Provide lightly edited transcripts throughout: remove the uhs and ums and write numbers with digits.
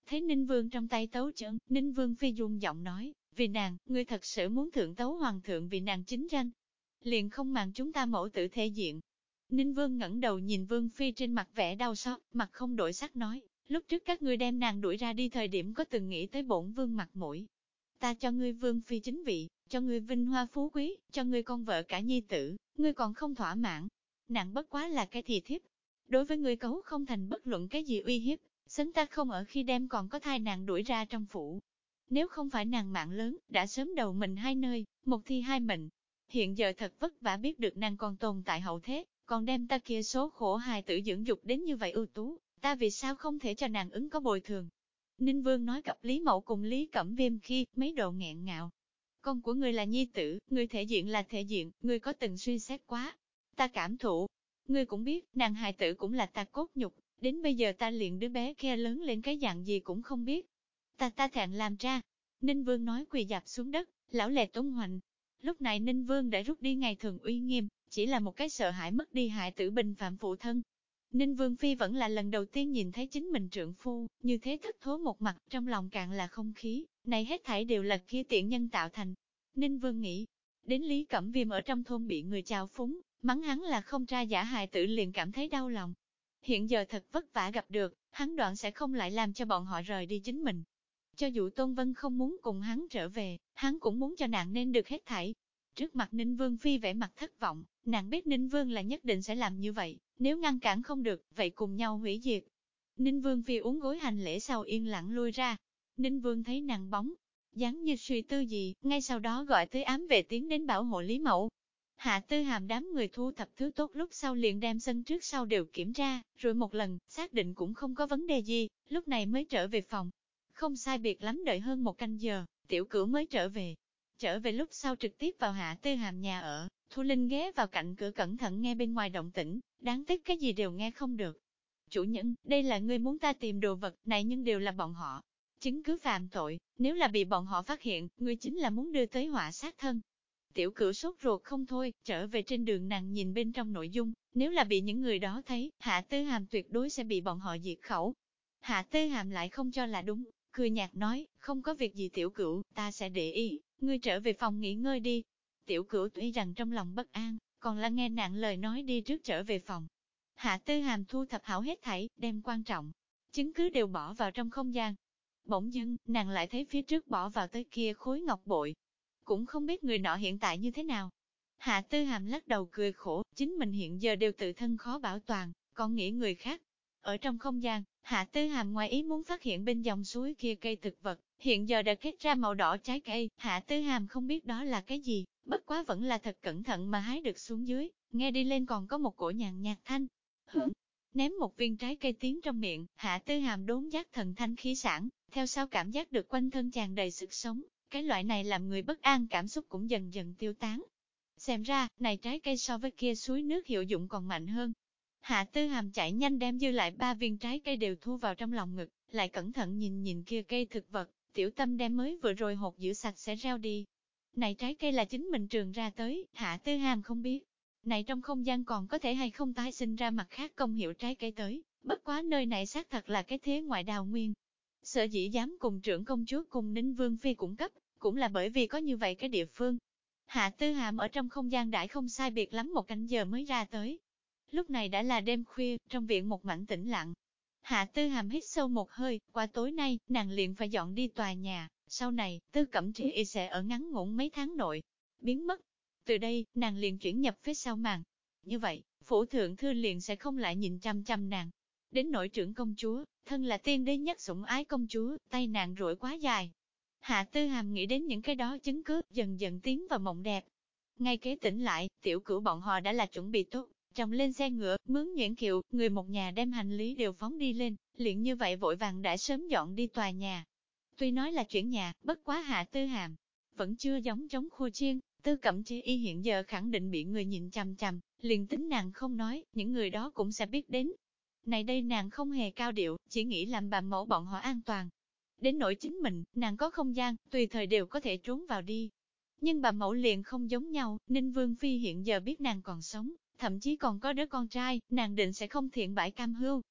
Thấy Ninh Vương trong tay tấu trượng, Ninh Vương Phi run giọng nói, vì nàng, ngươi thật sự muốn thượng tấu hoàng thượng vì nàng chính danh. Liền không màng chúng ta mẫu tử thể diện. Ninh Vương ngẩng đầu nhìn Vương Phi trên mặt vẻ đau xót, mặt không đổi sắc nói, lúc trước các ngươi đem nàng đuổi ra đi thời điểm có từng nghĩ tới bổn vương mặt mũi. Ta cho ngươi Vương Phi chính vị, cho ngươi vinh hoa phú quý, cho ngươi con vợ cả nhi tử, ngươi còn không thỏa mãn. Nàng bất quá là cái thì thiếp. Đối với ngươi cấu không thành bất luận cái gì uy hiếp, xứng ta không ở khi đem còn có thai nàng đuổi ra trong phủ. Nếu không phải nàng mạng lớn, đã sớm đầu mình hai nơi, một thi hai mệnh. Hiện giờ thật vất vả biết được nàng còn tồn tại hậu thế, còn đem ta kia số khổ hài tử dưỡng dục đến như vậy ưu tú, ta vì sao không thể cho nàng ứng có bồi thường. Ninh Vương nói gặp Lý Mậu cùng Lý Cẩm Viêm khi mấy độ nghẹn ngào. Con của ngươi là nhi tử, ngươi thể diện là thể diện, ngươi có từng suy xét quá. Ta cảm thụ, ngươi cũng biết, nàng hài tử cũng là ta cốt nhục, đến bây giờ ta liền đứa bé kia lớn lên cái dạng gì cũng không biết. Ta thẹn làm ra. Ninh Vương nói quỳ dạp xuống đất, lão lệ tôn hoành. Lúc này Ninh Vương đã rút đi ngày thường uy nghiêm, chỉ là một cái sợ hãi mất đi hại tử bình phạm phụ thân. Ninh Vương Phi vẫn là lần đầu tiên nhìn thấy chính mình trượng phu, như thế thất thố một mặt, trong lòng cạn là không khí, này hết thảy đều là kia tiện nhân tạo thành. Ninh Vương nghĩ, đến Lý Cẩm Viêm ở trong thôn bị người chào phúng, mắng hắn là không tra giả hài tử liền cảm thấy đau lòng. Hiện giờ thật vất vả gặp được, hắn đoạn sẽ không lại làm cho bọn họ rời đi chính mình. Cho dù Tôn Vân không muốn cùng hắn trở về, hắn cũng muốn cho nàng nên được hết thảy. Trước mặt Ninh Vương Phi vẻ mặt thất vọng, nàng biết Ninh Vương là nhất định sẽ làm như vậy, nếu ngăn cản không được, vậy cùng nhau hủy diệt. Ninh Vương Phi uống gối hành lễ sau yên lặng lui ra. Ninh Vương thấy nàng bóng, dáng như suy tư gì, ngay sau đó gọi tới ám vệ tiến đến bảo hộ Lý Mậu. Hạ Tư Hàm đám người thu thập thứ tốt lúc sau liền đem sân trước sau đều kiểm tra, rồi một lần, xác định cũng không có vấn đề gì, lúc này mới trở về phòng. Không sai biệt lắm đợi hơn một canh giờ, Tiểu Cửu mới trở về. Trở về lúc sau trực tiếp vào Hạ Tư Hàm nhà ở, Thu Linh ghé vào cạnh cửa cẩn thận nghe bên ngoài động tĩnh, đáng tiếc cái gì đều nghe không được. Chủ nhân, đây là ngươi muốn ta tìm đồ vật này nhưng đều là bọn họ. Chứng cứ phạm tội, nếu là bị bọn họ phát hiện, ngươi chính là muốn đưa tới họa sát thân. Tiểu Cửu sốt ruột không thôi, trở về trên đường nàng nhìn bên trong nội dung, nếu là bị những người đó thấy, Hạ Tư Hàm tuyệt đối sẽ bị bọn họ diệt khẩu. Hạ Tư Hàm lại không cho là đúng, cười nhạt nói, không có việc gì Tiểu Cửu, ta sẽ để ý, ngươi trở về phòng nghỉ ngơi đi. Tiểu Cửu tuy rằng trong lòng bất an, còn là nghe nàng lời nói đi trước trở về phòng. Hạ Tư Hàm thu thập hảo hết thảy, đem quan trọng, chứng cứ đều bỏ vào trong không gian. Bỗng dưng, nàng lại thấy phía trước bỏ vào tới kia khối ngọc bội. Cũng không biết người nọ hiện tại như thế nào. Hạ Tư Hàm lắc đầu cười khổ, chính mình hiện giờ đều tự thân khó bảo toàn, còn nghĩ người khác. Ở trong không gian, Hạ Tư Hàm ngoài ý muốn phát hiện bên dòng suối kia cây thực vật, hiện giờ đã kết ra màu đỏ trái cây, Hạ Tư Hàm không biết đó là cái gì, bất quá vẫn là thật cẩn thận mà hái được xuống dưới, nghe đi lên còn có một cổ nhàn nhạt thanh. Hưởng, ném một viên trái cây tiến trong miệng, Hạ Tư Hàm đốn giác thần thanh khí sản, theo sau cảm giác được quanh thân tràn đầy sức sống, cái loại này làm người bất an cảm xúc cũng dần dần tiêu tán. Xem ra, này trái cây so với kia suối nước hiệu dụng còn mạnh hơn. Hạ Tư Hàm chạy nhanh đem dư lại 3 viên trái cây đều thu vào trong lòng ngực, lại cẩn thận nhìn nhìn kia cây thực vật, tiểu tâm đem mới vừa rồi hột giữ sạch sẽ reo đi. Này trái cây là chính mình trường ra tới, Hạ Tư Hàm không biết. Này trong không gian còn có thể hay không tái sinh ra mặt khác công hiệu trái cây tới, bất quá nơi này xác thật là cái thế ngoại đào nguyên. Sở dĩ dám cùng trưởng công chúa cùng Ninh Vương Phi cung cấp, cũng là bởi vì có như vậy cái địa phương. Hạ Tư Hàm ở trong không gian đãi không sai biệt lắm một canh giờ mới ra tới. Lúc này đã là đêm khuya, trong viện một mảnh tĩnh lặng. Hạ Tư Hàm hít sâu một hơi, qua tối nay, nàng liền phải dọn đi tòa nhà, sau này, Tư Cẩm Trì sẽ ở ngắn ngủn mấy tháng nội, biến mất. Từ đây, nàng liền chuyển nhập phía sau màn. Như vậy, phủ thượng thư liền sẽ không lại nhìn chăm chăm nàng. Đến nội trưởng công chúa, thân là tiên đế nhất sủng ái công chúa, tay nàng rỗi quá dài. Hạ Tư Hàm nghĩ đến những cái đó chứng cứ, dần dần tiến vào mộng đẹp. Ngay kế tỉnh lại, Tiểu Cửu bọn họ đã là chuẩn bị tốt, trồng lên xe ngựa, mướn nhuyễn kiệu, người một nhà đem hành lý đều phóng đi lên, liền như vậy vội vàng đã sớm dọn đi tòa nhà. Tuy nói là chuyển nhà, bất quá Hạ Tư Hàm vẫn chưa giống trống khô chiên, Tư Cẩm Trì hiện giờ khẳng định bị người nhìn chằm chằm, liền tính nàng không nói, những người đó cũng sẽ biết đến. Này đây nàng không hề cao điệu, chỉ nghĩ làm bà mẫu bọn họ an toàn. Đến nỗi chính mình, nàng có không gian, tùy thời đều có thể trốn vào đi. Nhưng bà mẫu liền không giống nhau, Ninh Vương Phi hiện giờ biết nàng còn sống, thậm chí còn có đứa con trai, nàng định sẽ không thiện bãi cam hưu.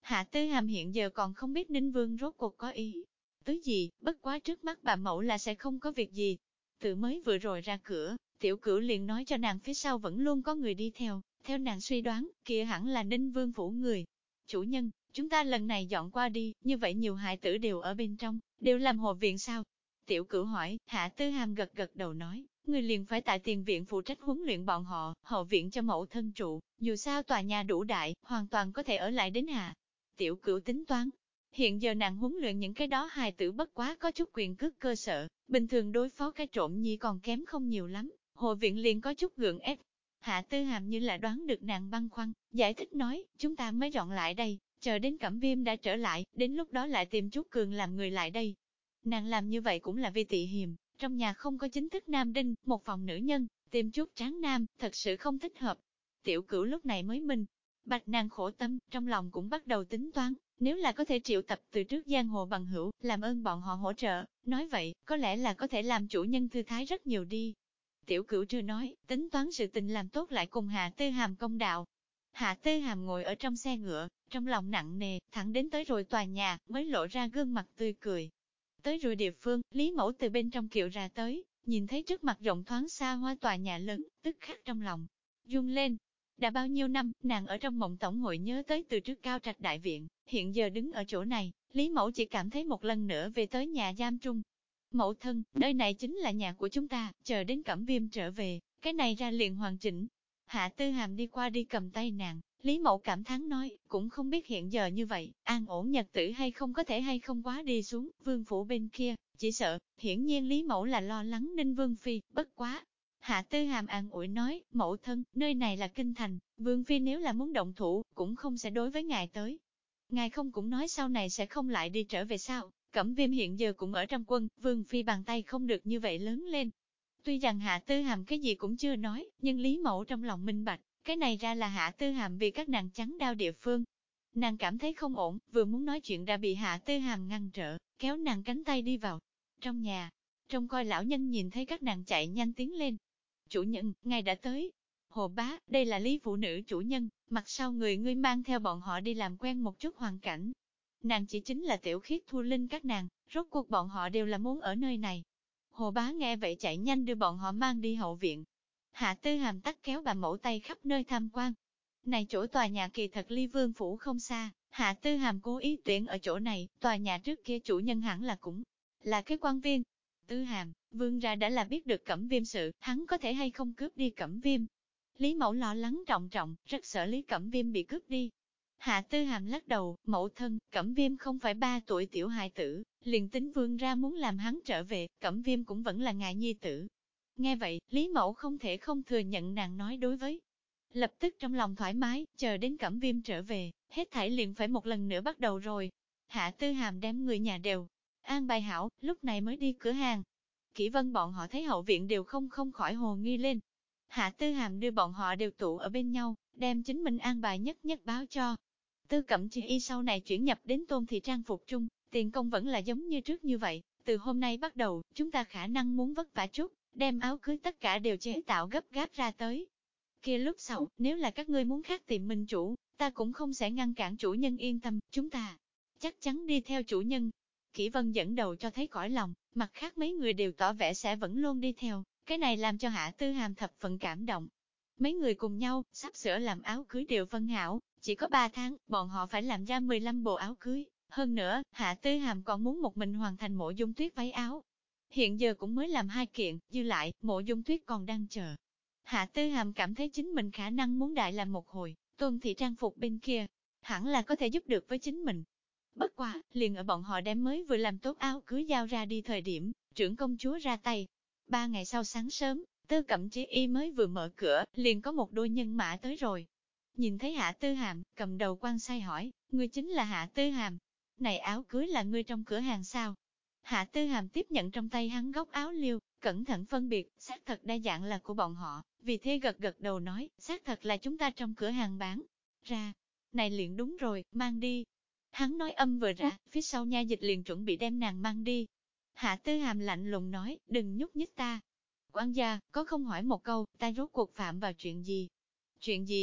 Hạ Tư Hàm hiện giờ còn không biết Ninh Vương rốt cuộc có ý tứ gì, bất quá trước mắt bà mẫu là sẽ không có việc gì. Tự mới vừa rồi ra cửa, Tiểu Cửu liền nói cho nàng phía sau vẫn luôn có người đi theo nàng suy đoán, kia hẳn là Ninh Vương phủ người. Chủ nhân, chúng ta lần này dọn qua đi, như vậy nhiều hài tử đều ở bên trong, đều làm hộ viện sao? Tiểu Cửu hỏi, Hạ Tư Hàm gật gật đầu nói, người liền phải tại tiền viện phụ trách huấn luyện bọn họ, hậu viện cho mẫu thân trụ, dù sao tòa nhà đủ đại, hoàn toàn có thể ở lại đến hạ. Tiểu Cửu tính toán, hiện giờ nàng huấn luyện những cái đó hài tử bất quá có chút quyền cước cơ sở, bình thường đối phó cái trộm nhi còn kém không nhiều lắm, hộ viện liền có chút gượng ép. Hạ Tư Hàm như là đoán được nàng băn khoăn, giải thích nói, chúng ta mới dọn lại đây, chờ đến Cẩm Viêm đã trở lại, đến lúc đó lại tìm Trúc Cường làm người lại đây. Nàng làm như vậy cũng là vì tị hiềm, trong nhà không có chính thức nam đinh, một phòng nữ nhân, tìm chút tráng nam, thật sự không thích hợp. Tiểu Cửu lúc này mới minh bạch nàng khổ tâm, trong lòng cũng bắt đầu tính toán, nếu là có thể triệu tập từ trước giang hồ bằng hữu, làm ơn bọn họ hỗ trợ, nói vậy, có lẽ là có thể làm chủ nhân thư thái rất nhiều đi. Tiểu Cửu chưa nói, tính toán sự tình làm tốt lại cùng Hạ Tư Hàm công đạo. Hạ Tư Hàm ngồi ở trong xe ngựa, trong lòng nặng nề, thẳng đến tới rồi tòa nhà, mới lộ ra gương mặt tươi cười. Tới rồi địa phương, Lý Mẫu từ bên trong kiệu ra tới, nhìn thấy trước mặt rộng thoáng xa hoa tòa nhà lớn, tức khắc trong lòng run lên. Đã bao nhiêu năm, nàng ở trong mộng tổng hội nhớ tới từ trước Cao Trạch đại viện, hiện giờ đứng ở chỗ này, Lý Mẫu chỉ cảm thấy một lần nữa về tới nhà giam trung. Mẫu thân, nơi này chính là nhà của chúng ta, chờ đến Cẩm Viêm trở về, cái này ra liền hoàn chỉnh. Hạ Tư Hàm đi qua đi cầm tay nàng, Lý Mẫu cảm thán nói, cũng không biết hiện giờ như vậy, an ổn nhật tử hay không có thể hay không quá đi xuống, vương phủ bên kia, chỉ sợ, hiển nhiên Lý Mẫu là lo lắng Ninh Vương Phi, bất quá. Hạ Tư Hàm an ủi nói, mẫu thân, nơi này là kinh thành, Vương Phi nếu là muốn động thủ, cũng không sẽ đối với ngài tới. Ngài không cũng nói sau này sẽ không lại đi trở về sao, Cẩm Viêm hiện giờ cũng ở trong quân, Vương Phi bàn tay không được như vậy lớn lên. Tuy rằng Hạ Tư Hàm cái gì cũng chưa nói, nhưng Lý Mẫu trong lòng minh bạch, cái này ra là Hạ Tư Hàm vì các nàng trắng đao địa phương. Nàng cảm thấy không ổn, vừa muốn nói chuyện đã bị Hạ Tư Hàm ngăn trở, kéo nàng cánh tay đi vào. Trong nhà, trông coi lão nhân nhìn thấy các nàng chạy nhanh tiến lên. Chủ nhân, ngài đã tới. Hồ bá, đây là Lý phụ nữ chủ nhân, mặt sau người ngươi mang theo bọn họ đi làm quen một chút hoàn cảnh. Nàng chỉ chính là Tiểu Khiết Thu Linh các nàng, rốt cuộc bọn họ đều là muốn ở nơi này. Hồ bá nghe vậy chạy nhanh đưa bọn họ mang đi hậu viện. Hạ Tư Hàm tắt kéo bà mẫu tay khắp nơi tham quan. Này chỗ tòa nhà kỳ thật ly vương phủ không xa, Hạ Tư Hàm cố ý tuyển ở chỗ này, tòa nhà trước kia chủ nhân hẳn là cũng là cái quan viên. Tư Hàm, vương ra đã là biết được Cẩm Viêm sự, hắn có thể hay không cướp đi Cẩm Viêm. Lý Mẫu lo lắng trọng trọng, rất sợ Lý Cẩm Viêm bị cướp đi. Hạ Tư Hàm lắc đầu, mẫu thân, Cẩm Viêm không phải 3 tuổi tiểu hài tử, liền tính vương ra muốn làm hắn trở về, Cẩm Viêm cũng vẫn là ngài nhi tử. Nghe vậy, Lý Mẫu không thể không thừa nhận nàng nói đối với. Lập tức trong lòng thoải mái, chờ đến Cẩm Viêm trở về, hết thảy liền phải một lần nữa bắt đầu rồi. Hạ Tư Hàm đem người nhà đều an bài hảo, lúc này mới đi cửa hàng. Kỷ Vân bọn họ thấy hậu viện đều không khỏi hồ nghi lên. Hạ Tư Hàm đưa bọn họ đều tụ ở bên nhau, đem chính mình an bài nhất nhất báo cho. Tư Cẩm Chi Y sau này chuyển nhập đến Tôn thị trang phục chung, tiền công vẫn là giống như trước như vậy, từ hôm nay bắt đầu, chúng ta khả năng muốn vất vả chút, đem áo cưới tất cả đều chế tạo gấp gáp ra tới. Kia lúc sau, nếu là các ngươi muốn khác tìm minh chủ, ta cũng không sẽ ngăn cản chủ nhân yên tâm, chúng ta chắc chắn đi theo chủ nhân. Kỷ Vân dẫn đầu cho thấy cõi lòng, mặt khác mấy người đều tỏ vẻ sẽ vẫn luôn đi theo, cái này làm cho Hạ Tư Hàm thập phần cảm động. Mấy người cùng nhau, sắp sửa làm áo cưới đều phân hảo, chỉ có 3 tháng, bọn họ phải làm ra 15 bộ áo cưới. Hơn nữa, Hạ Tư Hàm còn muốn một mình hoàn thành Mộ Dung Tuyết váy áo. Hiện giờ cũng mới làm 2 kiện, dư lại, Mộ Dung Tuyết còn đang chờ. Hạ Tư Hàm cảm thấy chính mình khả năng muốn đại làm một hồi, Tôn thị trang phục bên kia, hẳn là có thể giúp được với chính mình. Bất quá, liền ở bọn họ đem mới vừa làm tốt áo cưới giao ra đi thời điểm, trưởng công chúa ra tay. 3 ngày sau sáng sớm, Tư Cẩm Chi Y mới vừa mở cửa, liền có một đôi nhân mã tới rồi. Nhìn thấy Hạ Tư Hàm, cầm đầu quan sai hỏi, ngươi chính là Hạ Tư Hàm. Này áo cưới là ngươi trong cửa hàng sao? Hạ Tư Hàm tiếp nhận trong tay hắn góc áo liêu, cẩn thận phân biệt, xác thật đa dạng là của bọn họ, vì thế gật gật đầu nói, xác thật là chúng ta trong cửa hàng bán ra. Này liền đúng rồi, mang đi. Hắn nói âm vừa ra, phía sau nha dịch liền chuẩn bị đem nàng mang đi. Hạ Tư Hàm lạnh lùng nói, đừng nhúc nhích ta. Quản gia, có không hỏi một câu, ta rốt cuộc phạm vào chuyện gì? Chuyện gì?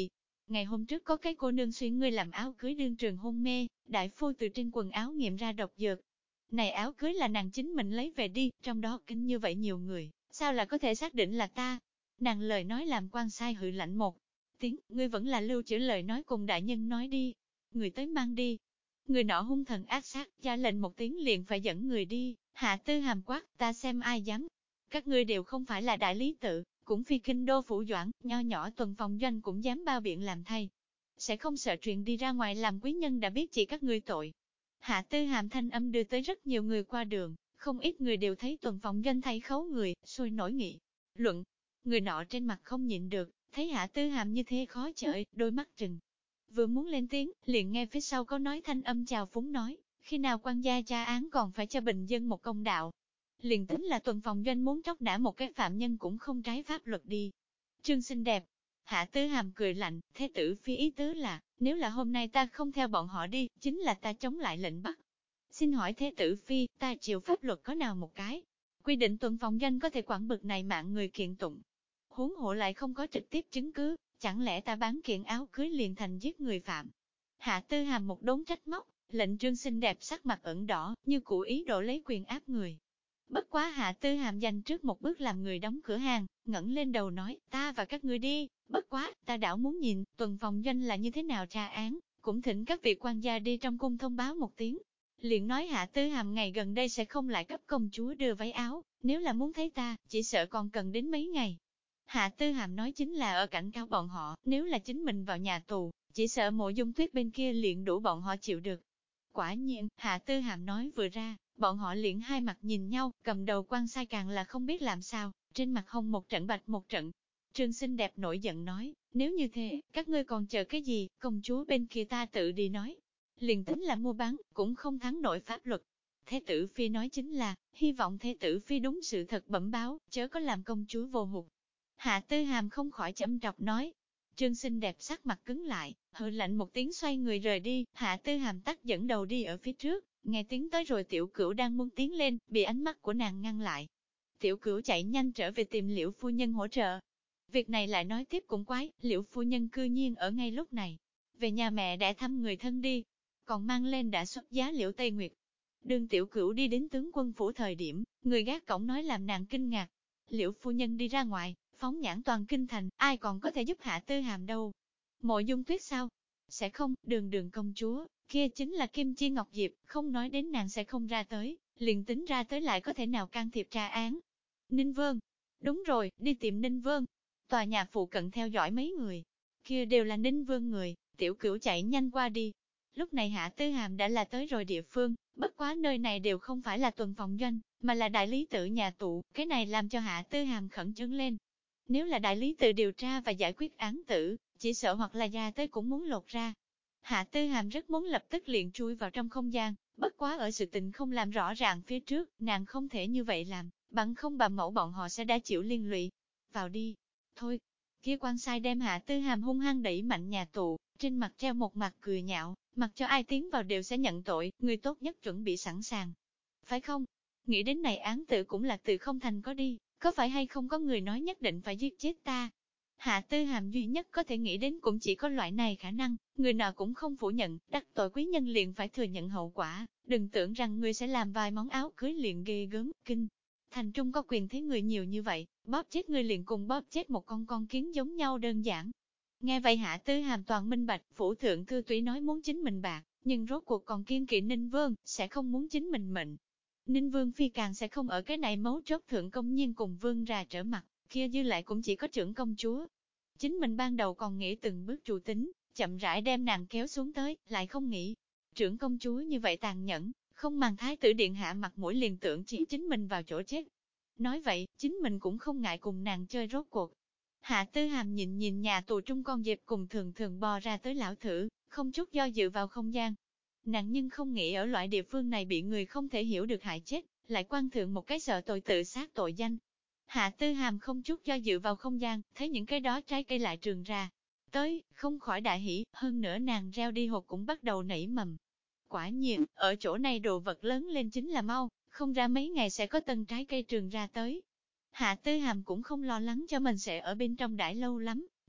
ngày hôm trước có cái cô nương xuyên ngươi làm áo cưới đương trường hôn mê, đại phu từ trên quần áo nghiệm ra độc dược. Này áo cưới là nàng chính mình lấy về đi, trong đó kinh như vậy nhiều người, sao là có thể xác định là ta? Nàng lời nói làm quan sai hự lạnh một tiếng, ngươi vẫn là lưu trữ lời nói cùng đại nhân nói đi. Người tới mang đi. Người nọ hung thần ác sát, ra lệnh một tiếng liền phải dẫn người đi. Hạ Tư Hàm quát, ta xem ai dám. Các ngươi đều không phải là đại lý tự, cũng phi kinh đô phủ doãn, nho nhỏ tuần phòng doanh cũng dám bao biện làm thay. Sẽ không sợ truyền đi ra ngoài làm quý nhân đã biết chỉ các ngươi tội. Hạ Tư Hàm thanh âm đưa tới rất nhiều người qua đường, không ít người đều thấy tuần phòng doanh thay khấu người, sôi nổi nghị. Luận, người nọ trên mặt không nhịn được, thấy Hạ Tư Hàm như thế khó chịu, đôi mắt trừng. Vừa muốn lên tiếng, liền nghe phía sau có nói thanh âm chào phúng nói, khi nào quan gia tra án còn phải cho bình dân một công đạo. Liền tính là tuần phòng doanh muốn tróc nã một cái phạm nhân cũng không trái pháp luật đi. Trương xinh đẹp. Hạ Tư Hàm cười lạnh, thế tử phi ý tứ là, nếu là hôm nay ta không theo bọn họ đi, chính là ta chống lại lệnh bắt. Xin hỏi thế tử phi, ta chịu pháp luật có nào một cái? Quy định tuần phòng doanh có thể quản bực này mạng người kiện tụng. Huống hộ lại không có trực tiếp chứng cứ, chẳng lẽ ta bán kiện áo cưới liền thành giết người phạm? Hạ Tư Hàm một đống trách móc, lệnh Trương xinh đẹp sắc mặt ửng đỏ, như cụ ý đồ lấy quyền áp người. Bất quá Hạ Tư Hàm dành trước một bước làm người đóng cửa hàng, ngẩng lên đầu nói, ta và các ngươi đi, bất quá, ta đảo muốn nhìn, tuần phòng doanh là như thế nào tra án, cũng thỉnh các vị quan gia đi trong cung thông báo một tiếng. Liền nói Hạ Tư Hàm ngày gần đây sẽ không lại cấp công chúa đưa váy áo, nếu là muốn thấy ta, chỉ sợ còn cần đến mấy ngày. Hạ Tư Hàm nói chính là ở cảnh cáo bọn họ, nếu là chính mình vào nhà tù, chỉ sợ Mộ Dung Tuyết bên kia liền đủ bọn họ chịu được. Quả nhiên, Hạ Tư Hàm nói vừa ra, bọn họ liền hai mặt nhìn nhau, cầm đầu quan sai càng là không biết làm sao, trên mặt hồng một trận bạch một trận. Trương xinh đẹp nổi giận nói, nếu như thế, các ngươi còn chờ cái gì, công chúa bên kia ta tự đi nói. Liền tính là mua bán, cũng không thắng nổi pháp luật. Thế tử phi nói chính là, hy vọng thế tử phi đúng sự thật bẩm báo, chớ có làm công chúa vô hụt. Hạ Tư Hàm không khỏi châm trọc nói. Trương xinh đẹp sắc mặt cứng lại, hừ lạnh một tiếng xoay người rời đi, Hạ Tư Hàm tắt dẫn đầu đi ở phía trước, nghe tiếng tới rồi tiểu cửu đang muốn tiến lên, bị ánh mắt của nàng ngăn lại. Tiểu cửu chạy nhanh trở về tìm Liễu phu nhân hỗ trợ. Việc này lại nói tiếp cũng quái, Liễu phu nhân cư nhiên ở ngay lúc này. Về nhà mẹ để thăm người thân đi, còn mang lên đã xuất giá Liễu Tây Nguyệt. Đường tiểu cửu đi đến tướng quân phủ thời điểm, người gác cổng nói làm nàng kinh ngạc. Liễu phu nhân đi ra ngoài, phóng nhãn toàn kinh thành, ai còn có thể giúp Hạ Tư Hàm đâu. Mộ Dung Tuyết sao? Sẽ không, đường công chúa, kia chính là Kim Chi Ngọc Diệp, không nói đến nàng sẽ không ra tới, liền tính ra tới lại có thể nào can thiệp tra án. Ninh Vương, đúng rồi, đi tìm Ninh Vương. Tòa nhà phụ cận theo dõi mấy người, kia đều là Ninh Vương người, tiểu cửu chạy nhanh qua đi. Lúc này Hạ Tư Hàm đã là tới rồi địa phương, bất quá nơi này đều không phải là tuần phòng doanh, mà là đại lý tự nhà tù, cái này làm cho Hạ Tư Hàm khẩn trương lên. Nếu là đại lý tự điều tra và giải quyết án tử, chỉ sợ hoặc là ra tới cũng muốn lột ra. Hạ Tư Hàm rất muốn lập tức liền chui vào trong không gian, bất quá ở sự tình không làm rõ ràng phía trước, nàng không thể như vậy làm, bằng không bà mẫu bọn họ sẽ đã chịu liên lụy. Vào đi. Thôi, kia quan sai đem Hạ Tư Hàm hung hăng đẩy mạnh nhà tù, trên mặt treo một mặt cười nhạo, mặc cho ai tiến vào đều sẽ nhận tội, người tốt nhất chuẩn bị sẵn sàng. Phải không? Nghĩ đến này án tử cũng là từ không thành có đi, có phải hay không có người nói nhất định phải giết chết ta? Hạ Tư Hàm duy nhất có thể nghĩ đến cũng chỉ có loại này khả năng, người nào cũng không phủ nhận, đắc tội quý nhân liền phải thừa nhận hậu quả, đừng tưởng rằng người sẽ làm vài món áo cưới liền ghê gớm, kinh. Thành trung có quyền thế người nhiều như vậy, bóp chết người liền cùng bóp chết một con kiến giống nhau đơn giản. Nghe vậy Hạ Tư Hàm toàn minh bạch, phủ thượng thư túy nói muốn chính mình bạc, nhưng rốt cuộc còn kiên kỵ Ninh Vương, sẽ không muốn chính mình mệnh. Ninh Vương phi càng sẽ không ở cái này mấu chốt thượng công nhiên cùng Vương ra trở mặt, kia dư lại cũng chỉ có trưởng công chúa. Chính mình ban đầu còn nghĩ từng bước chủ tính, chậm rãi đem nàng kéo xuống tới, lại không nghĩ. Trưởng công chúa như vậy tàn nhẫn, không màng thái tử điện hạ mặt mũi liền tưởng chỉ chính mình vào chỗ chết. Nói vậy, chính mình cũng không ngại cùng nàng chơi rốt cuộc. Hạ Tư Hàm nhìn nhà tù trung con dẹp cùng thường thường bò ra tới lão thử, không chút do dự vào không gian. Nàng nhưng không nghĩ ở loại địa phương này bị người không thể hiểu được hại chết, lại quan thượng một cái sợ tội tự sát tội danh. Hạ Tư Hàm không chút do dự vào không gian, thấy những cái đó trái cây lại trường ra. Tới, không khỏi đại hỉ, hơn nữa nàng reo đi hột cũng bắt đầu nảy mầm. Quả nhiên, ở chỗ này đồ vật lớn lên chính là mau, không ra mấy ngày sẽ có tân trái cây trường ra tới. Hạ Tư Hàm cũng không lo lắng cho mình sẽ ở bên trong đãi lâu lắm,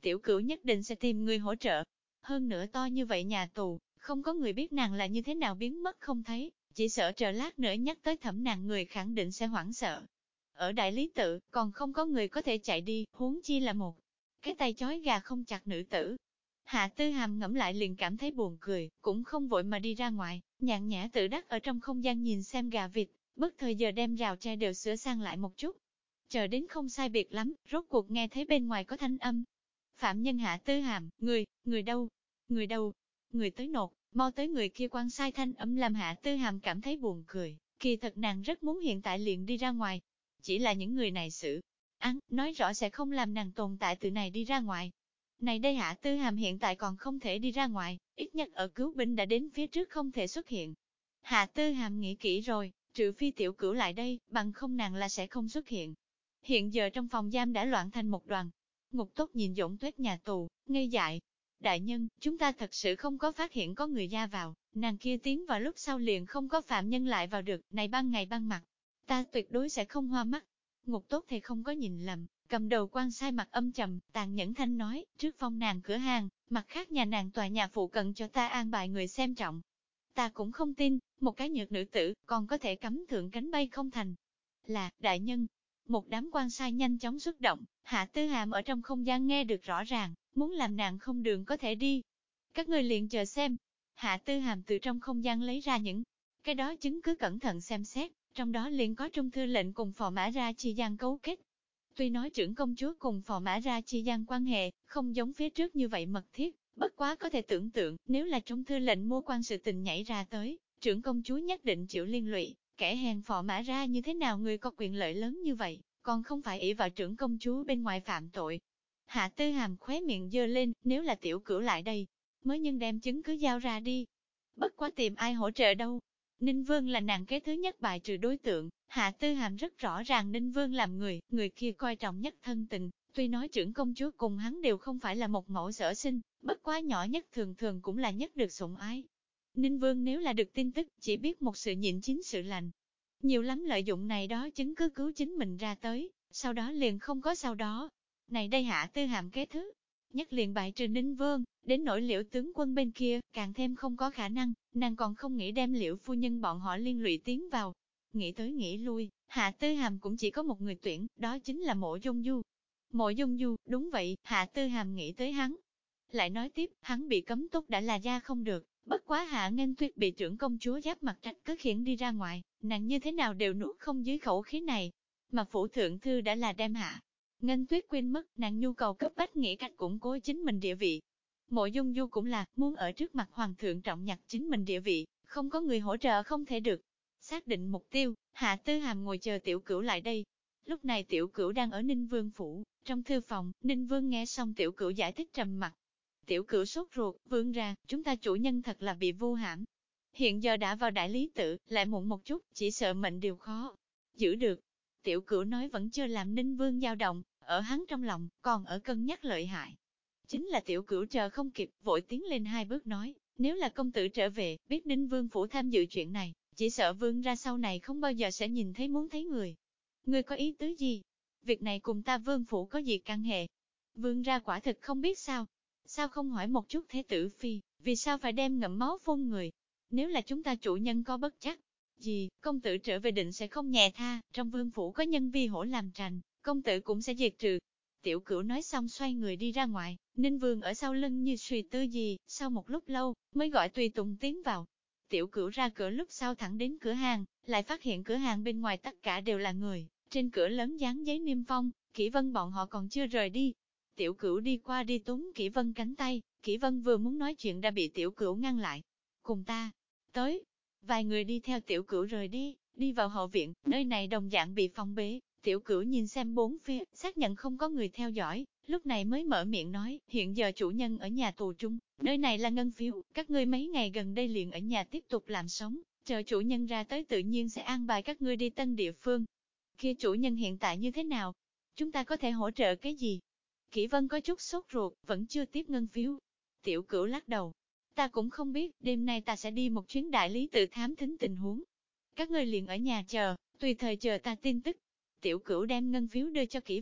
tiểu cửu nhất định sẽ tìm người hỗ trợ. Hơn nữa to như vậy nhà tù, không có người biết nàng là như thế nào biến mất không thấy, chỉ sợ chờ lát nữa nhắc tới thẩm nàng người khẳng định sẽ hoảng sợ. Ở đại lý tự, còn không có người có thể chạy đi, huống chi là một cái tay chói gà không chặt nữ tử. Hạ Tư Hàm ngẫm lại liền cảm thấy buồn cười, cũng không vội mà đi ra ngoài, nhàn nhã tự đắc ở trong không gian nhìn xem gà vịt, bất thời giờ đem rào tre đều sửa sang lại một chút. Chờ đến không sai biệt lắm, rốt cuộc nghe thấy bên ngoài có thanh âm. Phạm nhân Hạ Tư Hàm, người đâu? Người đâu? Người tới nột, mau tới người kia quan sai thanh âm làm Hạ Tư Hàm cảm thấy buồn cười, kỳ thật nàng rất muốn hiện tại liền đi ra ngoài. Chỉ là những người này xử nói rõ sẽ không làm nàng tồn tại từ này đi ra ngoài. Này đây Hạ Tư Hàm hiện tại còn không thể đi ra ngoài, ít nhất ở cứu binh đã đến phía trước không thể xuất hiện. Hạ Tư Hàm nghĩ kỹ rồi, trừ phi tiểu cửu lại đây, bằng không nàng là sẽ không xuất hiện. Hiện giờ trong phòng giam đã loạn thành một đoàn. Ngục Tốt nhìn Dỗng Tuyết nhà tù, ngây dại. Đại nhân, chúng ta thật sự không có phát hiện có người ra vào, nàng kia tiến vào lúc sau liền không có phạm nhân lại vào được, này ban ngày ban mặt. Ta tuyệt đối sẽ không hoa mắt. Ngục Tốt thì không có nhìn lầm, cầm đầu quan sai mặt âm trầm, tàn nhẫn thanh nói, trước phong nàng cửa hàng, mặt khác nhà nàng tòa nhà phụ cận cho ta an bài người xem trọng. Ta cũng không tin, một cái nhược nữ tử, còn có thể cắm thượng cánh bay không thành. Là, đại nhân, một đám quan sai nhanh chóng xuất động, Hạ Tư Hàm ở trong không gian nghe được rõ ràng, muốn làm nàng không đường có thể đi. Các người liền chờ xem. Hạ Tư Hàm từ trong không gian lấy ra những cái đó chứng cứ cẩn thận xem xét, trong đó liền có trung thư lệnh cùng phò mã ra chi gian cấu kết. Tuy nói trưởng công chúa cùng phò mã ra chi gian quan hệ, không giống phía trước như vậy mật thiết, bất quá có thể tưởng tượng, nếu là trung thư lệnh mua quan sự tình nhảy ra tới, trưởng công chúa nhất định chịu liên lụy, kẻ hèn phò mã ra như thế nào người có quyền lợi lớn như vậy, còn không phải ỷ vào trưởng công chúa bên ngoài phạm tội. Hạ Tư Hàm khóe miệng giơ lên, nếu là tiểu cửu lại đây, mới nhưng đem chứng cứ giao ra đi. Bất quá tìm ai hỗ trợ đâu. Ninh Vương là nàng cái thứ nhất bài trừ đối tượng, Hạ Tư Hàm rất rõ ràng Ninh Vương làm người kia coi trọng nhất thân tình, tuy nói trưởng công chúa cùng hắn đều không phải là một mẫu sở sinh, bất quá nhỏ nhất thường thường cũng là nhất được sủng ái. Ninh Vương nếu là được tin tức, chỉ biết một sự nhịn chính sự lành. Nhiều lắm lợi dụng này đó chứng cứ cứu chính mình ra tới, sau đó liền không có sau đó. Này đây Hạ Tư Hàm cái thứ nhất liền bại trừ Ninh Vương, đến nỗi Liễu tướng quân bên kia, càng thêm không có khả năng, nàng còn không nghĩ đem Liễu phu nhân bọn họ liên lụy tiến vào. Nghĩ tới nghĩ lui, Hạ Tư Hàm cũng chỉ có một người tuyển, đó chính là Mộ Dung Du. Mộ Dung Du, đúng vậy, Hạ Tư Hàm nghĩ tới hắn. Lại nói tiếp, hắn bị cấm túc đã là ra không được, bất quá Hạ Nghênh Tuyết bị trưởng công chúa giáp mặt trách cứ khiển đi ra ngoài, nàng như thế nào đều nuốt không dưới khẩu khí này. Mà phủ thượng thư đã là đem Hạ Nghênh Tuyết quên mất, nàng nhu cầu cấp bách nghĩ cách củng cố chính mình địa vị. Mộ Dung Du cũng là, muốn ở trước mặt hoàng thượng trọng nhặt chính mình địa vị, không có người hỗ trợ không thể được. Xác định mục tiêu, Hạ Tư Hàm ngồi chờ tiểu cửu lại đây. Lúc này tiểu cửu đang ở Ninh Vương phủ, trong thư phòng, Ninh Vương nghe xong tiểu cửu giải thích trầm mặt. Tiểu cửu sốt ruột, vương ra, chúng ta chủ nhân thật là bị vu hãm. Hiện giờ đã vào đại lý tự, lại muộn một chút, chỉ sợ mệnh điều khó giữ được. Tiểu cửu nói vẫn chưa làm Ninh Vương dao động, ở hắn trong lòng, còn ở cân nhắc lợi hại. Chính là tiểu cửu chờ không kịp, vội tiến lên hai bước nói, nếu là công tử trở về, biết Ninh Vương phủ tham dự chuyện này, chỉ sợ vương ra sau này không bao giờ sẽ nhìn thấy muốn thấy người. Người có ý tứ gì? Việc này cùng ta vương phủ có gì căn hệ? Vương ra quả thực không biết sao. Sao không hỏi một chút thế tử phi, vì sao phải đem ngậm máu phun người? Nếu là chúng ta chủ nhân có bất chắc gì, công tử trở về định sẽ không nhẹ tha, trong vương phủ có nhân vi hổ làm trành, công tử cũng sẽ diệt trừ. Tiểu cửu nói xong xoay người đi ra ngoài, Ninh Vương ở sau lưng như suy tư gì, sau một lúc lâu, mới gọi tùy tùng tiến vào. Tiểu cửu ra cửa lúc sau thẳng đến cửa hàng, lại phát hiện cửa hàng bên ngoài tất cả đều là người, trên cửa lớn dán giấy niêm phong, Kỷ Vân bọn họ còn chưa rời đi. Tiểu cửu đi qua đi túm Kỷ Vân cánh tay, Kỷ Vân vừa muốn nói chuyện đã bị tiểu cửu ngăn lại. Cùng ta, tới. Vài người đi theo tiểu cửu rời đi, đi vào hậu viện, nơi này đồng dạng bị phong bế. Tiểu cửu nhìn xem bốn phía, xác nhận không có người theo dõi, lúc này mới mở miệng nói, hiện giờ chủ nhân ở nhà tù trung, nơi này là ngân phiếu, các ngươi mấy ngày gần đây liền ở nhà tiếp tục làm sống, chờ chủ nhân ra tới tự nhiên sẽ an bài các ngươi đi tân địa phương. Kia chủ nhân hiện tại như thế nào? Chúng ta có thể hỗ trợ cái gì? Kỷ Vân có chút sốt ruột, vẫn chưa tiếp ngân phiếu. Tiểu cửu lắc đầu. Ta cũng không biết, đêm nay ta sẽ đi một chuyến đại lý tự thám thính tình huống. Các ngươi liền ở nhà chờ, tùy thời chờ ta tin tức. Tiểu cửu đem ngân phiếu đưa cho Kỷ Vân,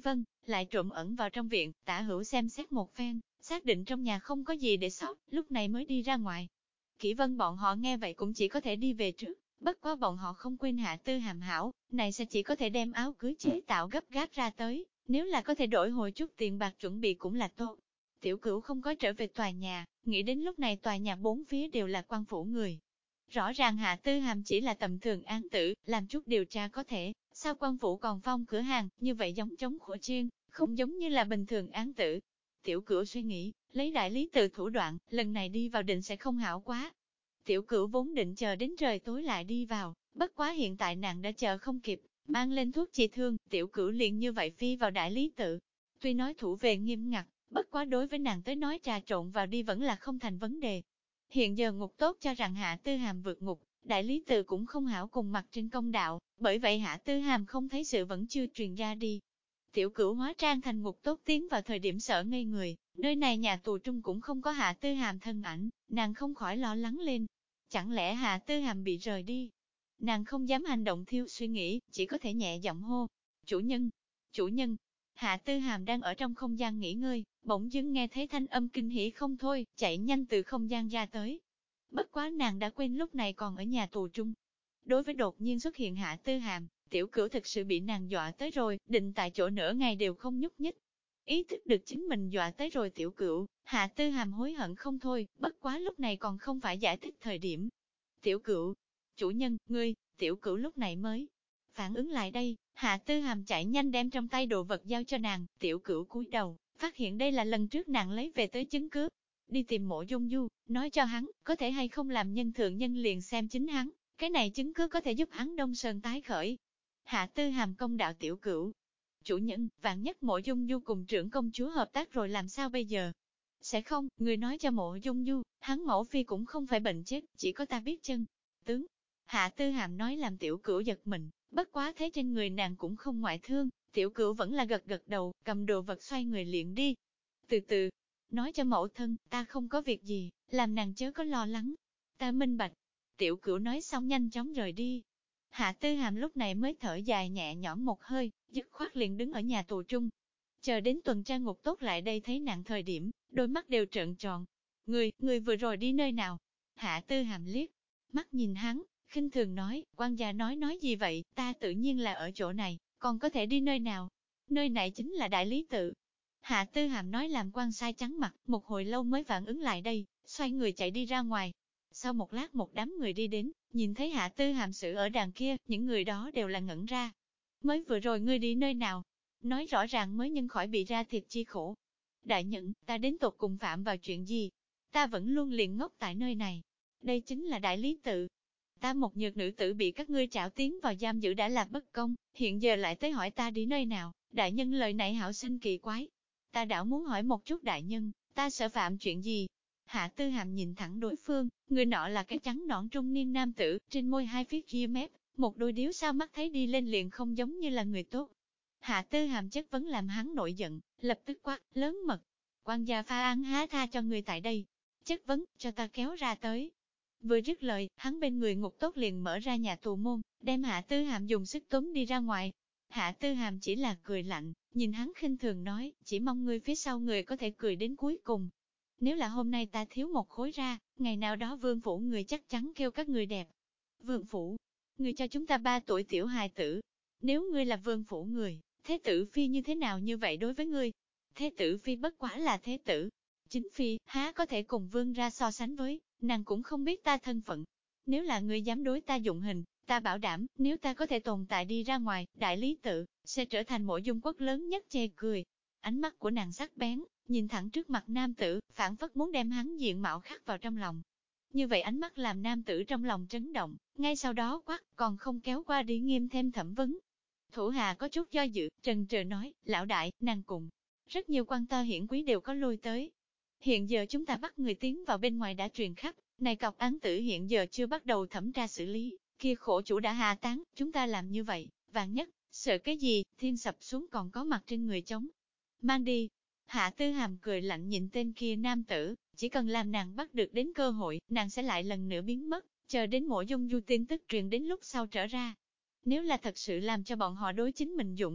lại trộm ẩn vào trong viện, Tả Hữu xem xét một phen, xác định trong nhà không có gì để sót, lúc này mới đi ra ngoài. Kỷ Vân bọn họ nghe vậy cũng chỉ có thể đi về trước, bất quá bọn họ không quên Hạ Tư Hàm hảo, này sẽ chỉ có thể đem áo cưới chế tạo gấp gáp ra tới, nếu là có thể đổi hồi chút tiền bạc chuẩn bị cũng là tốt. Tiểu Cửu không có trở về tòa nhà, nghĩ đến lúc này tòa nhà bốn phía đều là quan phủ người. Rõ ràng Hạ Tư Hàm chỉ là tầm thường an tử, làm chút điều tra có thể, sao quan phủ còn phong cửa hàng, như vậy giống chống khổ chiên, không giống như là bình thường án tử. Tiểu Cửu suy nghĩ, lấy đại lý từ thủ đoạn, lần này đi vào định sẽ không hảo quá. Tiểu Cửu vốn định chờ đến trời tối lại đi vào, bất quá hiện tại nàng đã chờ không kịp, mang lên thuốc trị thương, Tiểu Cửu liền như vậy phi vào đại lý tự. Tuy nói thủ về nghiêm ngặt, bất quá đối với nàng tới nói trà trộn vào đi vẫn là không thành vấn đề. Hiện giờ ngục tốt cho rằng Hạ Tư Hàm vượt ngục, đại lý tự cũng không hảo cùng mặt trên công đạo, bởi vậy Hạ Tư Hàm không thấy sự vẫn chưa truyền ra đi. Tiểu Cửu hóa trang thành ngục tốt tiến vào thời điểm sợ ngây người, nơi này nhà tù trung cũng không có Hạ Tư Hàm thân ảnh, nàng không khỏi lo lắng lên. Chẳng lẽ Hạ Tư Hàm bị rời đi? Nàng không dám hành động thiếu suy nghĩ, chỉ có thể nhẹ giọng hô. Chủ nhân, chủ nhân. Hạ Tư Hàm đang ở trong không gian nghỉ ngơi, bỗng dưng nghe thấy thanh âm kinh hỉ không thôi, chạy nhanh từ không gian ra tới. Bất quá nàng đã quên lúc này còn ở nhà tù trung. Đối với đột nhiên xuất hiện Hạ Tư Hàm, Tiểu Cửu thực sự bị nàng dọa tới rồi, định tại chỗ nửa ngày đều không nhúc nhích. Ý thức được chính mình dọa tới rồi Tiểu Cửu, Hạ Tư Hàm hối hận không thôi, bất quá lúc này còn không phải giải thích thời điểm. Tiểu Cửu, chủ nhân, ngươi, Tiểu Cửu lúc này mới phản ứng lại đây, Hạ Tư Hàm chạy nhanh đem trong tay đồ vật giao cho nàng, Tiểu Cửu cúi đầu, phát hiện đây là lần trước nàng lấy về tới chứng cứ. Đi tìm Mộ Dung Du, nói cho hắn, có thể hay không làm nhân thượng nhân liền xem chính hắn, cái này chứng cứ có thể giúp hắn Đông Sơn tái khởi. Hạ Tư Hàm công đạo Tiểu Cửu. Chủ nhân, vạn nhất Mộ Dung Du cùng trưởng công chúa hợp tác rồi làm sao bây giờ? Sẽ không, người nói cho Mộ Dung Du, hắn mẫu phi cũng không phải bệnh chết, chỉ có ta biết chân. Tướng. Hạ Tư Hàm nói làm Tiểu Cửu giật mình, bất quá thấy trên người nàng cũng không ngoại thương, Tiểu Cửu vẫn là gật gật đầu, cầm đồ vật xoay người liền đi. Từ từ, nói cho mẫu thân, ta không có việc gì, làm nàng chớ có lo lắng. Ta minh bạch. Tiểu Cửu nói xong nhanh chóng rời đi. Hạ Tư Hàm lúc này mới thở dài nhẹ nhõm một hơi, dứt khoát liền đứng ở nhà tù trung. Chờ đến tuần tra ngục tốt lại đây thấy nàng thời điểm, đôi mắt đều trợn tròn. Người vừa rồi đi nơi nào? Hạ Tư Hàm liếc mắt nhìn hắn, khinh thường nói, quan gia nói gì vậy, ta tự nhiên là ở chỗ này, còn có thể đi nơi nào? Nơi này chính là đại lý tự. Hạ Tư Hàm nói làm quan sai trắng mặt, một hồi lâu mới phản ứng lại đây, xoay người chạy đi ra ngoài. Sau một lát một đám người đi đến, nhìn thấy Hạ Tư Hàm xử ở đàn kia, những người đó đều là ngẩn ra. Mới vừa rồi ngươi đi nơi nào? Nói rõ ràng mới nhân khỏi bị ra thiệt chi khổ. Đại nhẫn, ta đến tột cùng phạm vào chuyện gì? Ta vẫn luôn liền ngốc tại nơi này. Đây chính là đại lý tự. Ta một nhược nữ tử bị các ngươi trảo tiến vào giam giữ đã là bất công, hiện giờ lại tới hỏi ta đi nơi nào, đại nhân lời này hảo sinh kỳ quái. Ta đảo muốn hỏi một chút đại nhân, ta sợ phạm chuyện gì? Hạ Tư Hàm nhìn thẳng đối phương, người nọ là cái trắng nõn trung niên nam tử, trên môi hai phiết ria mép, một đôi điếu sao mắt thấy đi lên liền không giống như là người tốt. Hạ Tư Hàm chất vấn làm hắn nổi giận, lập tức quát, lớn mật. Quan gia pha án há tha cho người tại đây. Chất vấn, cho ta kéo ra tới. Vừa dứt lời, hắn bên người ngục tốt liền mở ra nhà tù môn, đem Hạ Tư Hàm dùng sức túm đi ra ngoài. Hạ Tư Hàm chỉ là cười lạnh, nhìn hắn khinh thường nói, chỉ mong ngươi phía sau người có thể cười đến cuối cùng. Nếu là hôm nay ta thiếu một khối ra, ngày nào đó vương phủ người chắc chắn kêu các người đẹp. Vương phủ, người cho chúng ta 3 tuổi tiểu hài tử. Nếu ngươi là vương phủ người, thế tử phi như thế nào như vậy đối với ngươi? Thế tử phi bất quá là thế tử. Chính phi, há có thể cùng vương ra so sánh với, nàng cũng không biết ta thân phận. Nếu là ngươi dám đối ta dụng hình, ta bảo đảm, nếu ta có thể tồn tại đi ra ngoài, đại lý tự, sẽ trở thành Mộ Dung quốc lớn nhất chê cười. Ánh mắt của nàng sắc bén, nhìn thẳng trước mặt nam tử, phản phất muốn đem hắn diện mạo khắc vào trong lòng. Như vậy ánh mắt làm nam tử trong lòng chấn động, ngay sau đó quát, còn không kéo qua đi nghiêm thêm thẩm vấn. Thủ hạ có chút do dự, trần trờ nói, lão đại, nàng cùng. Rất nhiều quan to hiển quý đều có lui tới. Hiện giờ chúng ta bắt người tiến vào bên ngoài đã truyền khắp, này cọc án tử hiện giờ chưa bắt đầu thẩm tra xử lý, kia khổ chủ đã hạ tán, chúng ta làm như vậy, vạn nhất, sợ cái gì, thiên sập xuống còn có mặt trên người chống. Mang đi. Hạ Tư Hàm cười lạnh nhìn tên kia nam tử, chỉ cần làm nàng bắt được đến cơ hội, nàng sẽ lại lần nữa biến mất, chờ đến Mộ Dung Du tin tức truyền đến lúc sau trở ra. Nếu là thật sự làm cho bọn họ đối chính mình dụng,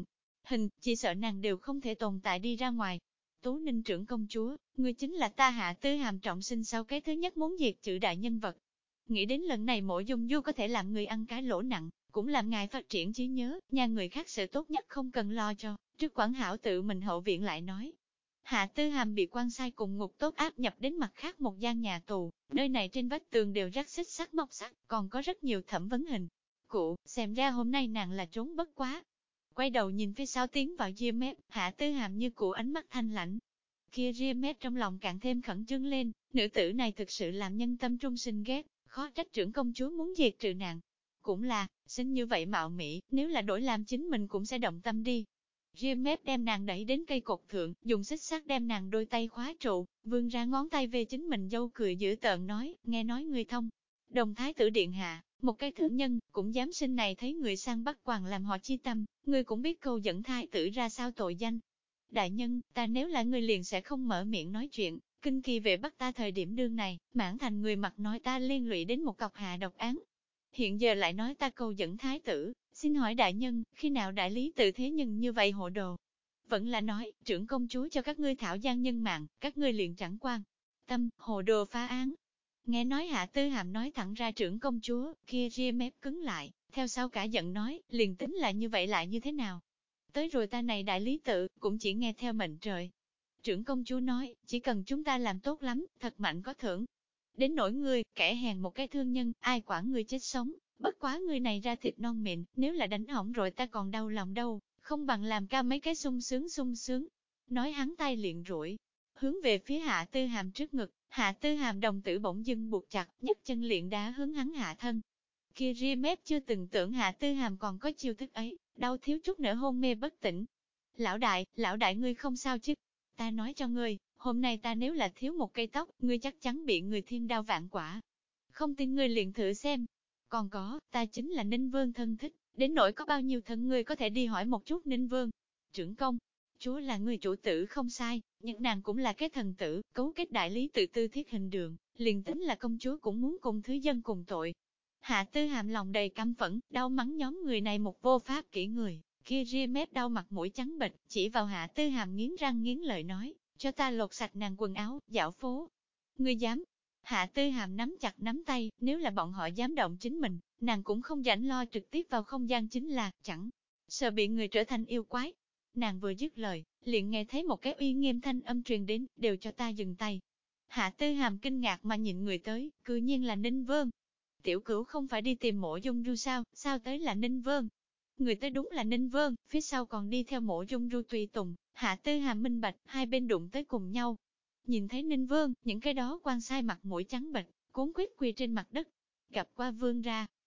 hình, chỉ sợ nàng đều không thể tồn tại đi ra ngoài. Tú Ninh trưởng công chúa, ngươi chính là ta Hạ Tư Hàm trọng sinh sau cái thứ nhất muốn diệt trừ đại nhân vật. Nghĩ đến lần này Mộ Dung Du có thể làm người ăn cái lỗ nặng, cũng làm ngài phát triển trí nhớ, nhà người khác sự tốt nhất không cần lo cho. Trước quản hảo tự mình hậu viện lại nói. Hạ Tư Hàm bị quan sai cùng ngục tốt áp nhập đến mặt khác một gian nhà tù, nơi này trên vách tường đều rắc xích sắt móc sắt, còn có rất nhiều thẩm vấn hình. Cụ, xem ra hôm nay nàng là trốn bất quá. Quay đầu nhìn phía sau tiến vào Diêm Hạ Tư Hàm như cụ ánh mắt thanh lãnh. Kia Diêm trong lòng càng thêm khẩn trương lên, nữ tử này thực sự làm nhân tâm trung sinh ghét, khó trách trưởng công chúa muốn diệt trừ nàng. Cũng là, xinh như vậy mạo mỹ, nếu là đổi làm chính mình cũng sẽ động tâm đi. Diêm đem nàng đẩy đến cây cột thượng, dùng xích sắt đem nàng đôi tay khóa trụ, vươn ra ngón tay về chính mình dâu cười dữ tợn nói, nghe nói người thông. Đồng thái tử điện hạ, một cái thượng nhân, cũng dám sinh này thấy người sang bắt quàng làm họ chi tâm, người cũng biết câu dẫn thái tử ra sao tội danh. Đại nhân, ta nếu là người liền sẽ không mở miệng nói chuyện, kinh kỳ về bắt ta thời điểm đương này, mãn thành người mặt nói ta liên lụy đến một cọc hạ độc án. Hiện giờ lại nói ta câu dẫn thái tử, xin hỏi đại nhân, khi nào đại lý tự thế nhưng như vậy hộ đồ? Vẫn là nói, trưởng công chúa cho các ngươi thảo gian nhân mạng, các ngươi liền chẳng quan tâm, hồ đồ phá án. Nghe nói Hạ Tư Hàm nói thẳng ra trưởng công chúa, kia ria mép cứng lại, theo sau cả giận nói, liền tính là như vậy lại như thế nào? Tới rồi ta này đại lý tự, cũng chỉ nghe theo mệnh trời. Trưởng công chúa nói, chỉ cần chúng ta làm tốt lắm, thật mạnh có thưởng. Đến nỗi ngươi, kẻ hèn một cái thương nhân, ai quản ngươi chết sống, bất quá người này ra thịt non mịn, nếu là đánh hỏng rồi ta còn đau lòng đâu, không bằng làm ca mấy cái sung sướng. Nói hắn tay liền rủi, hướng về phía Hạ Tư Hàm trước ngực, Hạ Tư Hàm đồng tử bỗng dưng buộc chặt, nhấc chân liền đá hướng hắn hạ thân. Kia ria mép chưa từng tưởng Hạ Tư Hàm còn có chiêu thức ấy, đau thiếu chút nữa hôn mê bất tỉnh. Lão đại ngươi không sao chứ? Ta nói cho ngươi, hôm nay ta nếu là thiếu một cây tóc, ngươi chắc chắn bị người thiên đao vạn quả. Không tin ngươi liền thử xem. Còn có, ta chính là Ninh Vương thân thích, đến nỗi có bao nhiêu thân ngươi có thể đi hỏi một chút Ninh Vương. Trưởng công, chúa là người chủ tử không sai, nhưng nàng cũng là cái thần tử, cấu kết đại lý tự tư thiết hình đường, liền tính là công chúa cũng muốn cùng thứ dân cùng tội. Hạ Tư Hàm lòng đầy căm phẫn, đau mắng nhóm người này một vô pháp kỹ người, kia ria mép đau mặt mũi trắng bệch, chỉ vào Hạ Tư Hàm nghiến răng nghiến lợi nói, cho ta lột sạch nàng quần áo, dạo phố. Ngươi dám? Hạ Tư Hàm nắm chặt nắm tay, nếu là bọn họ dám động chính mình, nàng cũng không rảnh lo trực tiếp vào không gian chính là, chẳng sợ bị người trở thành yêu quái. Nàng vừa dứt lời, liền nghe thấy một cái uy nghiêm thanh âm truyền đến, đều cho ta dừng tay. Hạ Tư Hàm kinh ngạc mà nhìn người tới, cư nhiên là Ninh Vương. Tiểu Cửu không phải đi tìm Mộ Dung Du sao tới là Ninh Vương? Người tới đúng là Ninh Vương, phía sau còn đi theo Mộ Dung Du tùy tùng, Hạ Tư Hàm minh bạch, hai bên đụng tới cùng nhau. Nhìn thấy Ninh Vương, những cái đó quan sai mặt mũi trắng bệch, cuốn quýt quỳ trên mặt đất. Gặp qua Vương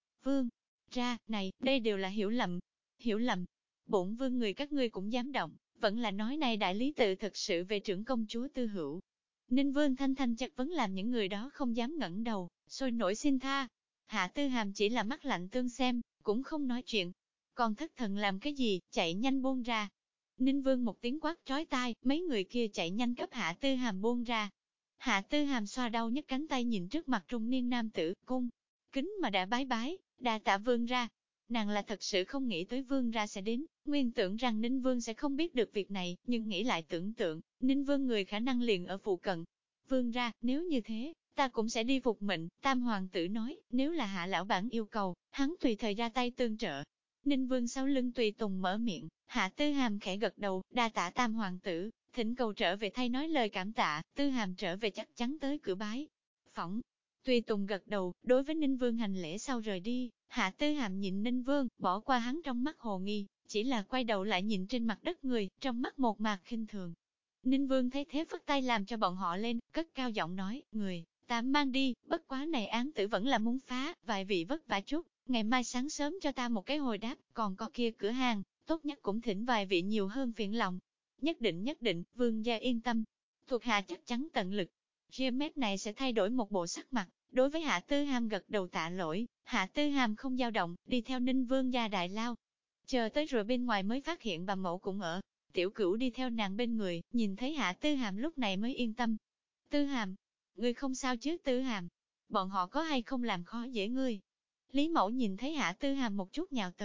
ra, này, đây đều là hiểu lầm. Bổn vương người các ngươi cũng dám động, vẫn là nói này đại lý tự thật sự về trưởng công chúa Tư Hữu. Ninh Vương thanh thanh chất vấn làm những người đó không dám ngẩng đầu, sôi nổi xin tha. Hạ Tư Hàm chỉ là mắt lạnh tương xem, cũng không nói chuyện. Còn thất thần làm cái gì, chạy nhanh buông ra. Ninh Vương một tiếng quát trói tai, mấy người kia chạy nhanh cấp Hạ Tư Hàm buông ra. Hạ Tư Hàm xoa đau nhức cánh tay nhìn trước mặt trung niên nam tử, cung kính mà đã bái, đa tạ vương ra. Nàng là thật sự không nghĩ tới vương ra sẽ đến, nguyên tưởng rằng Ninh Vương sẽ không biết được việc này, nhưng nghĩ lại tưởng tượng, Ninh Vương người khả năng liền ở phụ cận. Vương ra, nếu như thế, ta cũng sẽ đi phục mệnh, Tam Hoàng tử nói, nếu là Hạ lão bản yêu cầu, hắn tùy thời ra tay tương trợ. Ninh Vương sau lưng tùy tùng mở miệng, Hạ Tư Hàm khẽ gật đầu, đa tạ Tam Hoàng tử, thỉnh cầu trở về thay nói lời cảm tạ, Tư Hàm trở về chắc chắn tới cửa bái. Phỏng, tùy tùng gật đầu, đối với Ninh Vương hành lễ sau rời đi, Hạ Tư Hàm nhìn Ninh Vương, bỏ qua hắn trong mắt hồ nghi, chỉ là quay đầu lại nhìn trên mặt đất người, trong mắt một mạc khinh thường. Ninh Vương thấy thế phất tay làm cho bọn họ lên, cất cao giọng nói, người, ta mang đi, bất quá này án tử vẫn là muốn phá, vài vị vất vả chút, ngày mai sáng sớm cho ta một cái hồi đáp, còn có kia cửa hàng, tốt nhất cũng thỉnh vài vị nhiều hơn phiền lòng. Nhất định, Vương gia yên tâm, thuộc hạ chắc chắn tận lực. Ria mép này sẽ thay đổi một bộ sắc mặt, đối với Hạ Tư Hàm gật đầu tạ lỗi, Hạ Tư Hàm không dao động, đi theo Ninh Vương gia đại lao. Chờ tới rồi bên ngoài mới phát hiện bà mẫu cũng ở, Tiểu Cửu đi theo nàng bên người, nhìn thấy Hạ Tư Hàm lúc này mới yên tâm. Tư Hàm, ngươi không sao chứ Tư Hàm, bọn họ có hay không làm khó dễ ngươi? Lý Mẫu nhìn thấy Hạ Tư Hàm một chút nhào tới,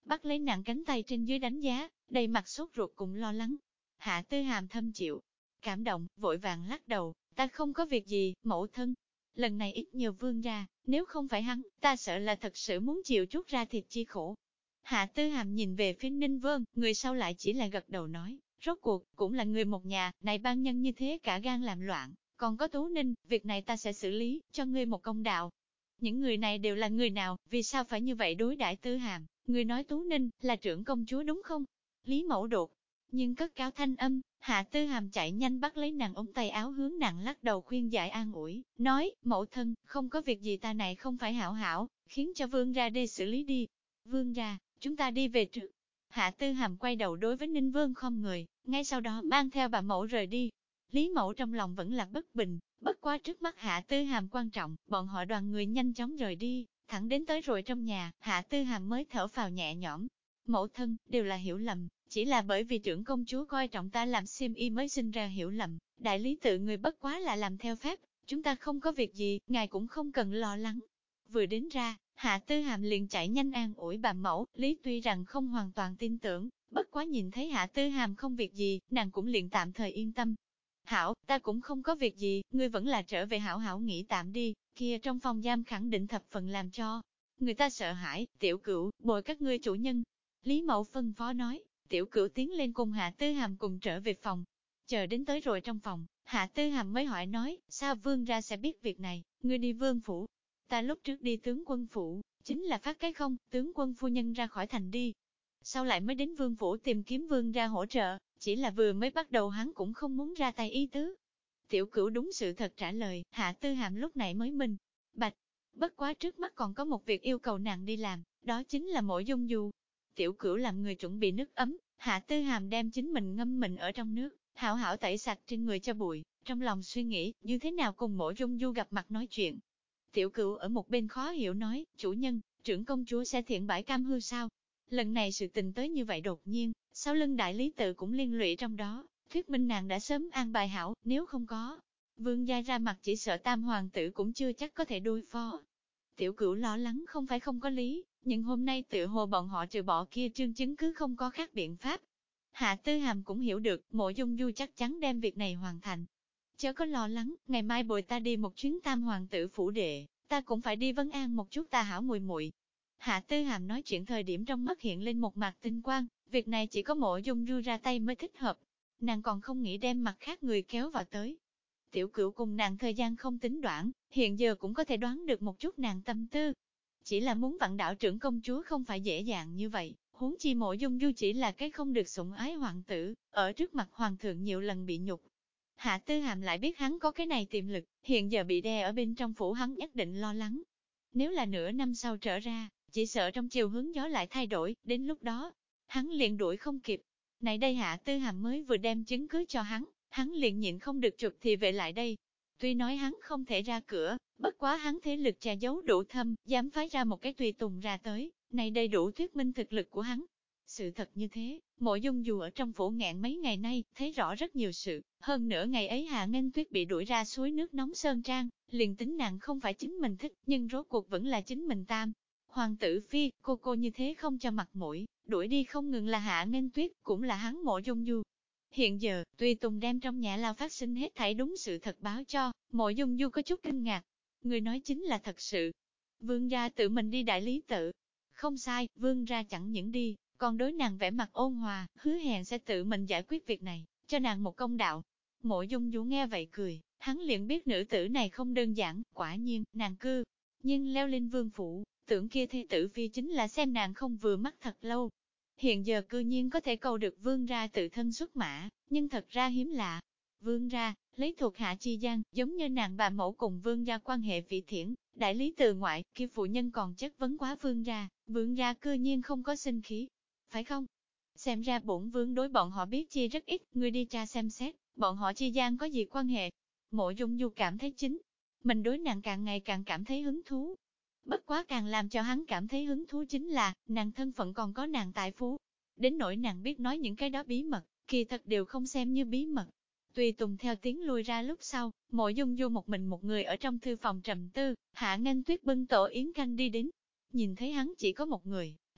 bắt lấy nàng cánh tay trên dưới đánh giá, đầy mặt sốt ruột cùng lo lắng. Hạ Tư Hàm thâm chịu cảm động, vội vàng lắc đầu, ta không có việc gì, mẫu thân. Lần này ít nhiều vương ra, nếu không phải hắn, ta sợ là thật sự muốn chịu chút ra thịt chi khổ. Hạ Tư Hàm nhìn về phía Ninh Vương, người sau lại chỉ là gật đầu nói, rốt cuộc, cũng là người một nhà, này ban nhân như thế cả gan làm loạn, còn có Tú Ninh, việc này ta sẽ xử lý, cho ngươi một công đạo. Những người này đều là người nào, vì sao phải như vậy đối đãi Tư Hàm, người nói Tú Ninh, là trưởng công chúa đúng không? Lý Mẫu đột nhưng cất cao thanh âm, Hạ Tư Hàm chạy nhanh bắt lấy nàng ống tay áo hướng nàng lắc đầu khuyên giải an ủi, nói, mẫu thân, không có việc gì ta này không phải hảo hảo, khiến cho vương ra đi xử lý đi. Vương ra, chúng ta đi về trước. Hạ Tư Hàm quay đầu đối với Ninh Vương không người, ngay sau đó mang theo bà mẫu rời đi. Lý Mẫu trong lòng vẫn là bất bình, bất quá trước mắt Hạ Tư Hàm quan trọng, bọn họ đoàn người nhanh chóng rời đi, thẳng đến tới rồi trong nhà, Hạ Tư Hàm mới thở phào nhẹ nhõm. Mẫu thân, đều là hiểu lầm, chỉ là bởi vì trưởng công chúa coi trọng ta làm xiêm y mới sinh ra hiểu lầm, đại lý tự người bất quá là làm theo phép, chúng ta không có việc gì, ngài cũng không cần lo lắng. Vừa đến ra, Hạ Tư Hàm liền chạy nhanh an ủi bà mẫu, Lý tuy rằng không hoàn toàn tin tưởng, bất quá nhìn thấy Hạ Tư Hàm không việc gì, nàng cũng liền tạm thời yên tâm. Hảo, ta cũng không có việc gì, ngươi vẫn là trở về hảo hảo nghỉ tạm đi, kia trong phòng giam khẳng định thập phần làm cho người ta sợ hãi, tiểu cửu, bồi các ngươi chủ nhân. Lý Mẫu phân phó nói, tiểu cửu tiến lên cùng Hạ Tư Hàm cùng trở về phòng. Chờ đến tới rồi trong phòng, Hạ Tư Hàm mới hỏi nói, sao vương ra sẽ biết việc này, ngươi đi vương phủ. Ta lúc trước đi tướng quân phủ, chính là phát cái không, tướng quân phu nhân ra khỏi thành đi. Sau lại mới đến vương phủ tìm kiếm vương ra hỗ trợ, chỉ là vừa mới bắt đầu hắn cũng không muốn ra tay ý tứ. Tiểu cửu đúng sự thật trả lời, Hạ Tư Hàm lúc này mới minh bạch. Bất quá trước mắt còn có một việc yêu cầu nàng đi làm, đó chính là mộ dung du. Tiểu cửu làm người chuẩn bị nước ấm, Hạ Tư Hàm đem chính mình ngâm mình ở trong nước, hảo hảo tẩy sạch trên người cho bụi, trong lòng suy nghĩ, như thế nào cùng mộ dung du gặp mặt nói chuyện. Tiểu cửu ở một bên khó hiểu nói, chủ nhân, trưởng công chúa sẽ thiện bãi cam hư sao? Lần này sự tình tới như vậy đột nhiên, sau lưng đại lý tự cũng liên lụy trong đó, thuyết minh nàng đã sớm an bài hảo, nếu không có. Vương gia ra mặt chỉ sợ tam hoàng tử cũng chưa chắc có thể đối phó. Tiểu cửu lo lắng không phải không có lý, nhưng hôm nay tựa hồ bọn họ trừ bỏ kia trương chứng cứ không có khác biện pháp. Hạ Tư Hàm cũng hiểu được, mộ dung du chắc chắn đem việc này hoàn thành. Chớ có lo lắng, ngày mai bồi ta đi một chuyến tam hoàng tử phủ đệ, ta cũng phải đi vấn an một chút ta hảo muội muội. Hạ Tư Hàm nói chuyện thời điểm trong mắt hiện lên một mặt tinh quang, việc này chỉ có mộ dung du ra tay mới thích hợp. Nàng còn không nghĩ đem mặt khác người kéo vào tới. Tiểu cửu cùng nàng thời gian không tính đoạn, hiện giờ cũng có thể đoán được một chút nàng tâm tư. Chỉ là muốn vặn đảo trưởng công chúa không phải dễ dàng như vậy, huống chi mộ dung du chỉ là cái không được sủng ái hoàng tử, ở trước mặt hoàng thượng nhiều lần bị nhục. Hạ Tư Hàm lại biết hắn có cái này tiềm lực, hiện giờ bị đè ở bên trong phủ hắn nhất định lo lắng. Nếu là nửa năm sau trở ra, chỉ sợ trong chiều hướng gió lại thay đổi, đến lúc đó, hắn liền đuổi không kịp. Này đây Hạ Tư Hàm mới vừa đem chứng cứ cho hắn liền nhịn không được trục thì về lại đây. Tuy nói hắn không thể ra cửa, bất quá hắn thế lực che giấu đủ thâm, dám phái ra một cái tùy tùng ra tới, này đầy đủ thuyết minh thực lực của hắn. Sự thật như thế, mộ dung dù ở trong phủ nghẹn mấy ngày nay, thấy rõ rất nhiều sự, hơn nữa ngày ấy Hạ Nghênh Tuyết bị đuổi ra suối nước nóng Sơn Trang, liền tính nàng không phải chính mình thích, nhưng rốt cuộc vẫn là chính mình tam. Hoàng tử phi, cô như thế không cho mặt mũi, đuổi đi không ngừng là Hạ Nghênh Tuyết, cũng là hắn mộ dung du. Hiện giờ, tùy tùng đem trong nhà lao phát sinh hết thảy đúng sự thật báo cho, mộ dung du có chút kinh ngạc. Người nói chính là thật sự. Vương gia tự mình đi đại lý tự. Không sai, vương gia chẳng những đi, còn đối nàng vẻ mặt ôn hòa, hứa hẹn sẽ tự mình giải quyết việc này, cho nàng một công đạo. Mộ dung du nghe vậy cười, hắn liền biết nữ tử này không đơn giản, quả nhiên, nàng cư. Nhưng leo lên vương phủ, tưởng kia thê tử phi chính là xem nàng không vừa mắt thật lâu. Hiện giờ cư nhiên có thể cầu được vương ra tự thân xuất mã, nhưng thật ra hiếm lạ. Vương ra, lấy thuộc hạ chi gian, giống như nàng bà mẫu cùng vương gia quan hệ vị thiển, đại lý từ ngoại, kia phụ nhân còn chất vấn quá vương gia cư nhiên không có sinh khí. Phải không? Xem ra bổn vương đối bọn họ biết chi rất ít, người đi tra xem xét, bọn họ chi gian có gì quan hệ. Mộ dung du cảm thấy chính, mình đối nàng càng ngày càng cảm thấy hứng thú. Bất quá càng làm cho hắn cảm thấy hứng thú chính là, nàng thân phận còn có nàng tài phú. Đến nỗi nàng biết nói những cái đó bí mật, kỳ thật đều không xem như bí mật. Tùy tùng theo tiếng lui ra lúc sau, mộ dung du một mình một người ở trong thư phòng trầm tư, Hạ Nghênh Tuyết bưng tổ yến canh đi đến. Nhìn thấy hắn chỉ có một người,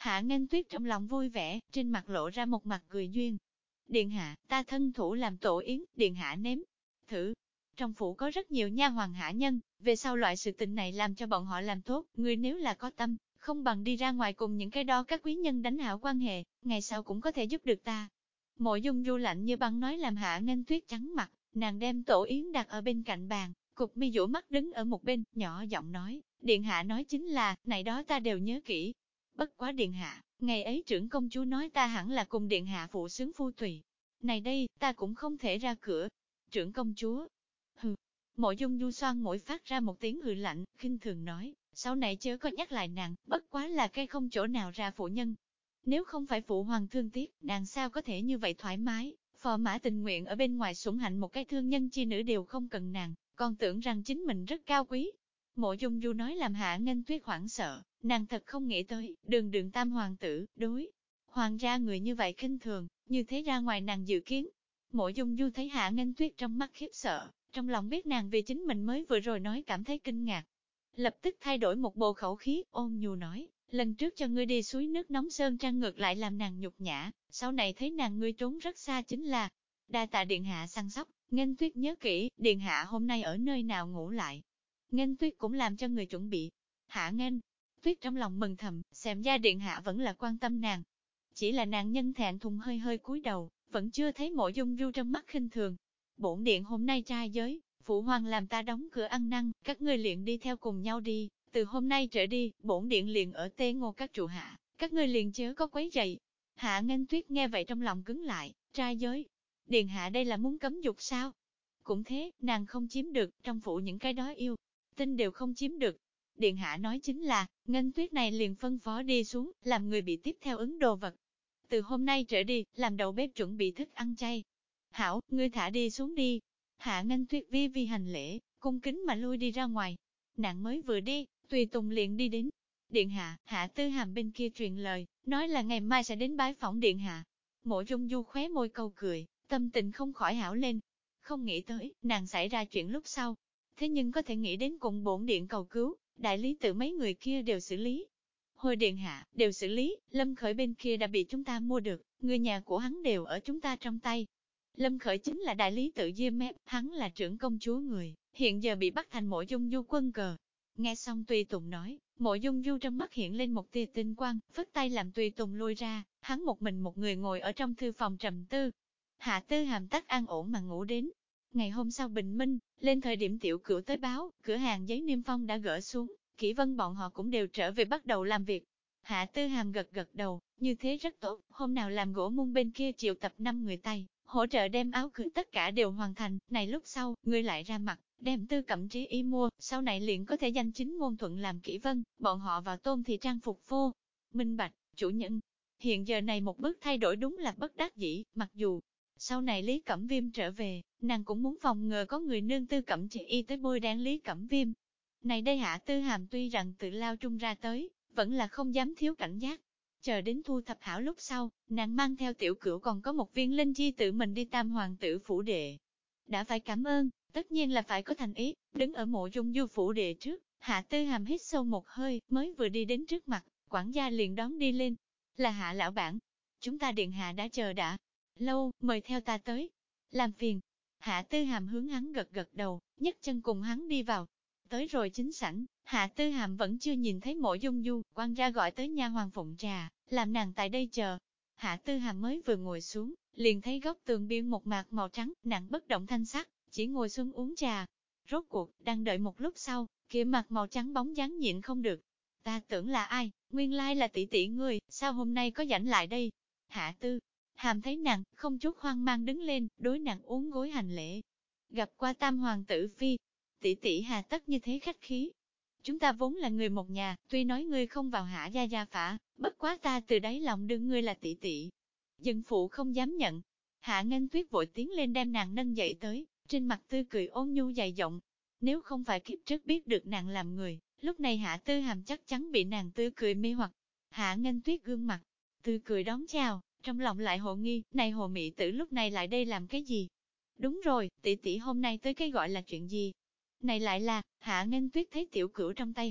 Hạ Nghênh Tuyết trong lòng vui vẻ, trên mặt lộ ra một mặt cười duyên. Điện hạ, ta thân thủ làm tổ yến, điện hạ nếm thử. Trong phủ có rất nhiều nha hoàn hạ nhân, về sau loại sự tình này làm cho bọn họ làm tốt, ngươi nếu là có tâm, không bằng đi ra ngoài cùng những cái đó các quý nhân đánh hảo quan hệ, ngày sau cũng có thể giúp được ta. Mộ Dung Du lạnh như băng nói làm Hạ Nghênh Tuyết trắng mặt, nàng đem tổ yến đặt ở bên cạnh bàn, cục mi dỗ mắt đứng ở một bên, nhỏ giọng nói, điện hạ nói chính là, này đó ta đều nhớ kỹ. Bất quá điện hạ, ngày ấy trưởng công chúa nói ta hẳn là cùng điện hạ phụ xướng phu tùy. Này đây, ta cũng không thể ra cửa. Trưởng công chúa. Hừ. Mộ Dung Du xoan mũi phát ra một tiếng hừ lạnh, khinh thường nói, sau này chớ có nhắc lại nàng, bất quá là cây không chỗ nào ra phụ nhân. Nếu không phải phụ hoàng thương tiếc, nàng sao có thể như vậy thoải mái, phò mã tình nguyện ở bên ngoài sủng hạnh một cái thương nhân chi nữ đều không cần nàng, còn tưởng rằng chính mình rất cao quý. Mộ Dung Du nói làm Hạ Nghênh Tuyết hoảng sợ, nàng thật không nghĩ tới, đường tam hoàng tử, đối. Hoàng gia người như vậy khinh thường, như thế ra ngoài nàng dự kiến. Mộ Dung Du thấy Hạ Nghênh Tuyết trong mắt khiếp sợ, trong lòng biết nàng vì chính mình mới vừa rồi nói cảm thấy kinh ngạc. Lập tức thay đổi một bộ khẩu khí, ôn nhu nói, lần trước cho ngươi đi suối nước nóng sơn trang ngược lại làm nàng nhục nhã, sau này thấy nàng ngươi trốn rất xa chính là, đa tạ điện hạ săn sóc, Nghênh Tuyết nhớ kỹ, điện hạ hôm nay ở nơi nào ngủ lại. Nghênh Tuyết cũng làm cho người chuẩn bị. Hạ Nghênh Tuyết trong lòng mừng thầm, xem ra điện hạ vẫn là quan tâm nàng. Chỉ là nàng nhân thẹn thùng hơi hơi cúi đầu, vẫn chưa thấy Mộ Dung Du trong mắt khinh thường. Bổn điện hôm nay trai giới, phụ hoàng làm ta đóng cửa ăn năn, các ngươi liền đi theo cùng nhau đi, từ hôm nay trở đi, bổn điện liền ở Tế Ngô các trụ hạ, các ngươi liền chớ có quấy rầy. Hạ Nghênh Tuyết nghe vậy trong lòng cứng lại, trai giới, điện hạ đây là muốn cấm dục sao? Cũng thế, nàng không chiếm được, trong phủ những cái đó yêu, tinh đều không chiếm được. Điện hạ nói chính là, Nghênh Tuyết này liền phân phó đi xuống, làm người bị tiếp theo ứng đồ vật. Từ hôm nay trở đi, làm đầu bếp chuẩn bị thức ăn chay. Hảo, ngươi thả đi xuống đi. Hạ Nghênh Tuyết vi vi hành lễ, cung kính mà lui đi ra ngoài. Nàng mới vừa đi, Tùy Tùng liền đi đến. Điện hạ, Hạ Tư Hàm bên kia truyền lời, nói là ngày mai sẽ đến bái phỏng điện hạ. Mộ Dung Du khóe môi câu cười, tâm tình không khỏi hảo lên. Không nghĩ tới, nàng xảy ra chuyện lúc sau. Thế nhưng có thể nghĩ đến cùng bổn điện cầu cứu, đại lý tự mấy người kia đều xử lý. Hồi điện hạ, đều xử lý, Lâm Khởi bên kia đã bị chúng ta mua được, người nhà của hắn đều ở chúng ta trong tay. Lâm Khởi chính là đại lý tự Diêm Mép, hắn là trưởng công chúa người, hiện giờ bị bắt thành Mộ Dung Du quân cờ. Nghe xong Tùy Tùng nói, Mộ Dung Du trong mắt hiện lên một tia tinh quang, phất tay làm Tùy Tùng lui ra, hắn một mình một người ngồi ở trong thư phòng trầm tư. Hạ Tư Hàm tắc an ổn mà ngủ đến. Ngày hôm sau bình minh, lên thời điểm tiểu cửu tới báo, cửa hàng giấy niêm phong đã gỡ xuống, Kỷ Vân bọn họ cũng đều trở về bắt đầu làm việc. Hạ Tư Hàm gật gật đầu, như thế rất tốt, hôm nào làm gỗ mung bên kia triệu tập 5 người tay, hỗ trợ đem áo cưới tất cả đều hoàn thành, này lúc sau, ngươi lại ra mặt, đem Tư Cẩm Trí y mua, sau này liền có thể danh chính ngôn thuận làm Kỷ Vân, bọn họ vào Tôn thì trang phục vô. Minh bạch, chủ nhân. Hiện giờ này một bước thay đổi đúng là bất đắc dĩ, mặc dù sau này Lý Cẩm Viêm trở về, nàng cũng muốn phòng ngừa có người nương Tư Cẩm Trí y tới bôi đen Lý Cẩm Viêm. Này đây Hạ Tư Hàm tuy rằng tự lao trung ra tới, vẫn là không dám thiếu cảnh giác. Chờ đến thu thập hảo lúc sau, nàng mang theo tiểu cửu còn có một viên linh chi tự mình đi Tam hoàng tử phủ đệ. Đã phải cảm ơn, tất nhiên là phải có thành ý, đứng ở Mộ Dung Du phủ đệ trước, Hạ Tư Hàm hít sâu một hơi, mới vừa đi đến trước mặt, quản gia liền đón đi lên. Là Hạ lão bản, chúng ta điện hạ đã chờ đã lâu, mời theo ta tới. Làm phiền. Hạ Tư Hàm hướng hắn gật gật đầu, nhấc chân cùng hắn đi vào. Tới rồi chính sảnh, Hạ Tư Hàm vẫn chưa nhìn thấy Mộ Dung Du, quan gia gọi tới nha hoàng phụng trà, làm nàng tại đây chờ. Hạ Tư Hàm mới vừa ngồi xuống, liền thấy góc tường biên một mạc màu trắng, nàng bất động thanh sắc, chỉ ngồi xuống uống trà. Rốt cuộc, đang đợi một lúc sau, kia mặt màu trắng bóng dáng nhịn không được. Ta tưởng là ai, nguyên lai là tỷ tỷ ngươi, sao hôm nay có rảnh lại đây? Hạ Tư Hàm thấy nàng, không chút hoang mang đứng lên, đối nàng uốn gối hành lễ. Gặp qua Tam hoàng tử phi, tỷ tỷ hà tất như thế khách khí. Chúng ta vốn là người một nhà, tuy nói ngươi không vào Hạ gia gia phả, bất quá ta từ đáy lòng đương ngươi là tỷ tỷ. Dân phụ không dám nhận. Hạ Nghênh Tuyết vội tiến lên đem nàng nâng dậy tới, trên mặt tươi cười ôn nhu dày rộng. Nếu không phải kiếp trước biết được nàng làm người, lúc này Hạ Tư Hàm chắc chắn bị nàng tươi cười mê hoặc. Hạ Nghênh Tuyết gương mặt, tươi cười đón chào, trong lòng lại hồ nghi, này hồ mị tử lúc này lại đây làm cái gì? Đúng rồi, tỷ tỷ hôm nay tới cái gọi là chuyện gì? Này lại là, Hạ Nghênh Tuyết thấy tiểu cửu trong tay hộp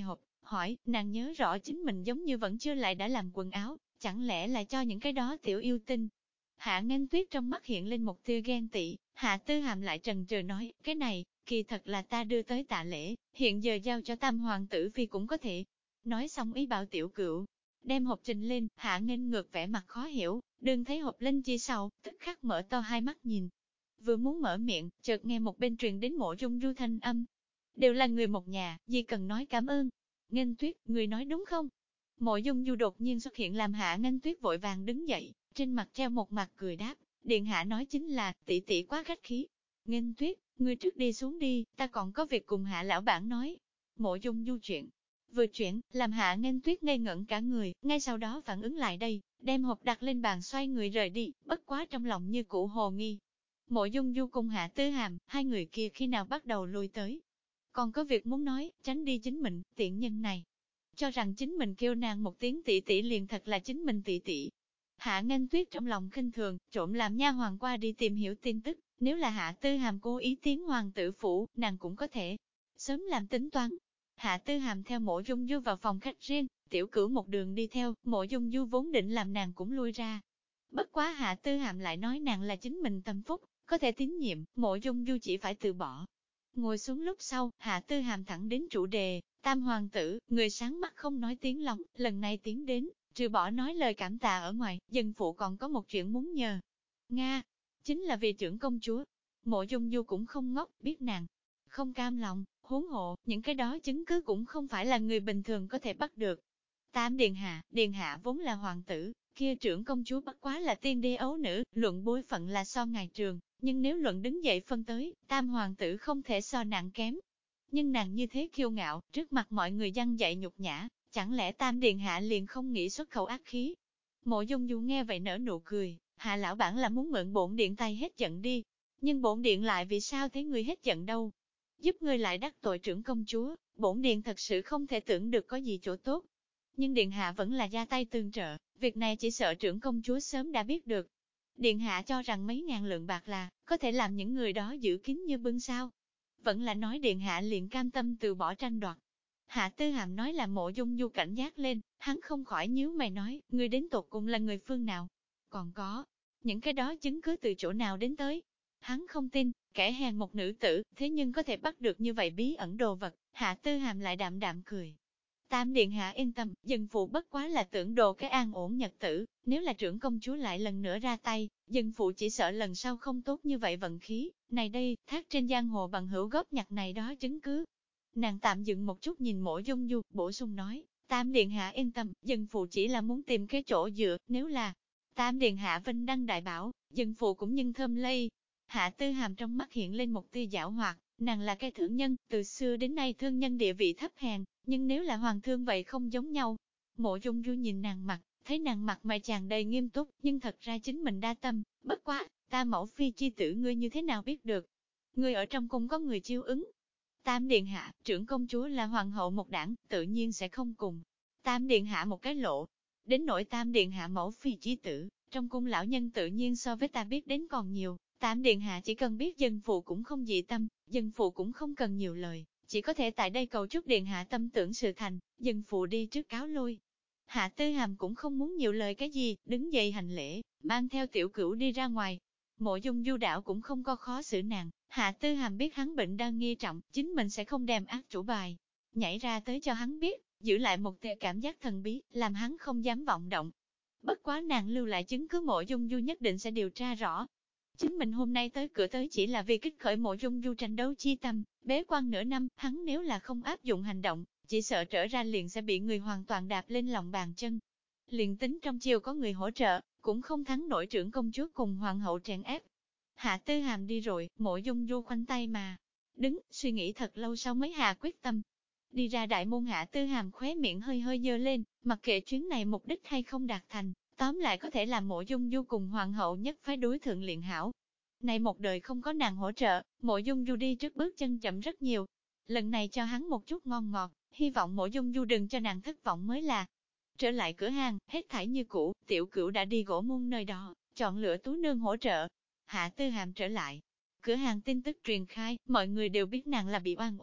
hỏi, nàng nhớ rõ chính mình giống như vẫn chưa lại đã làm quần áo, chẳng lẽ là cho những cái đó tiểu yêu tinh. Hạ Nghênh Tuyết trong mắt hiện lên một tia ghen tị, Hạ Tư Hàm lại trần trừ nói, cái này, kỳ thật là ta đưa tới tạ lễ, hiện giờ giao cho Tam hoàng tử phi cũng có thể. Nói xong ý bảo tiểu cửu, đem hộp trình lên, Hạ Nghênh ngược vẻ mặt khó hiểu, đừng thấy hộp lên chi sau, tức khắc mở to hai mắt nhìn. Vừa muốn mở miệng, chợt nghe một bên truyền đến Mộ Dung Du thanh âm. Đều là người một nhà, gì cần nói cảm ơn. Nghênh Tuyết, người nói đúng không? Mộ Dung Du đột nhiên xuất hiện làm Hạ Nghênh Tuyết vội vàng đứng dậy, trên mặt treo một mặt cười đáp, điện hạ nói chính là, tỷ tỷ quá khách khí. Nghênh Tuyết, ngươi trước đi xuống đi, ta còn có việc cùng Hạ lão bản nói. Mộ Dung Du chuyện vừa chuyển, làm Hạ Nghênh Tuyết ngây ngẩn cả người, ngay sau đó phản ứng lại đây, đem hộp đặt lên bàn xoay người rời đi, bất quá trong lòng như cũ hồ nghi. Mộ Dung Du cùng Hạ Tư Hàm, hai người kia khi nào bắt đầu lui tới. Còn có việc muốn nói, tránh đi chính mình, tiện nhân này. Cho rằng chính mình kêu nàng một tiếng tỷ tỷ liền thật là chính mình tỷ tỷ. Hạ Nghênh Tuyết trong lòng khinh thường, trộm làm nha hoàng qua đi tìm hiểu tin tức, nếu là Hạ Tư Hàm cố ý tiến hoàng tử phủ, nàng cũng có thể sớm làm tính toán. Hạ Tư Hàm theo Mộ Dung Du vào phòng khách riêng, tiểu cửu một đường đi theo, Mộ Dung Du vốn định làm nàng cũng lui ra. Bất quá Hạ Tư Hàm lại nói nàng là chính mình tâm phúc, có thể tín nhiệm, Mộ Dung Du chỉ phải từ bỏ. Ngồi xuống lúc sau, Hạ Tư Hàm thẳng đến chủ đề, Tam hoàng tử, người sáng mắt không nói tiếng lòng, lần này tiến đến, trừ bỏ nói lời cảm tạ ở ngoài, dân phụ còn có một chuyện muốn nhờ. Nga, chính là vì trưởng công chúa. Mộ Dung Du cũng không ngốc, biết nàng không cam lòng, huống hộ, những cái đó chứng cứ cũng không phải là người bình thường có thể bắt được. Tam Điện Hạ vốn là hoàng tử, kia trưởng công chúa bất quá là tiên đế ấu nữ, luận bối phận là so ngài trường, nhưng nếu luận đứng dậy phân tới, Tam hoàng tử không thể so nặng kém. Nhưng nàng như thế kiêu ngạo, trước mặt mọi người dân dạy nhục nhã, chẳng lẽ Tam Điện Hạ liền không nghĩ xuất khẩu ác khí. Mộ Dung Du nghe vậy nở nụ cười, Hạ lão bản là muốn mượn bổn điện tay hết giận đi, nhưng bổn điện lại vì sao thấy người hết giận đâu. Giúp người lại đắc tội trưởng công chúa, bổn điện thật sự không thể tưởng được có gì chỗ tốt. Nhưng điện hạ vẫn là ra tay tương trợ, việc này chỉ sợ trưởng công chúa sớm đã biết được. Điện hạ cho rằng mấy ngàn lượng bạc là, có thể làm những người đó giữ kín như bưng sao. Vẫn là nói điện hạ liền cam tâm từ bỏ tranh đoạt. Hạ Tư Hàm nói là Mộ Dung Du cảnh giác lên, hắn không khỏi nhíu mày nói, người đến tột cùng là người phương nào. Còn có, những cái đó chứng cứ từ chỗ nào đến tới. Hắn không tin, kẻ hèn một nữ tử, thế nhưng có thể bắt được như vậy bí ẩn đồ vật. Hạ Tư Hàm lại đạm đạm cười. Tam điện hạ yên tâm, dân phụ bất quá là tưởng đồ cái an ổn nhật tử, nếu là trưởng công chúa lại lần nữa ra tay, dân phụ chỉ sợ lần sau không tốt như vậy vận khí, này đây, thác trên giang hồ bằng hữu góp nhặt này đó chứng cứ. Nàng tạm dừng một chút nhìn Mộ Dung Du, bổ sung nói, Tam điện hạ yên tâm, dân phụ chỉ là muốn tìm cái chỗ dựa, nếu là Tam điện hạ vinh đăng đại bảo, dân phụ cũng nhân thơm lây. Hạ Tư Hàm trong mắt hiện lên một tia giảo hoạt, nàng là cái thượng nhân, từ xưa đến nay thương nhân địa vị thấp hèn, nhưng nếu là hoàng thương vậy không giống nhau. Mộ Dung Du nhìn nàng mặt, thấy nàng mặt mày tràn đầy nghiêm túc, nhưng thật ra chính mình đa tâm, bất quá, ta mẫu phi chi tử ngươi như thế nào biết được? Ngươi ở trong cung có người chiêu ứng. Tam điện hạ, trưởng công chúa là hoàng hậu một đảng, tự nhiên sẽ không cùng. Tam điện hạ một cái lộ. Đến nỗi Tam điện hạ mẫu phi chi tử, trong cung lão nhân tự nhiên so với ta biết đến còn nhiều. Tam điện hạ chỉ cần biết dân phụ cũng không dị tâm, dân phụ cũng không cần nhiều lời, chỉ có thể tại đây cầu chúc điện hạ tâm tưởng sự thành, dân phụ đi trước cáo lui. Hạ Tư Hàm cũng không muốn nhiều lời cái gì, đứng dậy hành lễ, mang theo tiểu cửu đi ra ngoài. Mộ Dung Du đảo cũng không có khó xử nàng, Hạ Tư Hàm biết hắn bệnh đang nghiêm trọng, chính mình sẽ không đem ác chủ bài, nhảy ra tới cho hắn biết, giữ lại một tia cảm giác thần bí, làm hắn không dám vọng động. Bất quá nàng lưu lại chứng cứ Mộ Dung Du nhất định sẽ điều tra rõ. Chính mình hôm nay tới cửa tới chỉ là vì kích khởi Mộ Dung Du tranh đấu chi tâm, bế quan nửa năm, hắn nếu là không áp dụng hành động, chỉ sợ trở ra liền sẽ bị người hoàn toàn đạp lên lòng bàn chân. Liền tính trong chiều có người hỗ trợ, cũng không thắng nổi trưởng công chúa cùng hoàng hậu tràn ép. Hạ Tư Hàm đi rồi, Mộ Dung Du khoanh tay mà đứng, suy nghĩ thật lâu sau mới hạ quyết tâm. Đi ra đại môn, Hạ Tư Hàm khóe miệng hơi hơi dơ lên, mặc kệ chuyến này mục đích hay không đạt thành, tóm lại có thể làm Mộ Dung Du cùng hoàng hậu nhất phái đối thượng luyện hảo. Này một đời không có nàng hỗ trợ, Mộ Dung Du đi trước bước chân chậm rất nhiều. Lần này cho hắn một chút ngon ngọt, hy vọng Mộ Dung Du đừng cho nàng thất vọng mới là. Trở lại cửa hàng, hết thảy như cũ, tiểu cửu đã đi gỗ muôn nơi đó, chọn lựa tú nương hỗ trợ. Hạ Tư Hàm trở lại. Cửa hàng tin tức truyền khai, mọi người đều biết nàng là bị oan uổng,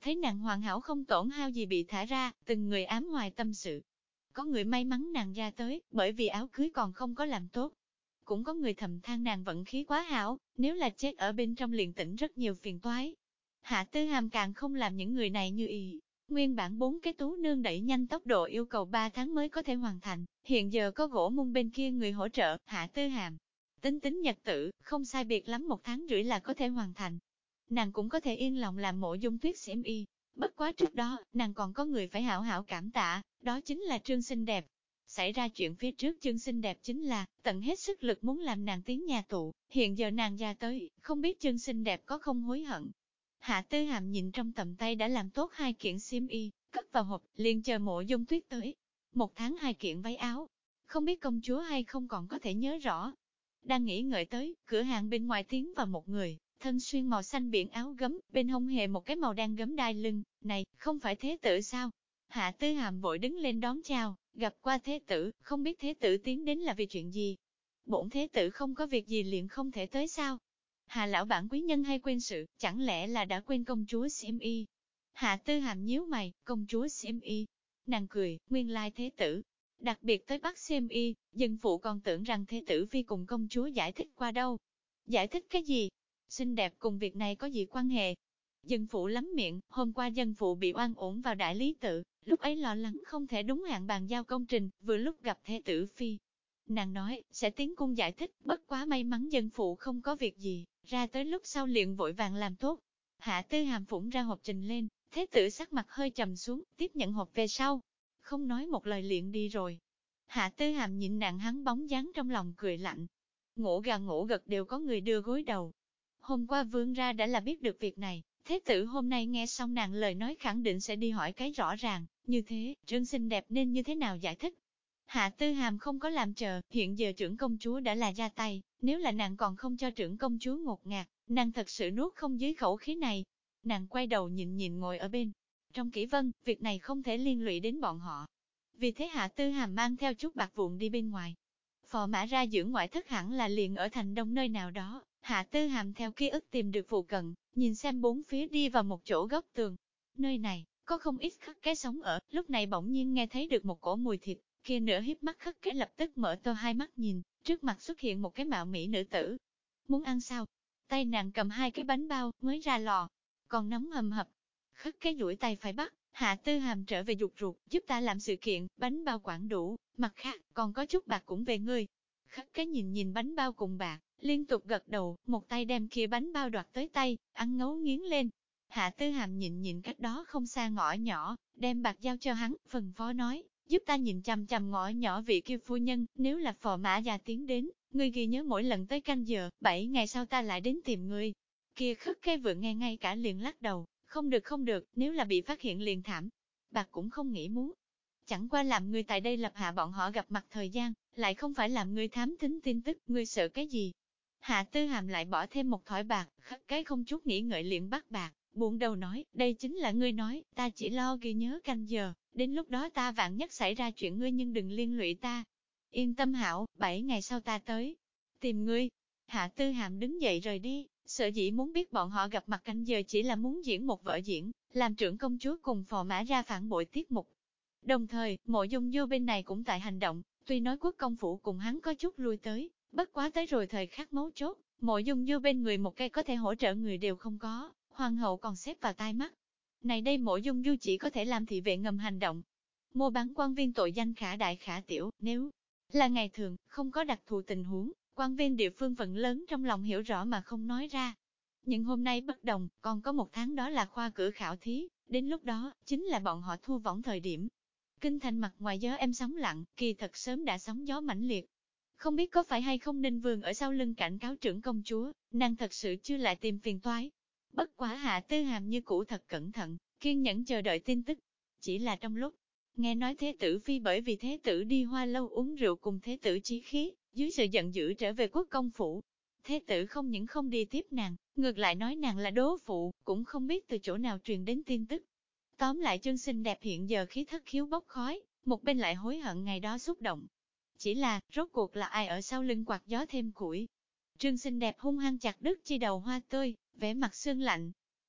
thấy nàng hoàn hảo không tổn hao gì bị thả ra, từng người ám hoài tâm sự. Có người may mắn nàng ra tới, bởi vì áo cưới còn không có làm tốt. Cũng có người thầm than nàng vận khí quá hảo, nếu là chết ở bên trong liền tỉnh rất nhiều phiền toái. Hạ Tư Hàm càng không làm những người này như ý. Nguyên bản 4 cái tú nương đẩy nhanh tốc độ yêu cầu 3 tháng mới có thể hoàn thành, hiện giờ có gỗ mung bên kia người hỗ trợ, Hạ Tư Hàm. Tính nhật tử, không sai biệt lắm 1 tháng rưỡi là có thể hoàn thành. Nàng cũng có thể yên lòng làm Mộ Dung Tuyết xiêm y. Bất quá trước đó, nàng còn có người phải hảo hảo cảm tạ, đó chính là Trương Xinh Đẹp. Xảy ra chuyện phía trước Trương Xinh Đẹp chính là, tận hết sức lực muốn làm nàng tiến nhà tụ, hiện giờ nàng ra tới, không biết Trương Xinh Đẹp có không hối hận. Hạ Tư Hàm nhìn trong tầm tay đã làm tốt 2 kiện xiêm y, cất vào hộp, liền chờ Mộ Dung Tuyết tới. 1 tháng 2 kiện váy áo, không biết công chúa hay không còn có thể nhớ rõ. Đang nghĩ ngợi tới, cửa hàng bên ngoài tiến vào một người, thân xuyên màu xanh biển áo gấm, bên hông hề một cái màu đen gấm đai lưng, này, không phải thế tử sao? Hạ Tư Hàm vội đứng lên đón chào, gặp qua thế tử, không biết thế tử tiến đến là vì chuyện gì? Bổn thế tử không có việc gì liền không thể tới sao? Hạ lão bản quý nhân hay quên sự, chẳng lẽ là đã quên công chúa xiêm y? Hạ Tư Hàm nhíu mày, công chúa xiêm y. Nàng cười, nguyên lai thế tử. Đặc biệt tới bắt xiêm y, dân phụ còn tưởng rằng thế tử phi cùng công chúa giải thích qua đâu. Giải thích cái gì? Xinh đẹp cùng việc này có gì quan hệ? Dân phụ lắm miệng, hôm qua dân phụ bị oan uổng vào đại lý tự, lúc ấy lo lắng không thể đúng hạn bàn giao công trình, vừa lúc gặp thế tử phi. Nàng nói, sẽ tiến cung giải thích, bất quá may mắn dân phụ không có việc gì, ra tới lúc sau liền vội vàng làm tốt. Hạ Tư Hàm phủng ra hộp trình lên, thế tử sắc mặt hơi trầm xuống, tiếp nhận hộp về sau. Không nói một lời liền đi rồi. Hạ Tư Hàm nhìn nàng hắn bóng dáng trong lòng cười lạnh. Ngủ gà ngủ gật đều có người đưa gối đầu. Hôm qua vương ra đã là biết được việc này, thế tử hôm nay nghe xong nàng lời nói khẳng định sẽ đi hỏi cái rõ ràng, như thế, Trương Xinh Đẹp nên như thế nào giải thích. Hạ Tư Hàm không có làm chờ, hiện giờ trưởng công chúa đã là ra tay, nếu là nàng còn không cho trưởng công chúa ngột ngạt, nàng thật sự nuốt không dưới khẩu khí này. Nàng quay đầu nhìn ngồi ở bên. Trong Kỷ Vân, việc này không thể liên lụy đến bọn họ. Vì thế Hạ Tư Hàm mang theo chút bạc vụn đi bên ngoài. Phò mã ra dưỡng ngoại thất hẳn là liền ở thành đông nơi nào đó. Hạ Tư Hàm theo ký ức tìm được phụ cận, nhìn xem bốn phía đi vào một chỗ góc tường. Nơi này, có không ít khất cái sống ở, lúc này bỗng nhiên nghe thấy được một cổ mùi thịt, kia nửa híp mắt khất cái lập tức mở to hai mắt nhìn, trước mặt xuất hiện một cái mạo mỹ nữ tử. Muốn ăn sao? Tay nàng cầm 2 cái bánh bao, mới ra lò, còn nóng hầm hập. Khất cái duỗi tay phải bắt, Hạ Tư Hàm trở về dục ruột, giúp ta làm sự kiện, bánh bao quản đủ, mặt khác, còn có chút bạc cũng về ngươi. Khất cái nhìn bánh bao cùng bạc, liên tục gật đầu, một tay đem kia bánh bao đoạt tới tay, ăn ngấu nghiến lên. Hạ Tư Hàm nhìn cách đó không xa ngõ nhỏ, đem bạc giao cho hắn, phần phó nói, giúp ta nhìn chằm chằm ngõ nhỏ vị kia phu nhân, nếu là phò mã già tiến đến, ngươi ghi nhớ mỗi lần tới canh giờ, 7 ngày sau ta lại đến tìm ngươi. Kia khất cái vừa nghe ngay cả liền lắc đầu, không được, nếu là bị phát hiện liền thảm. Bạc cũng không nghĩ muốn. Chẳng qua làm ngươi tại đây lập hạ bọn họ gặp mặt thời gian, lại không phải làm ngươi thám thính tin tức, ngươi sợ cái gì. Hạ Tư Hàm lại bỏ thêm một thỏi bạc, khất cái không chút nghĩ ngợi liền bắt bạc, buông đầu nói, đây chính là ngươi nói, ta chỉ lo ghi nhớ canh giờ, đến lúc đó ta vạn nhất xảy ra chuyện ngươi nhưng đừng liên lụy ta. Yên tâm hảo, 7 ngày sau ta tới, tìm ngươi. Hạ Tư Hàm đứng dậy rời đi, sở dĩ muốn biết bọn họ gặp mặt canh giờ chỉ là muốn diễn một vở diễn, làm trưởng công chúa cùng phò mã ra phản bội tiết mục. Đồng thời, Mộ Dung Du bên này cũng tại hành động, tuy nói quốc công phủ cùng hắn có chút lui tới, bất quá tới rồi thời khắc mấu chốt, Mộ Dung Du bên người một cây có thể hỗ trợ người đều không có, hoàng hậu còn xếp vào tai mắt. Này đây Mộ Dung Du chỉ có thể làm thị vệ ngầm hành động. Mua bán quan viên tội danh khả đại khả tiểu, nếu là ngày thường, không có đặc thù tình huống, quan viên địa phương phần lớn trong lòng hiểu rõ mà không nói ra. Nhưng hôm nay bất đồng, còn có 1 tháng đó là khoa cử khảo thí, đến lúc đó, chính là bọn họ thu võng thời điểm. Kinh thành mặt ngoài gió em sóng lặng, kỳ thật sớm đã sóng gió mãnh liệt. Không biết có phải hay không Ninh Vương ở sau lưng cảnh cáo trưởng công chúa, nàng thật sự chưa lại tìm phiền toái. Bất quá Hạ Tư Hàm như cũ thật cẩn thận, kiên nhẫn chờ đợi tin tức. Chỉ là trong lúc, nghe nói thế tử phi bởi vì thế tử đi Hoa Lâu uống rượu cùng thế tử chí khí, dưới sự giận dữ trở về quốc công phủ. Thế tử không những không đi tiếp nàng, ngược lại nói nàng là đố phụ, cũng không biết từ chỗ nào truyền đến tin tức. Tóm lại Trương Xinh Đẹp hiện giờ khí thất khiếu bốc khói, một bên lại hối hận ngày đó xúc động. Chỉ là, rốt cuộc là ai ở sau lưng quạt gió thêm củi. Trương Xinh Đẹp hung hăng chặt đứt chi đầu hoa tươi, vẻ mặt sương lạnh.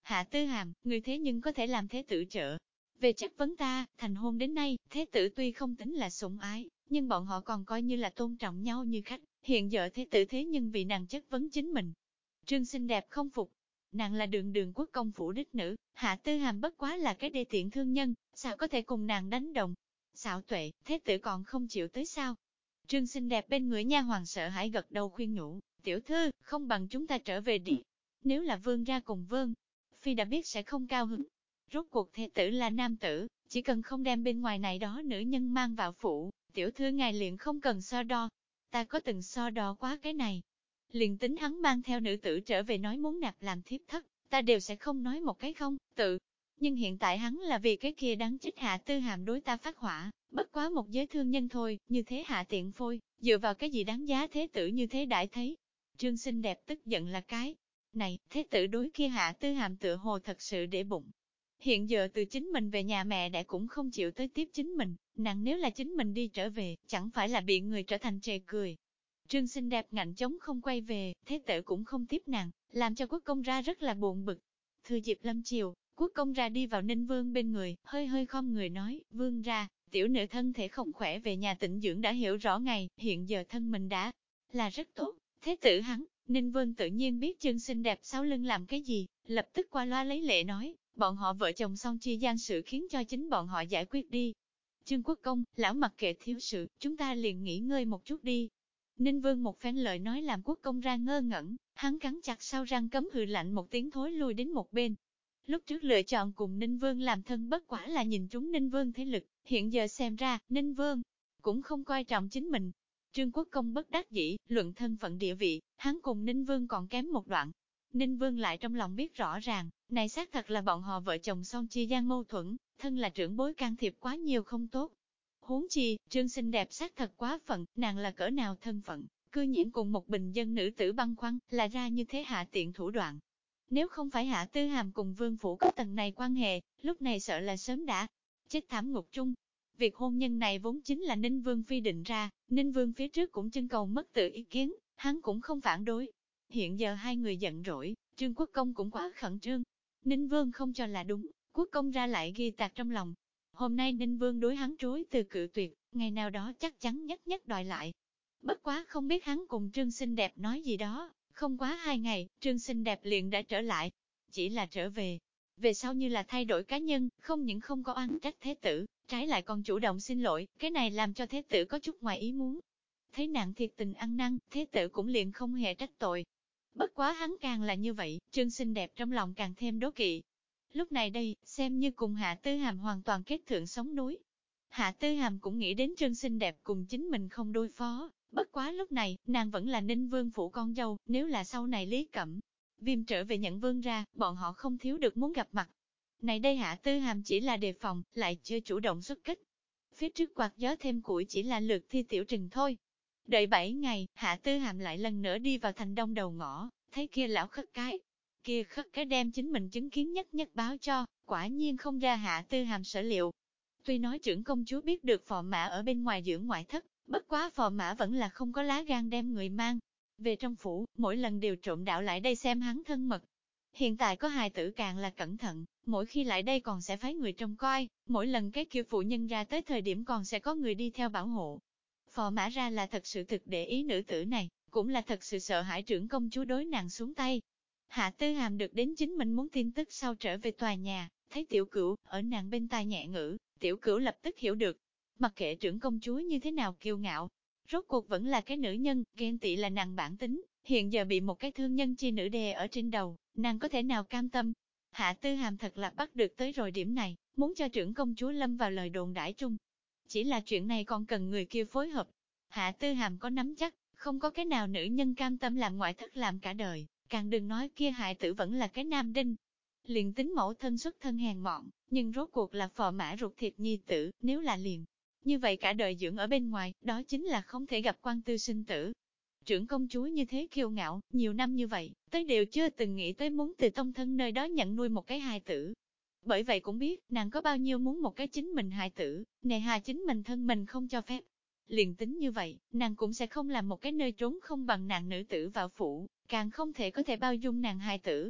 Hạ Tư Hàm, người thế nhưng có thể làm thế tử trợ. Về chất vấn ta, thành hôn đến nay, thế tử tuy không tính là sủng ái, nhưng bọn họ còn coi như là tôn trọng nhau như khách. Hiện giờ thế tử thế nhưng vì nàng chất vấn chính mình. Trương xinh đẹp không phục. Nàng là đường đường quốc công phủ đích nữ, Hạ Tư Hàm bất quá là cái đê tiện thương nhân, sao có thể cùng nàng đánh đồng. Xảo tuệ, thế tử còn không chịu tới sao? Trương xinh đẹp bên người nha hoàng sợ hãi gật đầu khuyên nhủ, tiểu thư, không bằng chúng ta trở về đi. Nếu là vương ra cùng vương, phi đã biết sẽ không cao hứng. Rốt cuộc thế tử là nam tử, chỉ cần không đem bên ngoài này đó nữ nhân mang vào phủ, tiểu thư ngài liền không cần so đo. Ta có từng so đo quá cái này. Liền tính hắn mang theo nữ tử trở về nói muốn nạp làm thiếp thất, ta đều sẽ không nói một cái không, tự. Nhưng hiện tại hắn là vì cái kia đáng chết Hạ Tư Hàm đối ta phát hỏa, bất quá một giới thương nhân thôi, như thế hạ tiện phôi, dựa vào cái gì đáng giá thế tử như thế đãi thấy. Trương xinh đẹp tức giận là cái này, thế tử đối kia Hạ Tư Hàm tựa hồ thật sự để bụng. Hiện giờ từ chính mình về nhà mẹ đẻ cũng không chịu tới tiếp chính mình, nàng nếu là chính mình đi trở về, chẳng phải là bị người trở thành trề cười. Trương xinh đẹp ngạnh chống không quay về, thế tử cũng không tiếp nàng, làm cho quốc công ra rất là buồn bực. Thừa dịp lâm chiều, quốc công ra đi vào Ninh Vương bên người, hơi hơi khom người nói, vương ra, tiểu nữ thân thể không khỏe về nhà tĩnh dưỡng đã hiểu rõ ngày, hiện giờ thân mình đã là rất tốt. Thế tử hắn, Ninh Vương tự nhiên biết Trương xinh đẹp sau lưng làm cái gì, lập tức qua loa lấy lệ nói, bọn họ vợ chồng son chia gian sự khiến cho chính bọn họ giải quyết đi. Trương quốc công, lão mặc kệ thiếu sự, chúng ta liền nghỉ ngơi một chút đi. Ninh Vương một phen lời nói làm quốc công ra ngơ ngẩn, hắn cắn chặt sau răng cấm hừ lạnh một tiếng thối lui đến một bên. Lúc trước lựa chọn cùng Ninh Vương làm thân bất quả là nhìn trúng Ninh Vương thế lực, hiện giờ xem ra, Ninh Vương cũng không coi trọng chính mình. Trương quốc công bất đắc dĩ, luận thân phận địa vị, hắn cùng Ninh Vương còn kém một đoạn. Ninh Vương lại trong lòng biết rõ ràng, này xác thật là bọn họ vợ chồng son chia gian mâu thuẫn, thân là trưởng bối can thiệp quá nhiều không tốt. Huống chi, Trương xinh đẹp xác thật quá phận, nàng là cỡ nào thân phận, cư nhiên cùng một bình dân nữ tử băn khoăn, là ra như thế hạ tiện thủ đoạn. Nếu không phải Hạ Tư Hàm cùng Vương Phủ có tầng này quan hệ, lúc này sợ là sớm đã chết thảm ngục trung. Việc hôn nhân này vốn chính là Ninh Vương Phi định ra, Ninh Vương phía trước cũng trưng cầu mất tự ý kiến, hắn cũng không phản đối. Hiện giờ hai người giận dỗi, Trương Quốc Công cũng quá khẩn trương. Ninh Vương không cho là đúng, Quốc Công ra lại ghi tạc trong lòng. Hôm nay Ninh Vương đối hắn trối từ cự tuyệt, ngày nào đó chắc chắn nhất nhất đòi lại. Bất quá không biết hắn cùng Trương xinh đẹp nói gì đó, không quá 2 ngày, Trương xinh đẹp liền đã trở lại. Chỉ là trở về. Về sau như là thay đổi cá nhân, không những không có oan trách thế tử, trái lại còn chủ động xin lỗi, cái này làm cho thế tử có chút ngoài ý muốn. Thấy nàng thiệt tình ăn năn, thế tử cũng liền không hề trách tội. Bất quá hắn càng là như vậy, Trương xinh đẹp trong lòng càng thêm đố kỵ. Lúc này đây, xem như cùng Hạ Tư Hàm hoàn toàn kết thượng sống núi. Hạ Tư Hàm cũng nghĩ đến Trương xinh đẹp cùng chính mình không đối phó, bất quá lúc này, nàng vẫn là Ninh Vương phủ con dâu, nếu là sau này Lý Cẩm Viêm trở về nhận vương ra, bọn họ không thiếu được muốn gặp mặt. Này đây Hạ Tư Hàm chỉ là đề phòng, lại chưa chủ động xuất kích. Phía trước quạt gió thêm củi chỉ là lượt thi tiểu trình thôi. Đợi 7 ngày, Hạ Tư Hàm lại lần nữa đi vào thành đông đầu ngõ, thấy kia lão khất cái. Kia khất cái đem chính mình chứng kiến nhất nhất báo cho, quả nhiên không ra Hạ Tư Hàm sở liệu. Tuy nói trưởng công chúa biết được phò mã ở bên ngoài dưỡng ngoại thất, bất quá phò mã vẫn là không có lá gan đem người mang về trong phủ, mỗi lần đều trộm đạo lại đây xem hắn thân mật. Hiện tại có hài tử càng là cẩn thận, mỗi khi lại đây còn sẽ phái người trông coi, mỗi lần cái kia phụ nhân ra tới thời điểm còn sẽ có người đi theo bảo hộ. Phò mã ra là thật sự thực để ý nữ tử này, cũng là thật sự sợ hãi trưởng công chúa đối nàng xuống tay. Hạ Tư Hàm được đến chính mình muốn tin tức sau trở về tòa nhà, thấy tiểu cửu ở nàng bên tai nhẹ ngữ, tiểu cửu lập tức hiểu được. Mặc kệ trưởng công chúa như thế nào kiêu ngạo, rốt cuộc vẫn là cái nữ nhân, ghen tị là nàng bản tính, hiện giờ bị một cái thương nhân chi nữ đè ở trên đầu, nàng có thể nào cam tâm. Hạ Tư Hàm thật là bắt được tới rồi điểm này, muốn cho trưởng công chúa lâm vào lời đồn đãi trung. Chỉ là chuyện này còn cần người kia phối hợp. Hạ Tư Hàm có nắm chắc, không có cái nào nữ nhân cam tâm làm ngoại thất làm cả đời, càng đừng nói kia hại tử vẫn là cái nam đinh. Liền tính mẫu thân xuất thân hèn mọn, nhưng rốt cuộc là phò mã ruột thịt nhi tử, nếu là liền. Như vậy cả đời dưỡng ở bên ngoài, đó chính là không thể gặp quan tư sinh tử. Trưởng công chúa như thế kiêu ngạo, nhiều năm như vậy, tới đều chưa từng nghĩ tới muốn từ tông thân nơi đó nhận nuôi một cái hài tử. Bởi vậy cũng biết, nàng có bao nhiêu muốn một cái chính mình hài tử, nề hà chính mình thân mình không cho phép. Liền tính như vậy, nàng cũng sẽ không làm một cái nơi trốn không bằng nàng nữ tử vào phủ, càng không thể có thể bao dung nàng hài tử.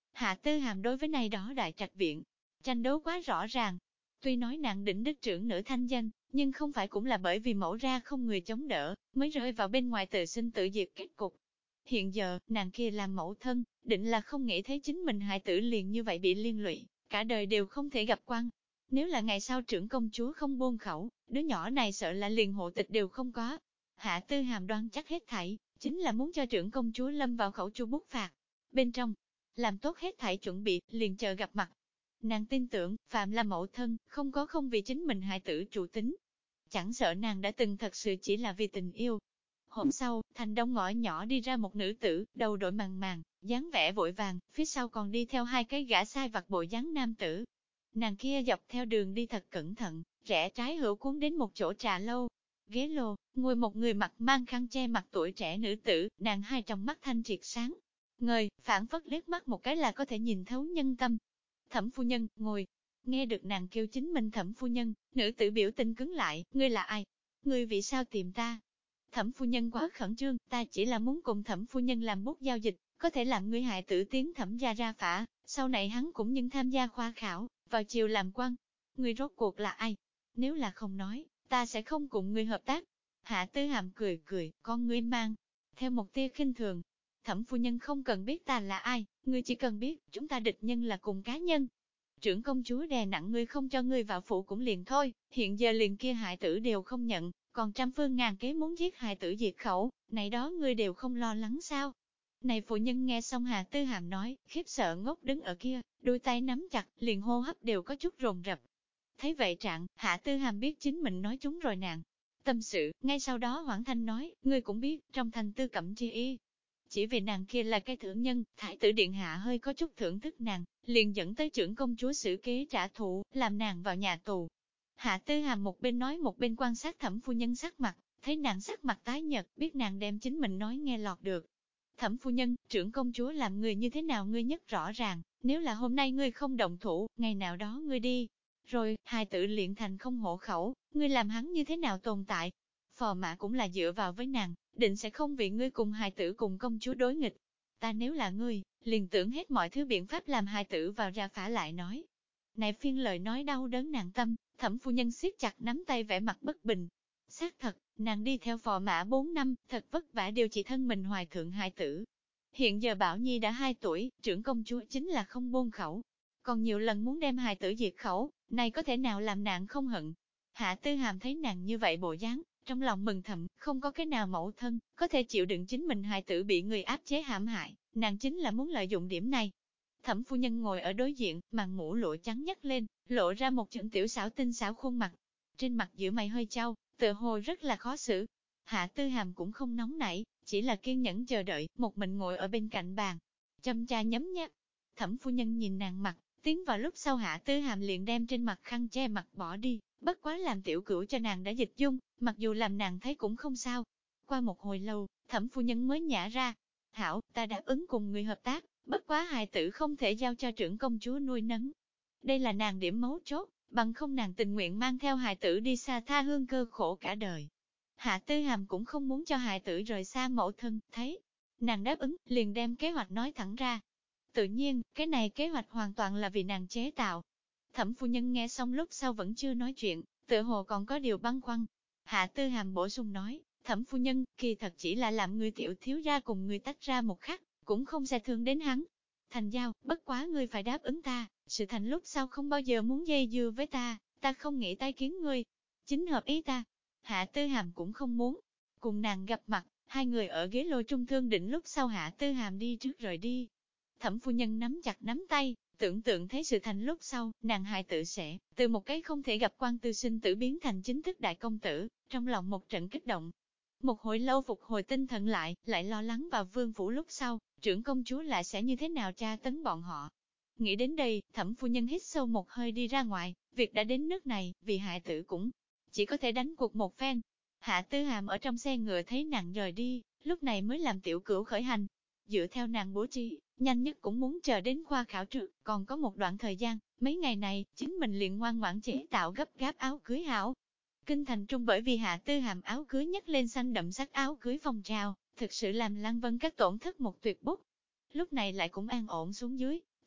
Hạ Tư Hàm đối với này đó đại trạch viện, tranh đấu quá rõ ràng. Tuy nói nàng đỉnh đích trưởng nữ thanh danh, nhưng không phải cũng là bởi vì mẫu ra không người chống đỡ, mới rơi vào bên ngoài tự sinh tự diệt kết cục. Hiện giờ, nàng kia làm mẫu thân, định là không nghĩ thấy chính mình hại tử liền như vậy bị liên lụy, cả đời đều không thể gặp quan. Nếu là ngày sau trưởng công chúa không buông khẩu, đứa nhỏ này sợ là liền hộ tịch đều không có. Hạ Tư Hàm đoan chắc hết thảy, chính là muốn cho trưởng công chúa lâm vào khẩu chu bút phạt. Bên trong, làm tốt hết thảy chuẩn bị, liền chờ gặp mặt. Nàng tin tưởng, phạm là mẫu thân, không vì chính mình hại tử chủ tính. Chẳng sợ nàng đã từng thật sự chỉ là vì tình yêu. Hôm sau, thành đông ngõ nhỏ đi ra một nữ tử, đầu đội màng màng, dáng vẻ vội vàng, phía sau còn đi theo hai cái gã sai vặt bộ dáng nam tử. Nàng kia dọc theo đường đi thật cẩn thận, rẽ trái hữu cuốn đến một chỗ trà lâu. Ghế lô, ngồi một người mặt mang khăn che mặt tuổi trẻ nữ tử, nàng hai trong mắt thanh triệt sáng ngời, phản phất liếc mắt một cái là có thể nhìn thấu nhân tâm. Thẩm phu nhân, ngồi. Nghe được nàng kêu chính mình thẩm phu nhân, nữ tử biểu tình cứng lại, ngươi là ai? Ngươi vì sao tìm ta? Thẩm phu nhân quá khẩn trương, ta chỉ là muốn cùng thẩm phu nhân làm bút giao dịch, có thể làm ngươi hại tử tiến thẩm gia ra phả, sau này hắn cũng nhưng tham gia khoa khảo, vào chiều làm quan. Ngươi rốt cuộc là ai? Nếu là không nói, ta sẽ không cùng ngươi hợp tác. Hạ Tư Hàm cười cười, con ngươi mang theo một tia khinh thường. Thẩm phu nhân không cần biết ta là ai, ngươi chỉ cần biết, chúng ta địch nhân là cùng cá nhân. Trưởng công chúa đè nặng ngươi không cho ngươi vào phủ cũng liền thôi, hiện giờ liền kia hại tử đều không nhận, còn trăm phương ngàn kế muốn giết hại tử diệt khẩu, này đó ngươi đều không lo lắng sao? Này phụ nhân nghe xong Hạ Tư Hàm nói, khiếp sợ ngốc đứng ở kia, đôi tay nắm chặt, liền hô hấp đều có chút rồn rập. Thấy vậy trạng, Hạ Tư Hàm biết chính mình nói chúng rồi nàng. Tâm sự, ngay sau đó Hoảng Thanh nói, ngươi cũng biết, trong thành Tư Cẩm Chi y. Chỉ vì nàng kia là cái thượng nhân, Thái tử điện hạ hơi có chút thưởng thức nàng, liền dẫn tới trưởng công chúa xử kế trả thù, làm nàng vào nhà tù. Hạ Tư Hàm một bên nói một bên quan sát thẩm phu nhân sắc mặt, thấy nàng sắc mặt tái nhợt, biết nàng đem chính mình nói nghe lọt được. Thẩm phu nhân, trưởng công chúa làm người như thế nào ngươi nhất rõ ràng, nếu là hôm nay ngươi không động thủ, ngày nào đó ngươi đi. Rồi, hài tử luyện thành không hộ khẩu, ngươi làm hắn như thế nào tồn tại? Phò mã cũng là dựa vào với nàng, định sẽ không vì ngươi cùng hài tử cùng công chúa đối nghịch. Ta nếu là ngươi, liền tưởng hết mọi thứ biện pháp làm hài tử vào ra phả lại nói. Này phiên lời nói đau đớn nàng tâm, thẩm phu nhân siết chặt nắm tay vẻ mặt bất bình. Xác thật, nàng đi theo phò mã 4 năm, thật vất vả điều trị thân mình hoài thượng hài tử. Hiện giờ Bảo Nhi đã 2 tuổi, trưởng công chúa chính là không buông khẩu. Còn nhiều lần muốn đem hài tử diệt khẩu, này có thể nào làm nàng không hận. Hạ Tư Hàm thấy nàng như vậy bộ dáng, trong lòng mừng thầm, không có cái nào mẫu thân, có thể chịu đựng chính mình hài tử bị người áp chế hãm hại, nàng chính là muốn lợi dụng điểm này. Thẩm phu nhân ngồi ở đối diện, màn mũ lụa trắng nhấc lên, lộ ra một trận tiểu xảo tinh xảo khuôn mặt. Trên mặt giữa mày hơi trao, tựa hồ rất là khó xử. Hạ Tư Hàm cũng không nóng nảy, chỉ là kiên nhẫn chờ đợi, một mình ngồi ở bên cạnh bàn, châm trà nhấm nháp. Thẩm phu nhân nhìn nàng mặt, tiến vào lúc sau Hạ Tư Hàm liền đem trên mặt khăn che mặt bỏ đi, bất quá làm tiểu cửu cho nàng đã dịch dung, mặc dù làm nàng thấy cũng không sao. Qua một hồi lâu, thẩm phu nhân mới nhả ra. Hảo, ta đáp ứng cùng người hợp tác, bất quá hài tử không thể giao cho trưởng công chúa nuôi nấng. Đây là nàng điểm mấu chốt, bằng không nàng tình nguyện mang theo hài tử đi xa tha hương cơ khổ cả đời. Hạ Tư Hàm cũng không muốn cho hài tử rời xa mẫu thân, thấy. Nàng đáp ứng, liền đem kế hoạch nói thẳng ra. Tự nhiên, cái này kế hoạch hoàn toàn là vì nàng chế tạo. Thẩm phu nhân nghe xong lúc sau vẫn chưa nói chuyện, tựa hồ còn có điều băn khoăn. Hạ Tư Hàm bổ sung nói, thẩm phu nhân, kỳ thật chỉ là làm người tiểu thiếu ra cùng người tách ra một khắc, cũng không sẽ thương đến hắn. Thành giao, bất quá ngươi phải đáp ứng ta, sự thành lúc sau không bao giờ muốn dây dưa với ta không nghĩ tai kiến ngươi. Chính hợp ý ta. Hạ Tư Hàm cũng không muốn cùng nàng gặp mặt, hai người ở ghế lô trung thương định lúc sau Hạ Tư Hàm đi trước rời đi. Thẩm phu nhân nắm chặt nắm tay, tưởng tượng thấy sự thành lúc sau, nàng hài tử sẽ, từ một cái không thể gặp quan tư sinh tử biến thành chính thức đại công tử, trong lòng một trận kích động. Một hồi lâu phục hồi tinh thần lại lo lắng vào vương phủ lúc sau, trưởng công chúa lại sẽ như thế nào tra tấn bọn họ. Nghĩ đến đây, thẩm phu nhân hít sâu một hơi đi ra ngoài, việc đã đến nước này, vì hại tử cũng chỉ có thể đánh cuộc một phen. Hạ Tư Hàm ở trong xe ngựa thấy nàng rời đi, lúc này mới làm tiểu cửu khởi hành. Dựa theo nàng bố trí, nhanh nhất cũng muốn chờ đến khoa khảo trước, còn có một đoạn thời gian, mấy ngày này, chính mình liền ngoan ngoãn chế tạo gấp gáp áo cưới hảo. Kinh thành trung bởi vì Hạ Tư Hàm áo cưới nhấc lên xanh đậm sắc áo cưới phong trào, thực sự làm Lăng Vân Các tổn thất một tuyệt bút. Lúc này lại cũng an ổn xuống dưới,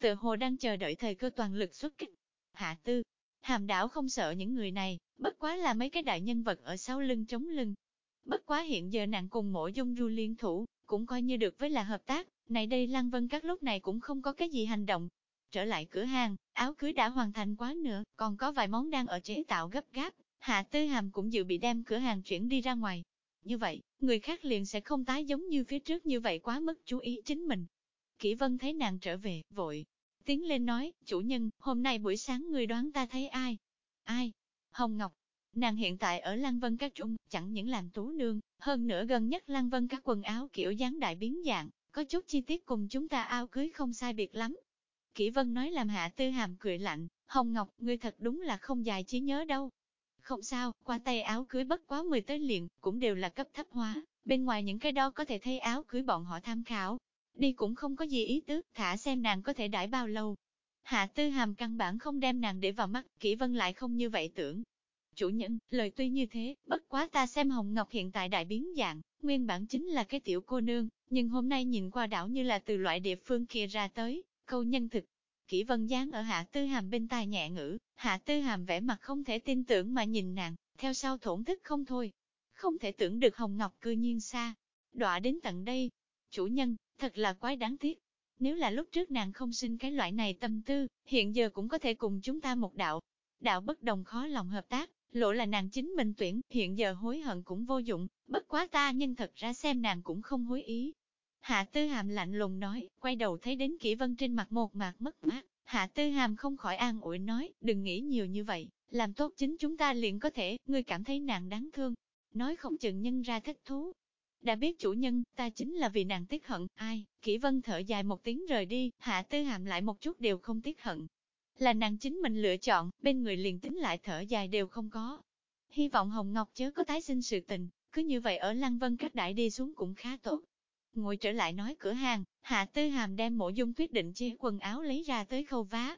tựa hồ đang chờ đợi thời cơ toàn lực xuất kích. Hạ Tư Hàm đảo không sợ những người này, bất quá là mấy cái đại nhân vật ở sau lưng chống lưng. Bất quá hiện giờ nàng cùng Mộ Dung Du liên thủ, cũng coi như được với là hợp tác, này đây Lăng Vân Các lúc này cũng không có cái gì hành động. Trở lại cửa hàng, áo cưới đã hoàn thành quá nữa, còn có vài món đang ở chế tạo gấp gáp, Hạ Tư Hàm cũng dự bị đem cửa hàng chuyển đi ra ngoài. Như vậy, người khác liền sẽ không tái giống như phía trước như vậy quá mức chú ý chính mình. Kỷ Vân thấy nàng trở về, vội tiến lên nói, chủ nhân, hôm nay buổi sáng người đoán ta thấy ai? Ai? Hồng Ngọc. Nàng hiện tại ở Lăng Vân Các trung, chẳng những làm tú nương, hơn nữa gần nhất Lăng Vân Các quần áo kiểu dáng đại biến dạng, có chút chi tiết cùng chúng ta áo cưới không sai biệt lắm. Kỷ Vân nói làm Hạ Tư Hàm cười lạnh, Hồng Ngọc, ngươi thật đúng là không dài trí nhớ đâu. Không sao, qua tay áo cưới bất quá 10 tới liền, cũng đều là cấp thấp hóa, bên ngoài những cái đó có thể thay áo cưới bọn họ tham khảo. Đi cũng không có gì ý tứ, thả xem nàng có thể đãi bao lâu. Hạ Tư Hàm căn bản không đem nàng để vào mắt, Kỷ Vân lại không như vậy tưởng. Chủ nhân, lời tuy như thế, bất quá ta xem Hồng Ngọc hiện tại đại biến dạng, nguyên bản chính là cái tiểu cô nương, nhưng hôm nay nhìn qua đảo như là từ loại địa phương kia ra tới, câu nhân thực. Kỷ Vân dán ở Hạ Tư Hàm bên tai nhẹ ngữ, Hạ Tư Hàm vẻ mặt không thể tin tưởng mà nhìn nàng, theo sau thổn thức không thôi. Không thể tưởng được Hồng Ngọc cư nhiên xa, đọa đến tận đây. Chủ nhân, thật là quái đáng tiếc. Nếu là lúc trước nàng không sinh cái loại này tâm tư, hiện giờ cũng có thể cùng chúng ta một đạo. Đạo bất đồng khó lòng hợp tác, lộ là nàng chính mình tuyển, hiện giờ hối hận cũng vô dụng, bất quá ta nhưng thật ra xem nàng cũng không hối ý. Hạ Tư Hàm lạnh lùng nói, quay đầu thấy đến Kỷ Vân trên mặt một mạc mất mát, Hạ Tư Hàm không khỏi an ủi nói, đừng nghĩ nhiều như vậy, làm tốt chính chúng ta liền có thể, ngươi cảm thấy nàng đáng thương, nói không chừng nhân ra thích thú. Đã biết chủ nhân, ta chính là vì nàng tiếc hận, ai, Kỷ Vân thở dài một tiếng rời đi, Hạ Tư Hàm lại một chút đều không tiếc hận. Là nàng chính mình lựa chọn, bên người liền tính lại thở dài đều không có. Hy vọng Hồng Ngọc chớ có tái sinh sự tình, cứ như vậy ở Lăng Vân Các đại đi xuống cũng khá tốt. Ngồi trở lại nói cửa hàng, Hạ Tư Hàm đem Mộ Dung Tuyết định chế quần áo lấy ra tới khâu vá.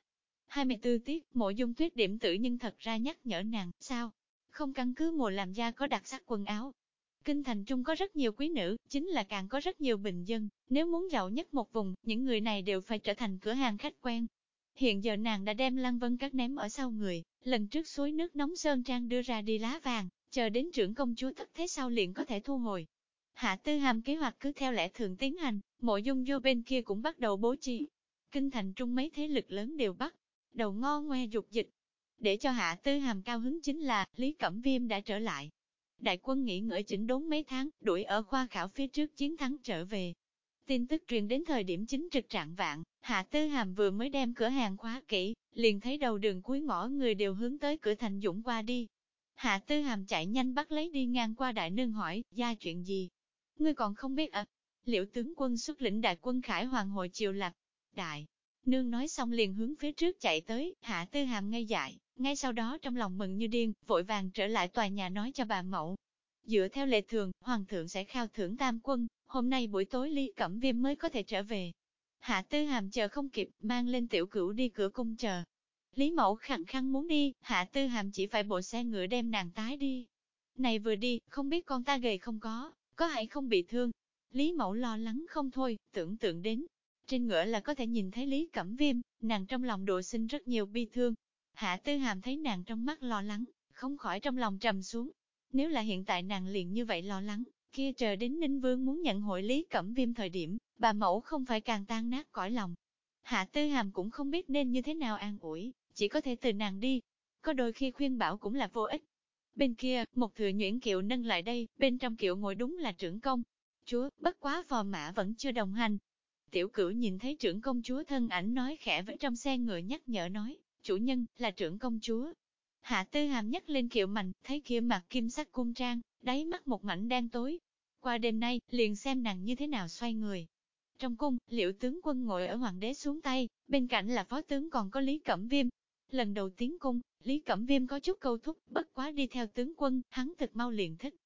24 tiết, Mộ Dung Tuyết điểm tử nhưng thật ra nhắc nhở nàng, sao? Không căn cứ mùa làm ra có đặc sắc quần áo. Kinh thành trung có rất nhiều quý nữ, chính là càng có rất nhiều bình dân, nếu muốn giàu nhất một vùng, những người này đều phải trở thành cửa hàng khách quen. Hiện giờ nàng đã đem Lăng Vân Các ném ở sau người, lần trước suối nước nóng Sơn Trang đưa ra đi lá vàng, chờ đến trưởng công chúa thất thế sau liền có thể thu hồi. Hạ Tư Hàm kế hoạch cứ theo lẽ thường tiến hành, Mộ Dung vô bên kia cũng bắt đầu bố trí. Kinh thành trung mấy thế lực lớn đều bắt đầu ngo ngoe dục dịch. Để cho Hạ Tư Hàm cao hứng chính là, Lý Cẩm Viêm đã trở lại. Đại quân nghỉ ngơi chỉnh đốn mấy tháng, đuổi ở khoa khảo phía trước chiến thắng trở về. Tin tức truyền đến thời điểm chính trực trạng vạng, Hạ Tư Hàm vừa mới đem cửa hàng khóa kỹ, liền thấy đầu đường cuối ngõ người đều hướng tới cửa thành dũng qua đi. Hạ Tư Hàm chạy nhanh bắt lấy đi ngang qua đại nương hỏi, gia chuyện gì? Ngươi còn không biết à? Liễu tướng quân xuất lĩnh đại quân Khải Hoàng hội triều lạc. Đại nương nói xong liền hướng phía trước chạy tới, Hạ Tư Hàm ngây dại, ngay sau đó trong lòng mừng như điên, vội vàng trở lại tòa nhà nói cho bà mẫu. Dựa theo lệ thường, hoàng thượng sẽ khao thưởng tam quân, hôm nay buổi tối Lý Cẩm Viêm mới có thể trở về. Hạ Tư Hàm chờ không kịp, mang lên tiểu cửu đi cửa cung chờ. Lý Mẫu khăng khăng muốn đi, Hạ Tư Hàm chỉ phải bộ xe ngựa đem nàng tái đi. Này vừa đi, không biết con ta gầy không có hay không bị thương. Lý Mẫu lo lắng không thôi, tưởng tượng đến. Trên ngựa là có thể nhìn thấy Lý Cẩm Viêm, nàng trong lòng độ sinh rất nhiều bi thương. Hạ Tư Hàm thấy nàng trong mắt lo lắng, không khỏi trong lòng trầm xuống. Nếu là hiện tại nàng liền như vậy lo lắng, kia chờ đến Ninh Vương muốn nhận hội Lý Cẩm Viêm thời điểm, bà mẫu không phải càng tan nát cõi lòng. Hạ Tư Hàm cũng không biết nên như thế nào an ủi, chỉ có thể từ nàng đi. Có đôi khi khuyên bảo cũng là vô ích. Bên kia, một thừa nhuyễn kiệu nâng lại đây, bên trong kiệu ngồi đúng là trưởng công chúa, bất quá phò mã vẫn chưa đồng hành. Tiểu Cửu nhìn thấy trưởng công chúa thân ảnh nói khẽ với trong xe ngựa nhắc nhở nói, chủ nhân, là trưởng công chúa. Hạ Tư Hàm nhấc lên kiệu mạnh, thấy kia mặt kim sắc cung trang, đáy mắt một mảnh đen tối. Qua đêm nay, liền xem nàng như thế nào xoay người. Trong cung, Liễu tướng quân ngồi ở hoàng đế xuống tay, bên cạnh là phó tướng còn có Lý Cẩm Viêm. Lần đầu tiến cung, Lý Cẩm Viêm có chút câu thúc, bất quá đi theo tướng quân, hắn thật mau liền thích.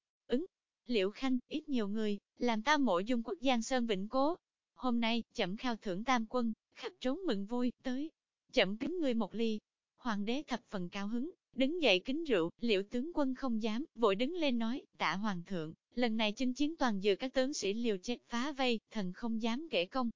Liễu Khanh, ít nhiều người, làm ta Mộ Dung quốc Giang Sơn vĩnh cố. Hôm nay, chậm khao thưởng tam quân, khắp trốn mừng vui, tới. Chậm kính người một ly. Hoàng đế thập phần cao hứng, đứng dậy kính rượu, Liễu tướng quân không dám, vội đứng lên nói, tạ hoàng thượng, lần này chinh chiến toàn dựa các tướng sĩ liều chết phá vây, thần không dám kể công.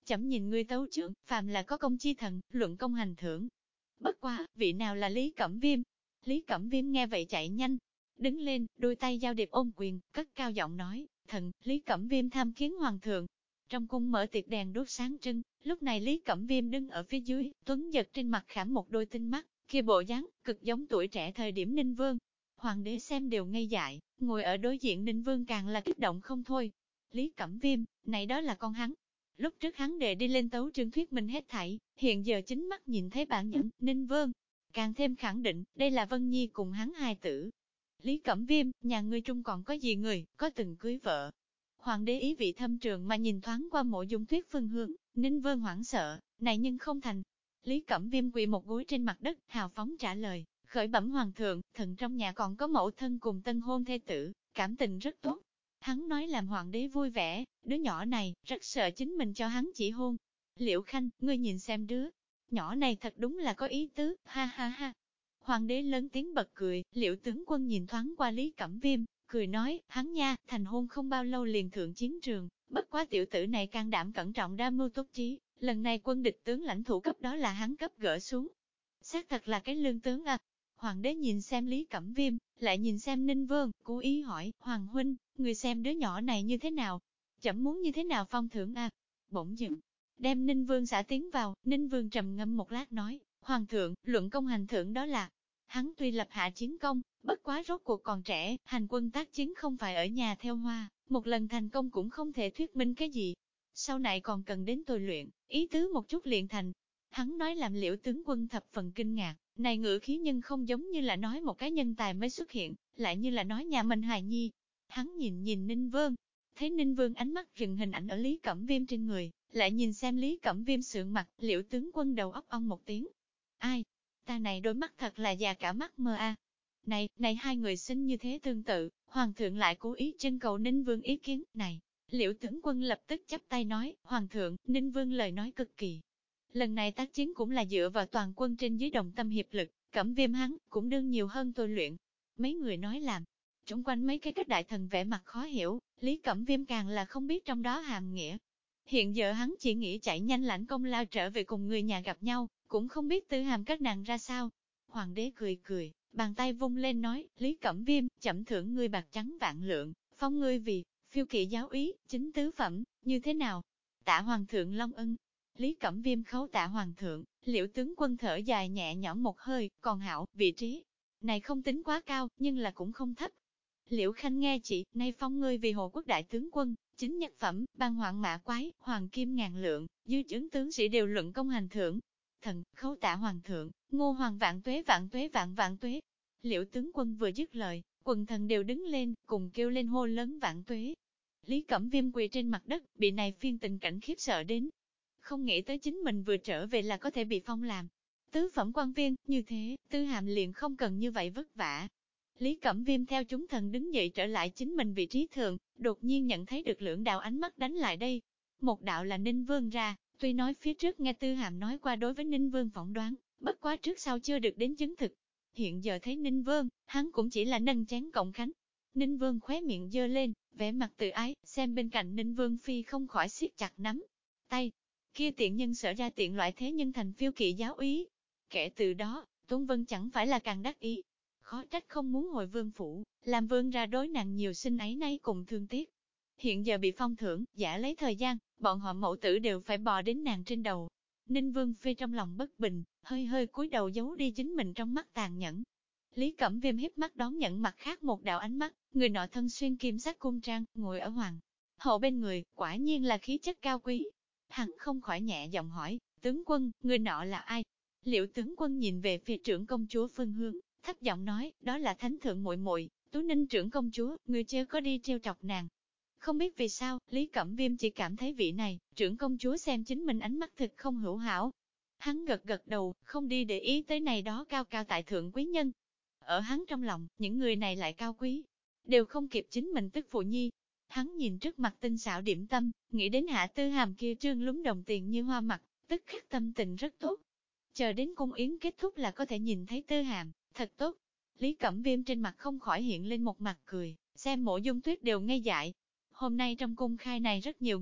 Chậm nhìn ngươi tấu trưởng, phàm là có công chi thần, luận công hành thưởng. Bất quá, vị nào là Lý Cẩm Viêm? Lý Cẩm Viêm nghe vậy chạy nhanh, đứng lên, đôi tay giao điệp ôm quyền, cất cao giọng nói, thần, Lý Cẩm Viêm tham kiến hoàng thượng. Trong cung mở tiệc đèn đốt sáng trưng, lúc này Lý Cẩm Viêm đứng ở phía dưới, tuấn giật trên mặt khảm một đôi tinh mắt, kia bộ dáng, cực giống tuổi trẻ thời điểm Ninh Vương. Hoàng đế xem đều ngây dại, ngồi ở đối diện Ninh Vương càng là kích động không thôi. Lý Cẩm Viêm, này đó là con hắn. Lúc trước hắn đệ đi lên tấu chương thuyết minh hết thảy, hiện giờ chính mắt nhìn thấy bản nhẫn, Ninh Vương. Càng thêm khẳng định, đây là Vân Nhi cùng hắn hai tử. Lý Cẩm Viêm, nhà ngươi trung còn có gì người, có từng cưới vợ. Hoàng đế ý vị thâm trường mà nhìn thoáng qua Mộ Dung Tuyết phương hướng, Ninh Vương hoảng sợ, này nhưng không thành. Lý Cẩm Viêm quỳ một gối trên mặt đất, hào phóng trả lời, khởi bẩm hoàng thượng, thần trong nhà còn có mẫu thân cùng tân hôn thê tử, cảm tình rất tốt. Hắn nói làm hoàng đế vui vẻ, đứa nhỏ này, rất sợ chính mình cho hắn chỉ hôn. Liễu Khanh, ngươi nhìn xem đứa nhỏ này thật đúng là có ý tứ, ha ha ha. Hoàng đế lớn tiếng bật cười, Liễu tướng quân nhìn thoáng qua Lý Cẩm Viêm, cười nói, hắn nha, thành hôn không bao lâu liền thượng chiến trường, bất quá tiểu tử này can đảm cẩn trọng đa mưu túc trí, lần này quân địch tướng lãnh thủ cấp đó là hắn cấp gỡ xuống. Xác thật là cái lương tướng à. Hoàng đế nhìn xem Lý Cẩm Viêm, lại nhìn xem Ninh Vương, cố ý hỏi, Hoàng huynh, người xem đứa nhỏ này như thế nào? Chậm muốn như thế nào phong thưởng à? Bỗng dừng, đem Ninh Vương xả tiến vào, Ninh Vương trầm ngâm một lát nói, Hoàng thượng, luận công hành thưởng đó là, hắn tuy lập hạ chiến công, bất quá rốt cuộc còn trẻ, hành quân tác chiến không phải ở nhà theo hoa, một lần thành công cũng không thể thuyết minh cái gì. Sau này còn cần đến tôi luyện, ý tứ một chút liền thành. Hắn nói làm Liễu tướng quân thập phần kinh ngạc, này ngữ khí nhưng không giống như là nói một cái nhân tài mới xuất hiện, lại như là nói nhà mình hài nhi. Hắn nhìn Ninh Vương, thấy Ninh Vương ánh mắt dừng hình ảnh ở Lý Cẩm Viêm trên người, lại nhìn xem Lý Cẩm Viêm sượng mặt, Liễu tướng quân đầu óc ong một tiếng. Ai? Ta này đôi mắt thật là già cả mắt mơ a. Này hai người sinh như thế tương tự, hoàng thượng lại cố ý trưng cầu Ninh Vương ý kiến, này. Liễu tướng quân lập tức chắp tay nói, hoàng thượng, Ninh Vương lời nói cực kỳ. Lần này tác chiến cũng là dựa vào toàn quân trên dưới đồng tâm hiệp lực, Cẩm Viêm hắn cũng đương nhiều hơn tôi luyện. Mấy người nói làm, chung quanh mấy cái cách đại thần vẻ mặt khó hiểu, Lý Cẩm Viêm càng là không biết trong đó hàm nghĩa. Hiện giờ hắn chỉ nghĩ chạy nhanh lãnh công lao trở về cùng người nhà gặp nhau, cũng không biết tư hàm các nàng ra sao. Hoàng đế cười, bàn tay vung lên nói, Lý Cẩm Viêm, chậm thưởng ngươi bạc trắng vạn lượng, phong ngươi vì phiêu kỵ giáo úy, chính tứ phẩm, như thế nào? Tạ hoàng thượng Long ân. Lý Cẩm Viêm khấu tạ hoàng thượng, Liễu tướng quân thở dài nhẹ nhõm một hơi, còn hảo, vị trí này không tính quá cao, nhưng là cũng không thấp. Liễu Khanh nghe chị, nay phong ngươi vì hộ quốc đại tướng quân, chính nhất phẩm, ban hoạn mã quái, hoàng kim ngàn lượng, dư chứng tướng sĩ đều luận công hành thưởng. Thần, khấu tạ hoàng thượng, Ngô hoàng vạn tuế vạn tuế vạn vạn tuế. Liễu tướng quân vừa dứt lời, quần thần đều đứng lên, cùng kêu lên hô lớn vạn tuế. Lý Cẩm Viêm quỳ trên mặt đất, bị này phiên tình cảnh khiếp sợ đến. Không nghĩ tới chính mình vừa trở về là có thể bị phong làm tứ phẩm quan viên, như thế, tư hàm liền không cần như vậy vất vả. Lý Cẩm Viêm theo chúng thần đứng dậy trở lại chính mình vị trí thường, đột nhiên nhận thấy được lưỡng đạo ánh mắt đánh lại đây. Một đạo là Ninh Vương ra, tuy nói phía trước nghe tư hàm nói qua đối với Ninh Vương phỏng đoán, bất quá trước sau chưa được đến chứng thực. Hiện giờ thấy Ninh Vương, hắn cũng chỉ là nâng chén cộng khánh. Ninh Vương khóe miệng dơ lên, vẻ mặt tự ái, xem bên cạnh Ninh Vương Phi không khỏi siết chặt nắm tay. Kia tiện nhân sở ra tiện loại thế nhân thành phiêu kỵ giáo úy. Kể từ đó, Tuấn Vân chẳng phải là càng đắc ý. Khó trách không muốn hồi vương phủ, làm vương ra đối nàng nhiều sinh ấy nay cùng thương tiếc. Hiện giờ bị phong thưởng, giả lấy thời gian, bọn họ mẫu tử đều phải bò đến nàng trên đầu. Ninh Vương Phi trong lòng bất bình, hơi cúi đầu giấu đi chính mình trong mắt tàn nhẫn. Lý Cẩm Viêm hiếp mắt đón nhận mặt khác một đạo ánh mắt, người nọ thân xuyên kim sắc cung trang, ngồi ở hoàng hậu bên người, quả nhiên là khí chất cao quý. Hắn không khỏi nhẹ giọng hỏi, tướng quân, người nọ là ai? Liễu tướng quân nhìn về phía trưởng công chúa Phân Hương, thấp giọng nói, đó là thánh thượng muội muội, Tú Ninh trưởng công chúa, người chưa có đi trêu chọc nàng. Không biết vì sao, Lý Cẩm Viêm chỉ cảm thấy vị này, trưởng công chúa xem chính mình ánh mắt thực không hữu hảo. Hắn gật đầu, không đi để ý tới này đó cao cao tại thượng quý nhân. Ở hắn trong lòng, những người này lại cao quý, đều không kịp chính mình tức phụ nhi. Hắn nhìn trước mặt tinh xảo điểm tâm, nghĩ đến Hạ Tư Hàm kia trương lúng đồng tiền như hoa mặt, tức khắc tâm tình rất tốt. Chờ đến cung yến kết thúc là có thể nhìn thấy Tư Hàm, thật tốt. Lý Cẩm Viêm trên mặt không khỏi hiện lên một mặt cười, xem Mộ Dung Tuyết đều ngây dại. Hôm nay trong cung khai này rất nhiều người,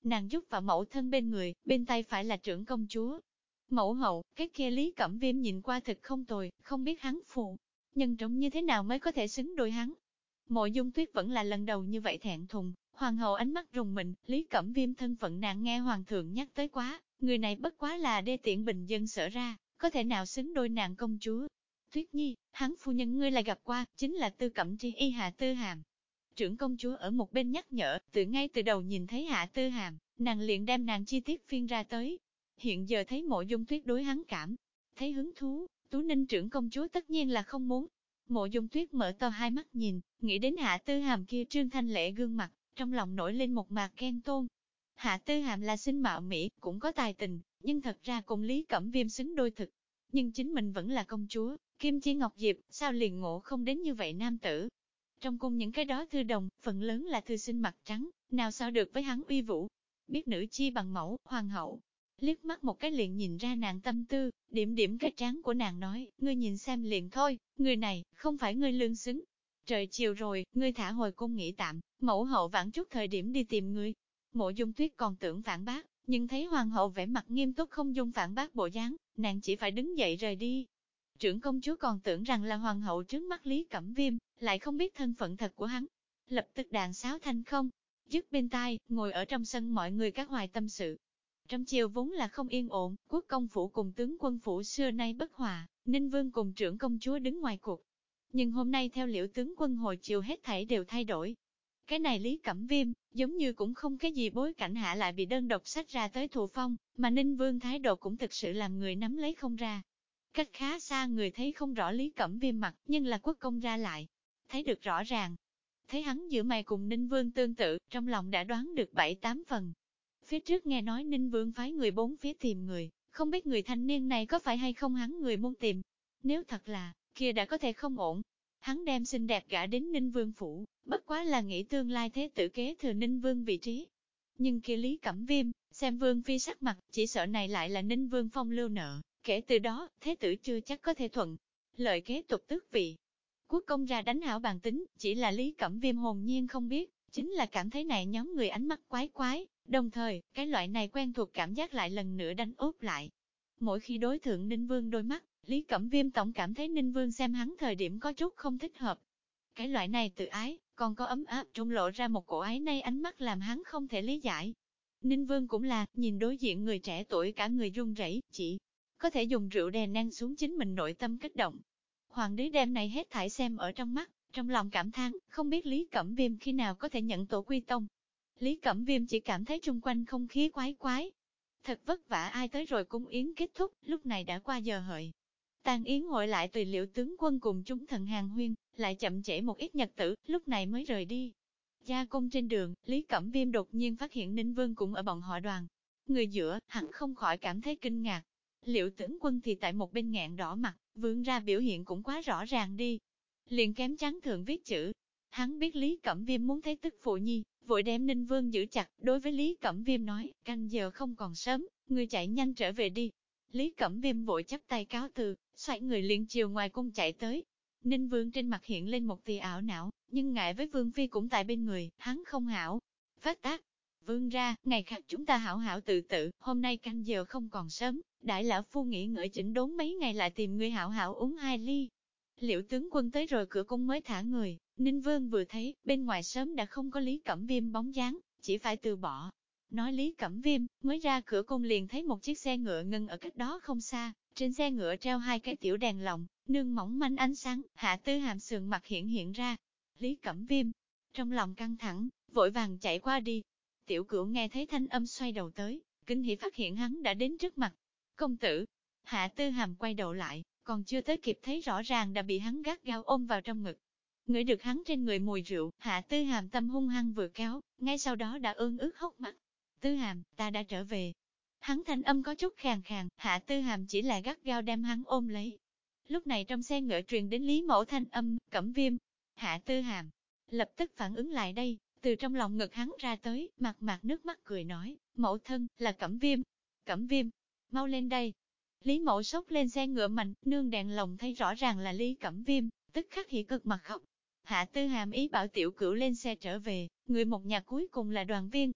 nàng giúp vào mẫu thân bên người, bên tay phải là trưởng công chúa. Mẫu hậu, cái kia Lý Cẩm Viêm nhìn qua thật không tồi, không biết hắn phụ nhân trọng như thế nào mới có thể xứng đôi hắn. Mộ Dung Tuyết vẫn là lần đầu như vậy thẹn thùng, hoàng hậu ánh mắt rùng mình, Lý Cẩm Viêm thân phận nàng nghe hoàng thượng nhắc tới quá, người này bất quá là đê tiện bình dân sở ra, có thể nào xứng đôi nàng công chúa. Tuyết Nhi, hắn phu nhân ngươi lại gặp qua, chính là Tư Cẩm Tri y Hạ Tư Hàm. Trưởng công chúa ở một bên nhắc nhở, ngay từ đầu nhìn thấy Hạ Tư Hàm, nàng liền đem nàng chi tiết phiên ra tới. Hiện giờ thấy Mộ Dung Tuyết đối hắn cảm thấy hứng thú, Tú Ninh trưởng công chúa tất nhiên là không muốn. Mộ Dung Tuyết mở to hai mắt nhìn, nghĩ đến Hạ Tư Hàm kia trương thanh lệ gương mặt, trong lòng nổi lên một mạt ghen tôn. Hạ Tư Hàm là xinh mạo mỹ, cũng có tài tình, nhưng thật ra cùng Lý Cẩm Viêm xứng đôi thực. Nhưng chính mình vẫn là công chúa, Kim Chi Ngọc Diệp, sao liền ngộ không đến như vậy nam tử. Trong cung những cái đó thư đồng, phần lớn là thư sinh mặt trắng, nào sao được với hắn uy vũ. Biết nữ chi bằng mẫu, hoàng hậu. Liếc mắt một cái liền nhìn ra nàng tâm tư, điểm điểm cái trán của nàng nói, ngươi nhìn xem liền thôi, người này, không phải ngươi lương xứng. Trời chiều rồi, ngươi thả hồi cung nghỉ tạm, mẫu hậu vãn chút thời điểm đi tìm ngươi. Mộ Dung Tuyết còn tưởng phản bác, nhưng thấy hoàng hậu vẻ mặt nghiêm túc không dung phản bác bộ dáng, nàng chỉ phải đứng dậy rời đi. Trưởng công chúa còn tưởng rằng là hoàng hậu trước mắt Lý Cẩm Viêm, lại không biết thân phận thật của hắn. Lập tức đàn sáo thanh không, dứt bên tai, ngồi ở trong sân mọi người các hoài tâm sự. Trong chiều vốn là không yên ổn, quốc công phủ cùng tướng quân phủ xưa nay bất hòa, Ninh Vương cùng trưởng công chúa đứng ngoài cuộc. Nhưng hôm nay theo Liễu tướng quân hồi chiều hết thảy đều thay đổi. Cái này Lý Cẩm Viêm, giống như cũng không cái gì bối cảnh hạ lại bị đơn độc sách ra tới thù phong, mà Ninh Vương thái độ cũng thực sự làm người nắm lấy không ra. Cách khá xa người thấy không rõ Lý Cẩm Viêm mặt, nhưng là quốc công ra lại, thấy được rõ ràng. Thấy hắn giữa mày cùng Ninh Vương tương tự, trong lòng đã đoán được 7-8 phần. Phía trước nghe nói Ninh Vương phái người bốn phía tìm người, không biết người thanh niên này có phải hay không hắn người muốn tìm. Nếu thật là, kia đã có thể không ổn. Hắn đem xinh đẹp gả đến Ninh Vương phủ, bất quá là nghĩ tương lai thế tử kế thừa Ninh Vương vị trí. Nhưng kia Lý Cẩm Viêm, xem Vương phi sắc mặt, chỉ sợ này lại là Ninh Vương phong lưu nợ, kể từ đó, thế tử chưa chắc có thể thuận lợi kế tục tước vị. Quốc công ra đánh hảo bàn tính, chỉ là Lý Cẩm Viêm hồn nhiên không biết, chính là cảm thấy này nhóm người ánh mắt quái quái, đồng thời, cái loại này quen thuộc cảm giác lại lần nữa đánh úp lại. Mỗi khi đối thượng Ninh Vương đôi mắt, Lý Cẩm Viêm tổng cảm thấy Ninh Vương xem hắn thời điểm có chút không thích hợp. Cái loại này tự ái, còn có ấm áp trong lộ ra một cổ ái nay ánh mắt làm hắn không thể lý giải. Ninh Vương cũng là, nhìn đối diện người trẻ tuổi cả người run rẩy, chỉ có thể dùng rượu đè nén xuống chính mình nội tâm kích động. Hoàng đế đem này hết thảy xem ở trong mắt, trong lòng cảm thán, không biết Lý Cẩm Viêm khi nào có thể nhận tổ quy tông. Lý Cẩm Viêm chỉ cảm thấy chung quanh không khí quái quái. Thật vất vả ai tới rồi cung yến kết thúc, lúc này đã qua giờ hợi. Tàn yến hội lại tùy Liễu tướng quân cùng chúng thần hàng huyên, lại chậm trễ một ít nhật tử, lúc này mới rời đi. Gia cung trên đường, Lý Cẩm Viêm đột nhiên phát hiện Ninh Vương cũng ở bọn họ đoàn. Người giữa, hẳn không khỏi cảm thấy kinh ngạc. Liễu tướng quân thì tại một bên nghẹn đỏ mặt, vươn ra biểu hiện cũng quá rõ ràng đi. Liền kém trắng thượng viết chữ. Hắn biết Lý Cẩm Viêm muốn thấy tức phụ nhi, vội đem Ninh Vương giữ chặt, đối với Lý Cẩm Viêm nói, canh giờ không còn sớm, ngươi chạy nhanh trở về đi. Lý Cẩm Viêm vội chắp tay cáo từ, xoay người liền chiều ngoài cung chạy tới. Ninh Vương trên mặt hiện lên một tia ảo não, nhưng ngại với Vương Phi cũng tại bên người, hắn không hảo. Phát tác, Vương ra, ngày khác chúng ta hảo hảo tự tự, hôm nay canh giờ không còn sớm, đại lão phu nghỉ ngợi chỉnh đốn mấy ngày lại tìm ngươi hảo hảo uống 2 ly. Liễu tướng quân tới rồi cửa cung mới thả người, Ninh Vương vừa thấy, bên ngoài sớm đã không có Lý Cẩm Viêm bóng dáng, chỉ phải từ bỏ. Nói Lý Cẩm Viêm, mới ra cửa cung liền thấy một chiếc xe ngựa ngừng ở cách đó không xa, trên xe ngựa treo 2 cái tiểu đèn lồng, nương mỏng manh ánh sáng, Hạ Tư Hàm sườn mặt hiện ra. Lý Cẩm Viêm, trong lòng căng thẳng, vội vàng chạy qua đi. Tiểu Cửu nghe thấy thanh âm xoay đầu tới, kinh hỉ phát hiện hắn đã đến trước mặt. Công tử, Hạ Tư Hàm quay đầu lại, còn chưa tới kịp thấy rõ ràng đã bị hắn gắt gao ôm vào trong ngực. Ngửi được hắn trên người mùi rượu, Hạ Tư Hàm tâm hung hăng vừa kéo, ngay sau đó đã ương ướt hốc mắt. Tư Hàm, ta đã trở về. Hắn thanh âm có chút khàn khàn, Hạ Tư Hàm chỉ là gắt gao đem hắn ôm lấy. Lúc này trong xe ngựa truyền đến Lý Mẫu thanh âm, Cẩm Viêm. Hạ Tư Hàm lập tức phản ứng lại đây, từ trong lòng ngực hắn ra tới, mặt nước mắt cười nói, mẫu thân, là Cẩm Viêm. Cẩm Viêm, mau lên đây. Lý Mẫu sốc lên xe ngựa mạnh, nương đèn lồng thấy rõ ràng là Lý Cẩm Viêm, tức khắc hỉ cực mặt khóc. Hạ Tư Hàm ý bảo Tiểu Cửu lên xe trở về, người một nhà cuối cùng là đoàn viên.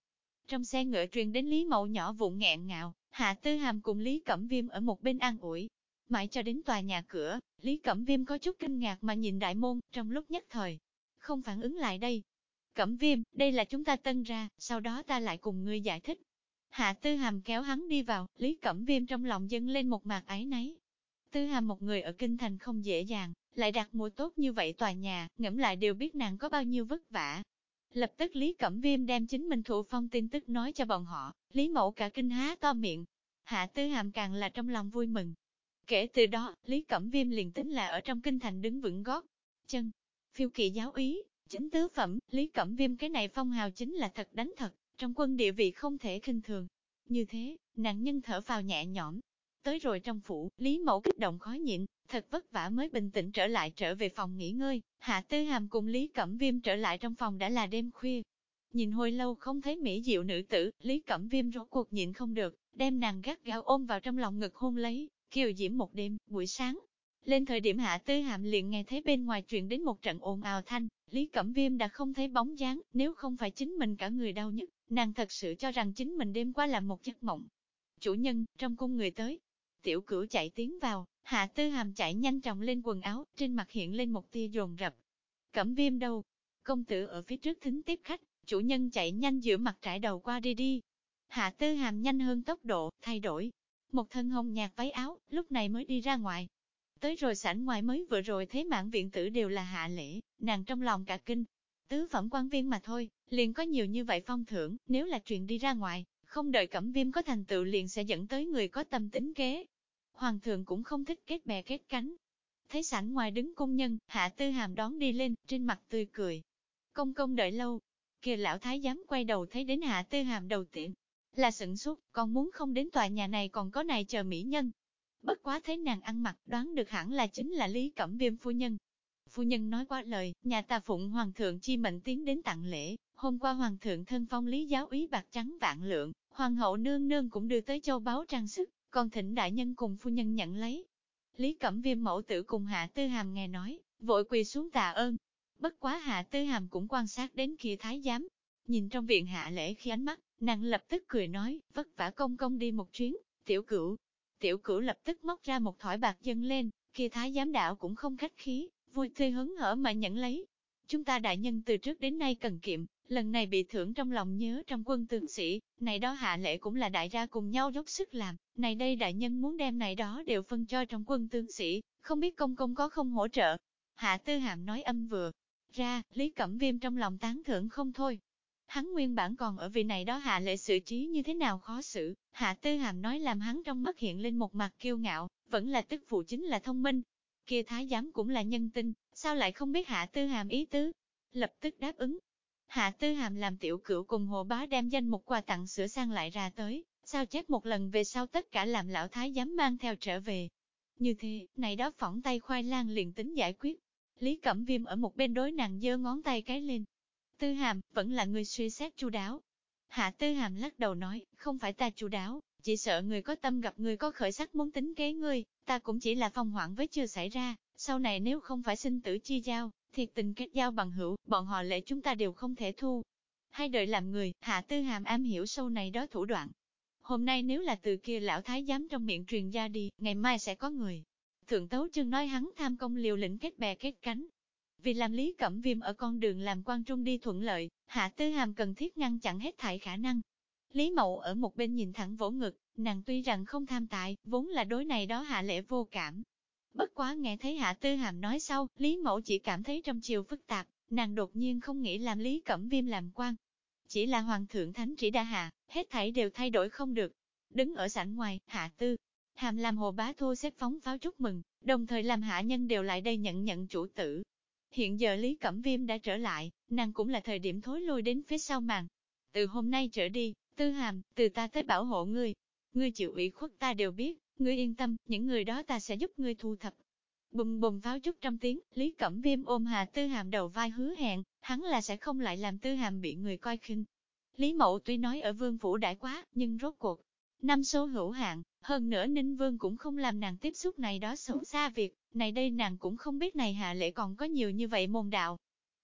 trong xe ngựa truyền đến Lý Mậu nhỏ vụn nghẹn ngào, Hạ Tư Hàm cùng Lý Cẩm Viêm ở một bên an ủi. Mãi cho đến tòa nhà cửa, Lý Cẩm Viêm có chút kinh ngạc mà nhìn đại môn, trong lúc nhất thời, không phản ứng lại đây. Cẩm Viêm, đây là chúng ta tân ra, sau đó ta lại cùng ngươi giải thích. Hạ Tư Hàm kéo hắn đi vào, Lý Cẩm Viêm trong lòng dâng lên một mạt áy náy. Tư Hàm một người ở kinh thành không dễ dàng, lại đặt mua tốt như vậy tòa nhà, ngẫm lại đều biết nàng có bao nhiêu vất vả. Lập tức Lý Cẩm Viêm đem chính mình thụ phong tin tức nói cho bọn họ, Lý Mậu cả kinh há to miệng. Hạ Tư Hàm càng là trong lòng vui mừng. Kể từ đó, Lý Cẩm Viêm liền tính là ở trong kinh thành đứng vững gót chân. Phiêu kỵ giáo úy, chính tứ phẩm, Lý Cẩm Viêm cái này phong hào chính là thật đánh thật, trong quân địa vị không thể khinh thường. Như thế, nạn nhân thở phào nhẹ nhõm. Tới rồi trong phủ, Lý Mậu kích động khó nhịn, thật vất vả mới bình tĩnh trở về phòng nghỉ ngơi. Hạ Tư Hàm cùng Lý Cẩm Viêm trở lại trong phòng đã là đêm khuya. Nhìn hồi lâu không thấy mỹ diệu nữ tử, Lý Cẩm Viêm rốt cuộc nhịn không được, đem nàng gắt gao ôm vào trong lòng ngực hôn lấy, kiều diễm một đêm. Buổi sáng lên thời điểm Hạ Tư Hàm liền nghe thấy bên ngoài truyền đến một trận ồn ào thanh, Lý Cẩm Viêm đã không thấy bóng dáng, nếu không phải chính mình cả người đau nhức, nàng thật sự cho rằng chính mình đêm qua là một giấc mộng. Chủ nhân, trong cung người tới. Tiểu Cửu chạy tiến vào, Hạ Tư Hàm chạy nhanh chóng lên quần áo, trên mặt hiện lên một tia dồn dập. Cẩm Viêm đâu? Công tử ở phía trước thính tiếp khách, chủ nhân chạy nhanh giữa mặt trải đầu qua đi. Hạ Tư Hàm nhanh hơn tốc độ, thay đổi một thân hồng nhạt váy áo, lúc này mới đi ra ngoài. Tới rồi sảnh ngoài mới vừa rồi thấy mãn viện tử đều là hạ lễ, nàng trong lòng cả kinh. Tứ phẩm quan viên mà thôi, liền có nhiều như vậy phong thưởng, nếu là truyền đi ra ngoài, không đợi Cẩm Viêm có thành tựu liền sẽ dẫn tới người có tâm tính kế. Hoàng thượng cũng không thích kết bè kết cánh. Thấy sảnh ngoài đứng cung nhân, Hạ Tư Hàm đón đi lên, trên mặt tươi cười. Công công đợi lâu. Kìa lão thái giám quay đầu thấy đến Hạ Tư Hàm đầu tiên là sửng sốt, còn muốn không đến tòa nhà này còn có này chờ mỹ nhân. Bất quá thấy nàng ăn mặc, đoán được hẳn là chính là Lý Cẩm Viêm phu nhân. Phu nhân nói qua lời, nhà ta phụng hoàng thượng chi mệnh tiến đến tặng lễ, hôm qua hoàng thượng thân phong Lý giáo úy bạc trắng vạn lượng, hoàng hậu nương nương cũng đưa tới châu báu trang sức, còn thỉnh đại nhân cùng phu nhân nhận lấy. Lý Cẩm Viêm mẫu tử cùng Hạ Tư Hàm nghe nói, vội quỳ xuống tạ ơn. Bất quá Hạ Tư Hàm cũng quan sát đến kia thái giám, nhìn trong viện hạ lễ khi ánh mắt, nàng lập tức cười nói, vất vả công công đi một chuyến, Tiểu Cửu. Tiểu Cửu lập tức móc ra một thỏi bạc dâng lên, kia thái giám đạo cũng không khách khí, vui tươi hớn hở mà nhận lấy. Chúng ta đại nhân từ trước đến nay cần kiệm, lần này bị thưởng trong lòng nhớ trong quân tướng sĩ, này đó hạ lễ cũng là đại gia cùng nhau dốc sức làm, này đây đại nhân muốn đem này đó đều phân cho trong quân tướng sĩ, không biết công công có không hỗ trợ. Hạ Tư Hàm nói âm vừa ra, Lý Cẩm Viêm trong lòng tán thưởng không thôi. Hắn nguyên bản còn ở vị này đó hạ lễ xử trí như thế nào khó xử, Hạ Tư Hàm nói làm hắn trong mắt hiện lên một mặt kiêu ngạo, vẫn là tức phụ chính là thông minh. Kia thái giám cũng là nhân tinh, sao lại không biết Hạ Tư Hàm ý tứ? Lập tức đáp ứng. Hạ Tư Hàm làm Tiểu Cửu cùng Hồ Bá đem danh mục quà tặng sửa sang lại ra tới, sao chép một lần về sau tất cả làm lão thái giám mang theo trở về. Như thế, này đó phỏng tay khoai lang liền tính giải quyết. Lý Cẩm Viêm ở một bên đối nàng giơ ngón tay cái lên. Tư Hàm, vẫn là người suy xét chu đáo. Hạ Tư Hàm lắc đầu nói, không phải ta chu đáo, chỉ sợ người có tâm gặp người có khởi sắc muốn tính kế ngươi, ta cũng chỉ là phong hoảng với chưa xảy ra, sau này nếu không phải sinh tử chi giao, thiệt tình kết giao bằng hữu, bọn họ lệ chúng ta đều không thể thu. Hai đời làm người, Hạ Tư Hàm am hiểu sâu này đó thủ đoạn. Hôm nay nếu là từ kia lão thái giám trong miệng truyền ra đi, ngày mai sẽ có người. Thượng Tấu Chương nói hắn tham công liều lĩnh kết bè kết cánh. Vì làm Lý Cẩm Viêm ở con đường làm quan trung đi thuận lợi, Hạ Tư Hàm cần thiết ngăn chặn hết thảy khả năng. Lý Mậu ở một bên nhìn thẳng vỗ ngực, nàng tuy rằng không tham tài, vốn là đối này đó hạ lễ vô cảm. Bất quá nghe thấy Hạ Tư Hàm nói sau, Lý Mậu chỉ cảm thấy trong chiều phức tạp, nàng đột nhiên không nghĩ làm Lý Cẩm Viêm làm quan. Chỉ là Hoàng thượng Thánh chỉ đã hạ, hết thảy đều thay đổi không được. Đứng ở sảnh ngoài, Hạ Tư Hàm làm Hồ Bá thu xếp phóng pháo chúc mừng, đồng thời làm hạ nhân đều lại đây nhận chủ tử. Hiện giờ Lý Cẩm Viêm đã trở lại, nàng cũng là thời điểm thối lui đến phía sau màn. Từ hôm nay trở đi, Tư Hàm, từ ta tới bảo hộ ngươi. Ngươi chịu ủy khuất ta đều biết, ngươi yên tâm, những người đó ta sẽ giúp ngươi thu thập. Bùm bùm pháo chút trong tiếng, Lý Cẩm Viêm ôm Hạ Tư Hàm đầu vai hứa hẹn, hắn là sẽ không lại làm Tư Hàm bị người coi khinh. Lý Mậu tuy nói ở vương phủ đại quá, nhưng rốt cuộc, năm số hữu hạn, hơn nữa Ninh Vương cũng không làm nàng tiếp xúc này đó xấu xa việc, này đây nàng cũng không biết này hạ lễ còn có nhiều như vậy môn đạo.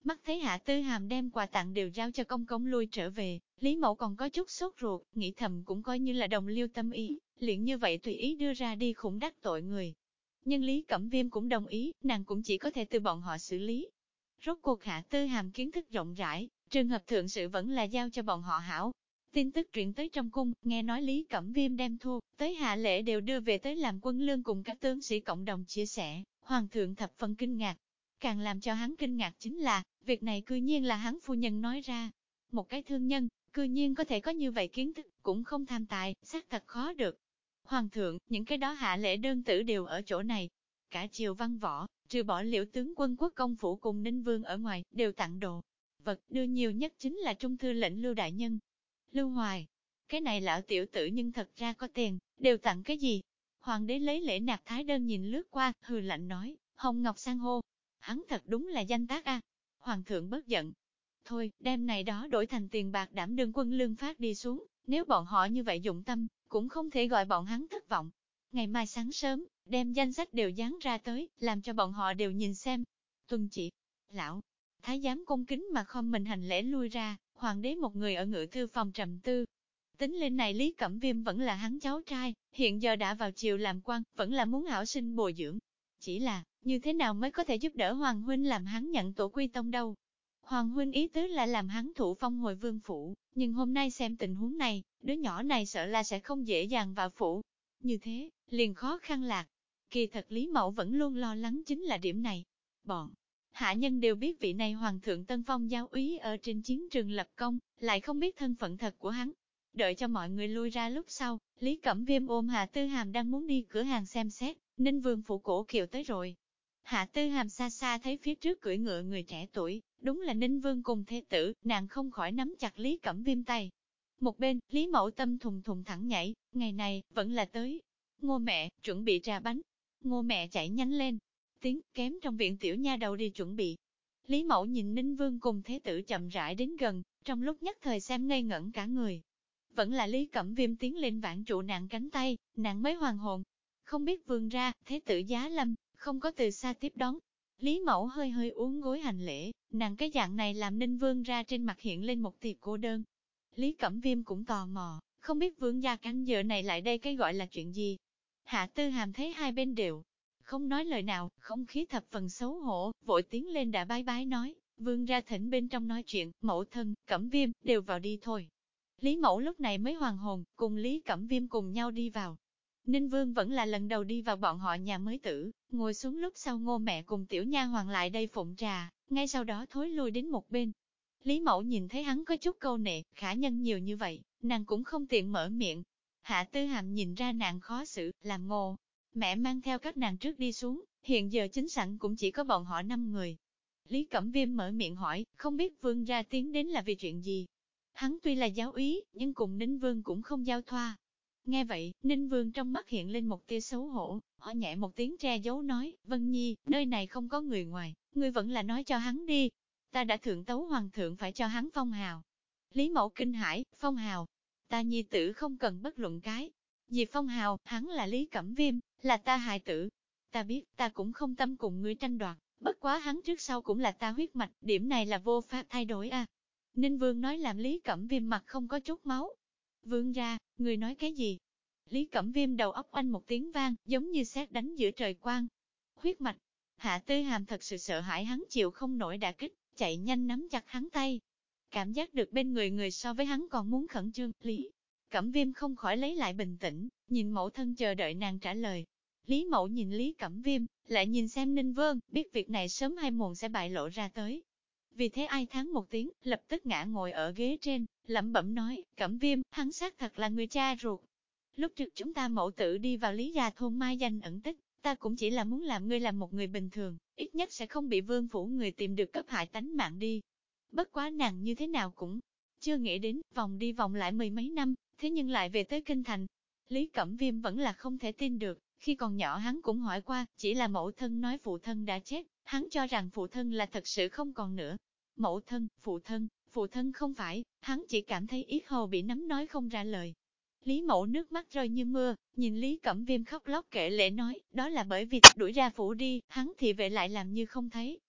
Mắt thấy Hạ Tư Hàm đem quà tặng đều giao cho công công lui trở về, Lý Mẫu còn có chút sốt ruột, nghĩ thầm cũng coi như là đồng liêu tâm ý, liền như vậy tùy ý đưa ra đi khủng đắc tội người. Nhưng Lý Cẩm Viêm cũng đồng ý, nàng cũng chỉ có thể từ bọn họ xử lý. Rốt cuộc Hạ Tư Hàm kiến thức rộng rãi, trường hợp thượng sự vẫn là giao cho bọn họ hảo. Tin tức truyền tới trong cung, nghe nói Lý Cẩm Viêm đem thua, tới hạ lễ đều đưa về tới làm quân lương cùng các tướng sĩ cộng đồng chia sẻ, hoàng thượng thập phần kinh ngạc. Càng làm cho hắn kinh ngạc chính là, việc này cư nhiên là hắn phu nhân nói ra. Một cái thương nhân, cư nhiên có thể có như vậy kiến thức, cũng không tham tài, xác thật khó được. Hoàng thượng, những cái đó hạ lễ đơn tử đều ở chỗ này. Cả triều văn võ, trừ bỏ Liễu tướng quân quốc công phủ cùng Ninh Vương ở ngoài, đều tặng đồ. Vật đưa nhiều nhất chính là trung thư lệnh Lưu Đại Nhân. Lưu Hoài, cái này lão tiểu tử nhưng thật ra có tiền, đều tặng cái gì? Hoàng đế lấy lễ nạp thái đơn nhìn lướt qua, hừ lạnh nói, Hồng Ngọc san hô. Hắn thật đúng là danh tác a. Hoàng thượng bớt giận. Thôi, đem này đó đổi thành tiền bạc đảm đương quân lương phát đi xuống, nếu bọn họ như vậy dụng tâm, cũng không thể gọi bọn hắn thất vọng. Ngày mai sáng sớm, đem danh sách đều dán ra tới, làm cho bọn họ đều nhìn xem. Tuân chỉ, lão, thái giám cung kính mà khom mình hành lễ lui ra, hoàng đế một người ở ngự thư phòng trầm tư. Tính lên này Lý Cẩm Viêm vẫn là hắn cháu trai, hiện giờ đã vào triều làm quan, vẫn là muốn hảo sinh bồi dưỡng. Chỉ là, như thế nào mới có thể giúp đỡ Hoàng huynh làm hắn nhận tổ quy tông đâu? Hoàng huynh ý tứ là làm hắn thụ phong hồi vương phủ, nhưng hôm nay xem tình huống này, đứa nhỏ này sợ là sẽ không dễ dàng vào phủ. Như thế, liền khó khăn lạc. Kỳ thật Lý Mẫu vẫn luôn lo lắng chính là điểm này. Bọn hạ nhân đều biết vị này Hoàng thượng Tân Phong giáo úy ở trên chiến trường lập công, lại không biết thân phận thật của hắn. Đợi cho mọi người lui ra lúc sau, Lý Cẩm Viêm ôm Hạ Tư Hàm đang muốn đi cửa hàng xem xét, Ninh Vương phủ cổ kiệu tới rồi. Hạ Tư Hàm xa xa thấy phía trước cưỡi ngựa người trẻ tuổi, đúng là Ninh Vương cùng thế tử, nàng không khỏi nắm chặt Lý Cẩm Viêm tay. Một bên, Lý Mẫu Tâm thùng thùng thẳng nhảy, ngày này, vẫn là tới. Ngô mẹ, chuẩn bị trà bánh. Ngô mẹ chạy nhanh lên, tiếng kém trong viện tiểu nha đầu đi chuẩn bị. Lý Mẫu nhìn Ninh Vương cùng thế tử chậm rãi đến gần, trong lúc nhất thời xem ngây ngẩn cả người. Vẫn là Lý Cẩm Viêm tiến lên vãn trụ nàng cánh tay, nàng mới hoàn hồn. Không biết vương ra, thế tử giá lâm, không có từ xa tiếp đón. Lý Mẫu hơi hơi uốn gối hành lễ, nàng cái dạng này làm Ninh Vương ra trên mặt hiện lên một tiệp cô đơn. Lý Cẩm Viêm cũng tò mò, không biết vương gia canh giờ này lại đây cái gọi là chuyện gì. Hạ Tư Hàm thấy hai bên đều không nói lời nào, không khí thập phần xấu hổ, vội tiến lên đã bái bái nói, vương ra thỉnh bên trong nói chuyện, mẫu thân, Cẩm Viêm, đều vào đi thôi. Lý Mẫu lúc này mới hoàn hồn, cùng Lý Cẩm Viêm cùng nhau đi vào. Ninh Vương vẫn là lần đầu đi vào bọn họ nhà mới tử, ngồi xuống lúc sau Ngô mẹ cùng tiểu nha hoàng lại đây phụng trà, ngay sau đó thối lui đến một bên. Lý Mẫu nhìn thấy hắn có chút câu nệ, khả nhân nhiều như vậy, nàng cũng không tiện mở miệng. Hạ Tư Hàm nhìn ra nàng khó xử, làm Ngô mẹ mang theo các nàng trước đi xuống, hiện giờ chính sảnh cũng chỉ có bọn họ 5 người. Lý Cẩm Viêm mở miệng hỏi, không biết Vương ra tiến đến là vì chuyện gì. Hắn tuy là giáo úy, nhưng cùng Ninh Vương cũng không giao thoa. Nghe vậy, Ninh Vương trong mắt hiện lên một tia xấu hổ, họ nhẹ một tiếng che giấu nói, Vân Nhi, nơi này không có người ngoài, ngươi vẫn là nói cho hắn đi. Ta đã thượng tấu hoàng thượng phải cho hắn phong hào. Lý Mẫu kinh hãi, phong hào. Ta nhi tử không cần bất luận cái. Vì phong hào, hắn là Lý Cẩm Viêm, là ta hài tử. Ta biết, ta cũng không tâm cùng ngươi tranh đoạt, bất quá hắn trước sau cũng là ta huyết mạch, điểm này là vô pháp thay đổi a. Ninh Vương nói làm Lý Cẩm Viêm mặt không có chút máu. Vương ra, người nói cái gì? Lý Cẩm Viêm đầu óc oanh một tiếng vang, giống như sét đánh giữa trời quang. Huyết mạch. Hạ Tư Hàm thật sự sợ hãi hắn chịu không nổi đả kích, chạy nhanh nắm chặt hắn tay. Cảm giác được bên người người so với hắn còn muốn khẩn trương, Lý Cẩm Viêm không khỏi lấy lại bình tĩnh, nhìn mẫu thân chờ đợi nàng trả lời. Lý Mẫu nhìn Lý Cẩm Viêm, lại nhìn xem Ninh Vương, biết việc này sớm hay muộn sẽ bại lộ ra tới. Vì thế ai thán một tiếng, lập tức ngã ngồi ở ghế trên, lẩm bẩm nói, Cẩm Viêm, hắn xác thật là người cha ruột. Lúc trước chúng ta mẫu tử đi vào Lý Gia thôn mai danh ẩn tích, ta cũng chỉ là muốn làm ngươi làm một người bình thường, ít nhất sẽ không bị vương phủ người tìm được cấp hại tánh mạng đi. Bất quá nàng như thế nào cũng chưa nghĩ đến, vòng đi vòng lại 10 mấy năm, thế nhưng lại về tới kinh thành. Lý Cẩm Viêm vẫn là không thể tin được, khi còn nhỏ hắn cũng hỏi qua, chỉ là mẫu thân nói phụ thân đã chết, hắn cho rằng phụ thân là thật sự không còn nữa. Mẫu thân, phụ thân không phải, hắn chỉ cảm thấy yết hầu bị nắm nói không ra lời. Lý Mẫu nước mắt rơi như mưa, nhìn Lý Cẩm Viêm khóc lóc kể lể nói, đó là bởi vì đuổi ra phủ đi, hắn thì về lại làm như không thấy.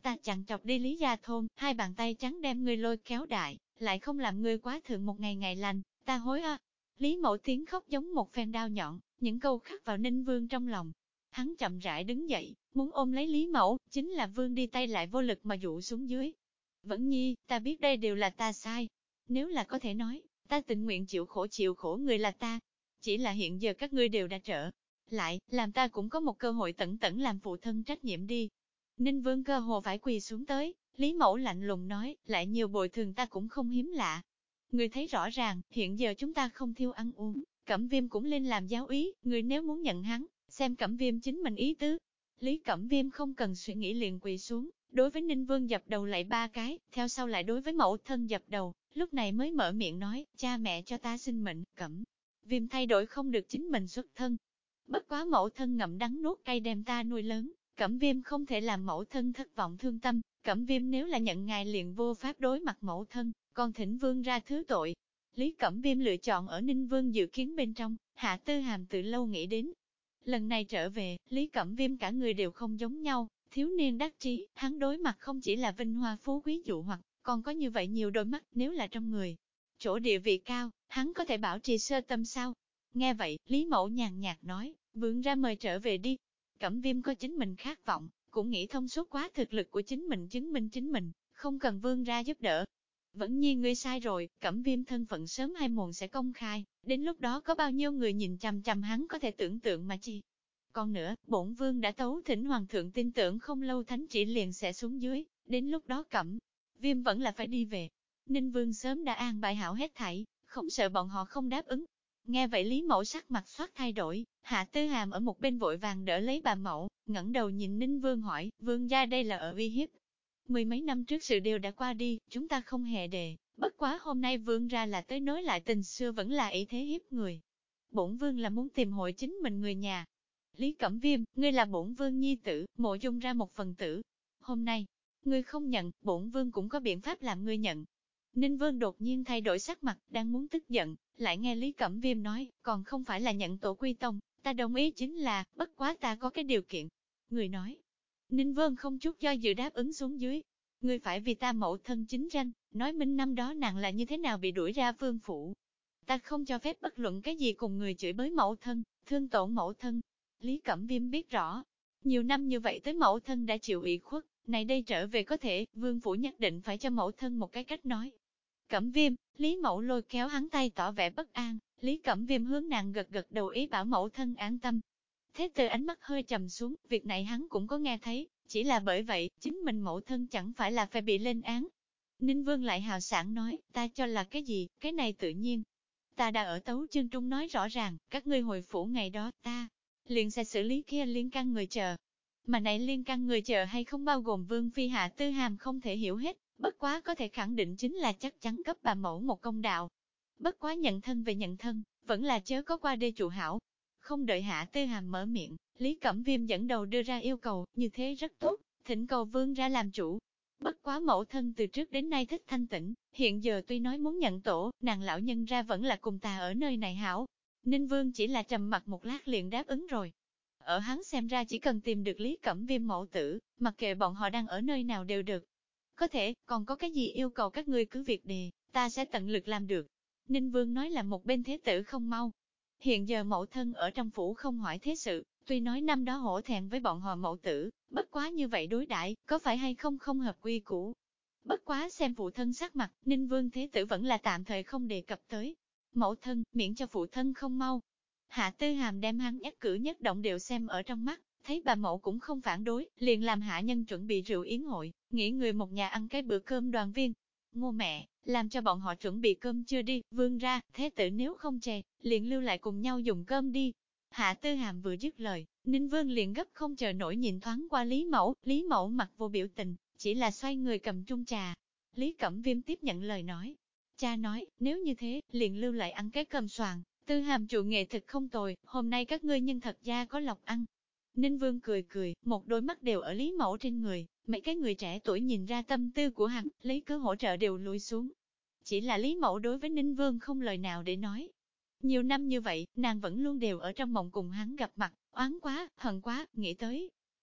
ta chặn chọc đi Lý gia thôn, hai bàn tay trắng đem ngươi lôi kéo đại, lại không làm ngươi quá thượng một ngày ngày lành, ta hối a. Lý Mẫu tiếng khóc giống một phen đao nhọn, những câu khắc vào Ninh Vương trong lòng. Hắn chậm rãi đứng dậy, muốn ôm lấy Lý Mẫu, chính là Vương đi tay lại vô lực mà dụ xuống dưới. Vẫn Nhi, ta biết đây đều là ta sai. Nếu là có thể nói, ta tình nguyện chịu khổ người là ta. Chỉ là hiện giờ các ngươi đều đã trở lại, làm ta cũng có một cơ hội tận tận làm phụ thân trách nhiệm đi. Ninh Vương cơ hồ phải quỳ xuống tới, Lý Mẫu lạnh lùng nói, lại nhiều bồi thường ta cũng không hiếm lạ. Người thấy rõ ràng, hiện giờ chúng ta không thiếu ăn uống, Cẩm Viêm cũng lên làm giáo úy, người nếu muốn nhận hắn, xem Cẩm Viêm chính mình ý tứ. Lý Cẩm Viêm không cần suy nghĩ liền quỳ xuống, đối với Ninh Vương dập đầu lại 3 cái, theo sau lại đối với mẫu thân dập đầu, lúc này mới mở miệng nói, cha mẹ cho ta sinh mệnh, Cẩm Viêm thay đổi không được chính mình xuất thân. Bất quá mẫu thân ngậm đắng nuốt cay đem ta nuôi lớn, Cẩm Viêm không thể làm mẫu thân thất vọng thương tâm, Cẩm Viêm nếu là nhận ngài liền vô pháp đối mặt mẫu thân, còn thỉnh Vương ra thứ tội. Lý Cẩm Viêm lựa chọn ở Ninh Vương dự kiến bên trong, Hạ Tư Hàm từ lâu nghĩ đến. Lần này trở về, Lý Cẩm Viêm cả người đều không giống nhau, thiếu niên đắc trí, hắn đối mặt không chỉ là vinh hoa phú quý dụ hoặc, còn có như vậy nhiều đôi mắt, nếu là trong người. Chỗ địa vị cao, hắn có thể bảo trì sơ tâm sao? Nghe vậy, Lý Mẫu nhàn nhạt nói, Vương ra mời trở về đi. Cẩm Viêm có chính mình khát vọng, cũng nghĩ thông suốt quá thực lực của chính mình chứng minh chính mình, không cần Vương ra giúp đỡ. Vẫn Nhi ngươi sai rồi, Cẩm Viêm thân phận sớm hay muộn sẽ công khai, đến lúc đó có bao nhiêu người nhìn chằm chằm hắn có thể tưởng tượng mà chi. Còn nữa, bổn Vương đã tấu thỉnh Hoàng thượng tin tưởng không lâu thánh chỉ liền sẽ xuống dưới, đến lúc đó Cẩm Viêm vẫn là phải đi về. Ninh Vương sớm đã an bài hảo hết thảy, không sợ bọn họ không đáp ứng. Nghe vậy Lý Mẫu sắc mặt xoát thay đổi, Hạ Tư Hàm ở một bên vội vàng đỡ lấy bà Mẫu, ngẩng đầu nhìn Ninh Vương hỏi, Vương gia đây là ở uy hiếp. Mười mấy năm trước sự đều đã qua đi, chúng ta không hề đề, bất quá hôm nay Vương ra là tới nối lại tình xưa vẫn là ý thế hiếp người. Bổn Vương là muốn tìm hội chính mình người nhà. Lý Cẩm Viêm, ngươi là bổn Vương nhi tử, Mộ Dung ra một phần tử. Hôm nay, ngươi không nhận, bổn Vương cũng có biện pháp làm ngươi nhận. Ninh Vương đột nhiên thay đổi sắc mặt, đang muốn tức giận, lại nghe Lý Cẩm Viêm nói, còn không phải là nhận tổ quy tông, ta đồng ý chính là, bất quá ta có cái điều kiện. Người nói, Ninh Vương không chút do dự đáp ứng xuống dưới, ngươi phải vì ta mẫu thân chính danh, nói minh năm đó nàng là như thế nào bị đuổi ra vương phủ. Ta không cho phép bất luận cái gì cùng người chửi bới mẫu thân, thương tổn mẫu thân. Lý Cẩm Viêm biết rõ, nhiều năm như vậy tới mẫu thân đã chịu ủy khuất, này đây trở về có thể, vương phủ nhất định phải cho mẫu thân một cái cách nói. Cẩm Viêm, Lý Mẫu lôi kéo hắn tay tỏ vẻ bất an, Lý Cẩm Viêm hướng nàng gật gật đầu ý bảo mẫu thân an tâm. Thế từ ánh mắt hơi trầm xuống, việc này hắn cũng có nghe thấy, chỉ là bởi vậy, chính mình mẫu thân chẳng phải là phải bị lên án. Ninh Vương lại hào sảng nói, ta cho là cái gì, cái này tự nhiên. Ta đã ở tấu chương trung nói rõ ràng, các ngươi hồi phủ ngày đó, ta liền sẽ xử lý kia liên can người chờ. Mà này liên can người chờ hay không bao gồm Vương Phi Hạ Tư Hàm không thể hiểu hết, bất quá có thể khẳng định chính là chắc chắn cấp bà mẫu một công đạo. Bất quá nhận thân về nhận thân, vẫn là chớ có qua đê trụ hảo. Không đợi Hạ Tư Hàm mở miệng, Lý Cẩm Viêm dẫn đầu đưa ra yêu cầu, như thế rất tốt, thỉnh cầu Vương ra làm chủ. Bất quá mẫu thân từ trước đến nay thích thanh tĩnh, hiện giờ tuy nói muốn nhận tổ, nàng lão nhân ra vẫn là cùng ta ở nơi này hảo. Ninh Vương chỉ là trầm mặt một lát liền đáp ứng rồi. Ở hắn xem ra chỉ cần tìm được Lý Cẩm Viêm mẫu tử, mặc kệ bọn họ đang ở nơi nào đều được. Có thể, còn có cái gì yêu cầu các ngươi cứ việc đề, ta sẽ tận lực làm được. Ninh Vương nói là một bên thế tử không mau. Hiện giờ mẫu thân ở trong phủ không hỏi thế sự, tuy nói năm đó hổ thẹn với bọn họ mẫu tử, bất quá như vậy đối đãi có phải hay không không hợp quy củ. Bất quá xem phụ thân sắc mặt, Ninh Vương thế tử vẫn là tạm thời không đề cập tới. Mẫu thân, miễn cho phụ thân không mau. Hạ Tư Hàm đem hắn nhất cử nhất động đều xem ở trong mắt, thấy bà mẫu cũng không phản đối, liền làm hạ nhân chuẩn bị rượu yến hội, nghỉ người một nhà ăn cái bữa cơm đoàn viên. Ngô mẹ, làm cho bọn họ chuẩn bị cơm chưa đi, Vương ra, thế tử nếu không chè, liền lưu lại cùng nhau dùng cơm đi. Hạ Tư Hàm vừa dứt lời, Ninh Vương liền gấp không chờ nổi nhìn thoáng qua Lý Mẫu mặt vô biểu tình, chỉ là xoay người cầm chung trà. Lý Cẩm Viêm tiếp nhận lời nói. Cha nói, nếu như thế, liền lưu lại ăn cái cơm xoàn, Tư Hàm chủ nghệ thực không tồi, hôm nay các ngươi nhân thật ra có lộc ăn. Ninh Vương cười cười, một đôi mắt đều ở Lý Mẫu trên người, mấy cái người trẻ tuổi nhìn ra tâm tư của hắn, lấy cớ hỗ trợ đều lùi xuống. Chỉ là Lý Mẫu đối với Ninh Vương không lời nào để nói. Nhiều năm như vậy, nàng vẫn luôn đều ở trong mộng cùng hắn gặp mặt, oán quá, hận quá, nghĩ tới.